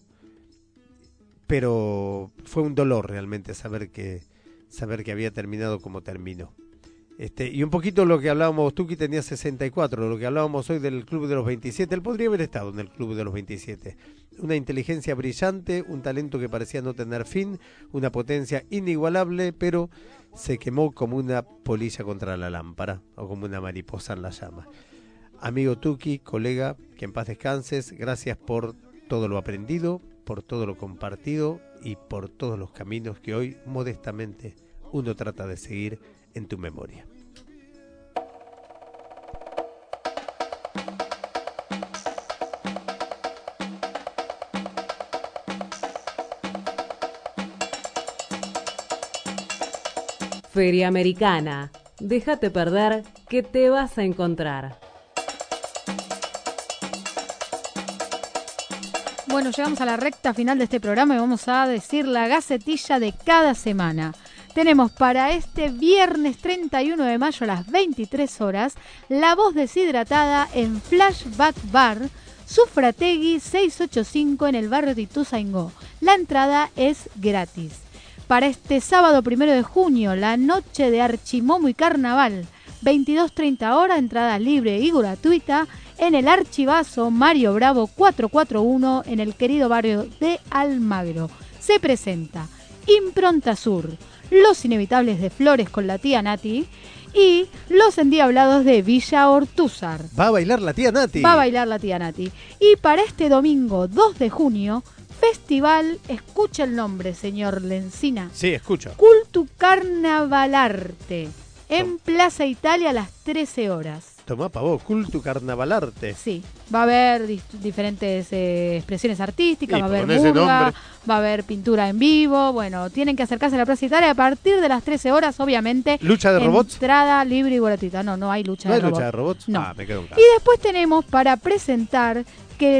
pero fue un dolor realmente saber que, saber que había terminado como terminó. Este, y un poquito lo que hablábamos, Tuki tenía sesenta y cuatro, lo que hablábamos hoy del Club de los veintisiete, él podría haber estado en el Club de los veintisiete. Una inteligencia brillante, un talento que parecía no tener fin, una potencia inigualable, pero se quemó como una polilla contra la lámpara, o como una mariposa en la llama. Amigo Tuki, colega, que en paz descanses, gracias por todo lo aprendido, por todo lo compartido y por todos los caminos que hoy, modestamente, uno trata de seguir en tu memoria. Feria Americana. Déjate perder que te vas a encontrar. Bueno, llegamos a la recta final de este programa y vamos a decir la gacetilla de cada semana. Tenemos para este viernes treinta y uno de mayo a las veintitrés horas La Voz Deshidratada en Flashback Bar, Sufrategui seiscientos ochenta y cinco en el barrio de Ituzaingó. La entrada es gratis. Para este sábado primero de junio, la noche de Archimomo y Carnaval, veintidós treinta horas, entrada libre y gratuita en el Archivazo Mario Bravo cuatrocientos cuarenta y uno en el querido barrio de Almagro. Se presenta Impronta Sur, Los Inevitables de Flores con la tía Nati y Los Endiablados de Villa Ortúzar. Va a bailar la tía Nati. Va a bailar la tía Nati. Y para este domingo dos de junio, Festival, escucha el nombre, señor Lencina. Sí, escucho. Cultu Carnavalarte, en Plaza Italia a las trece horas. Tomá pa' vos, Cultu Carnavalarte. Sí, va a haber dif- diferentes eh, expresiones artísticas, Sí, va a haber con ese murga, nombre. va a haber pintura en vivo. Bueno, tienen que acercarse a la Plaza Italia a partir de las trece horas, obviamente. ¿Lucha de robots? Entrada libre y gratuita. No, no hay lucha ¿No de hay robots. lucha de robots? No. Ah, me quedo en casa. Y después tenemos para presentar que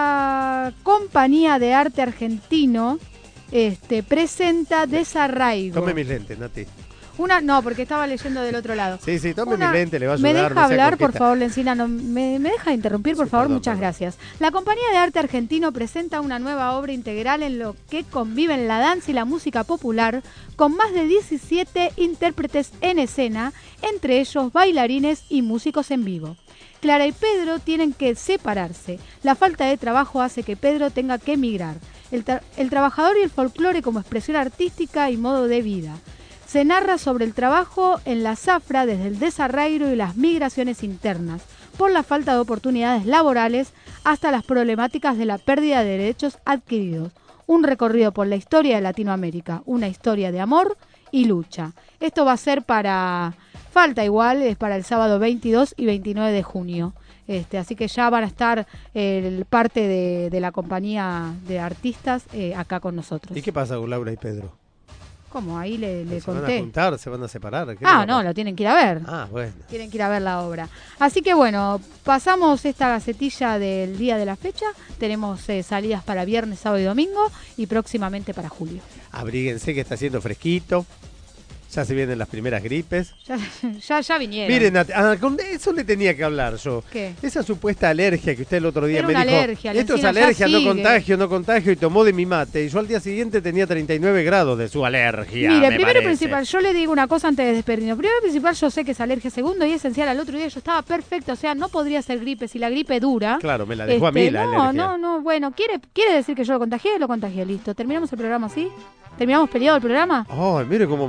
la Compañía de Arte Argentino este, presenta Desarraigo. Tome mis lentes, Nati. Una, no, porque estaba leyendo del otro lado. Sí, sí, tome Una- mis lentes, le va a ¿Me ayudar. deja no sea hablar, por coqueta. favor, Lencina? No, me, ¿Me deja interrumpir, por Sí, favor? perdón, Muchas perdón. gracias. La Compañía de Arte Argentino presenta una nueva obra integral en lo que conviven la danza y la música popular, con más de diecisiete intérpretes en escena, entre ellos bailarines y músicos en vivo. Clara y Pedro tienen que separarse. La falta de trabajo hace que Pedro tenga que emigrar. El, tra- el trabajador y el folclore como expresión artística y modo de vida. Se narra sobre el trabajo en la zafra desde el desarraigo y las migraciones internas, por la falta de oportunidades laborales hasta las problemáticas de la pérdida de derechos adquiridos. Un recorrido por la historia de Latinoamérica, una historia de amor y lucha. Esto va a ser para, falta igual, es para el sábado veintidós y veintinueve de junio. Este, así que ya van a estar eh, parte de, de la compañía de artistas eh, acá con nosotros. ¿Y qué pasa con Laura y Pedro? ¿Cómo? Ahí le, le ¿Se conté. van a juntar? ¿Se van a separar? ¿Qué Ah, le no, va a- lo tienen que ir a ver. Ah, bueno. Tienen que ir a ver la obra. Así que bueno, pasamos esta gacetilla del día de la fecha. Tenemos eh, salidas para viernes, sábado y domingo y próximamente para julio. Abríguense que está haciendo fresquito. Ya se vienen las primeras gripes. Ya, ya, ya vinieron. Miren, Nat- ah, con eso le tenía que hablar yo. ¿Qué? Esa supuesta alergia que usted el otro día Era me una dijo. alergia, Esto es Lencina, ya alergia, no sigue. contagio, no contagio, y tomó de mi mate. Y yo al día siguiente tenía treinta y nueve grados de su alergia. Mire, me primero y parece. principal, yo le digo una cosa antes de despedirnos. Primero y principal, yo sé que es alergia. Segundo y esencial, al otro día yo estaba perfecto. O sea, no podría ser gripe. Si la gripe dura. Claro, me la dejó a este, mí la no, alergia. No, no, bueno, ¿quiere, ¿quiere decir que yo lo contagié? Lo contagié, listo. ¿Terminamos el programa así? ¿Terminamos peleado el programa? Ay, mire cómo me está tratando.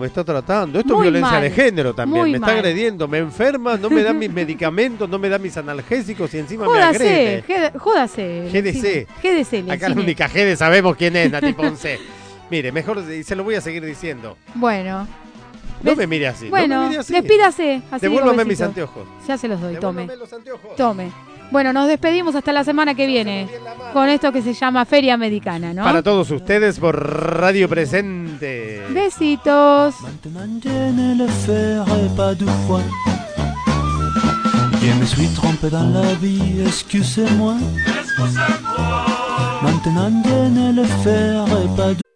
maltratando. Esto Muy es violencia mal. de género también. Muy me mal. está agrediendo, me enferma, no me da mis medicamentos, no me da mis analgésicos y encima me Jódase, agrede. G- jódase. G D C. G D C. le Acá la encima. única G D sabemos quién es, Nati Ponce. Mire, mejor y se lo voy a seguir diciendo. Bueno. No ¿Ves? me mire así. Bueno, no me mire así. despídase. Así Devuélvame digo mis besito. anteojos. Ya se los doy, tome. Devuélvame los anteojos. Tome. Bueno, nos despedimos hasta la semana que viene con esto que se llama Feria Americana, ¿no? Para todos ustedes por Radio Presente. Besitos. Je ne le ferai pas deux fois. Je me suis trompé dans la vie, excusez-moi. Maintenant je ne le ferai pas deux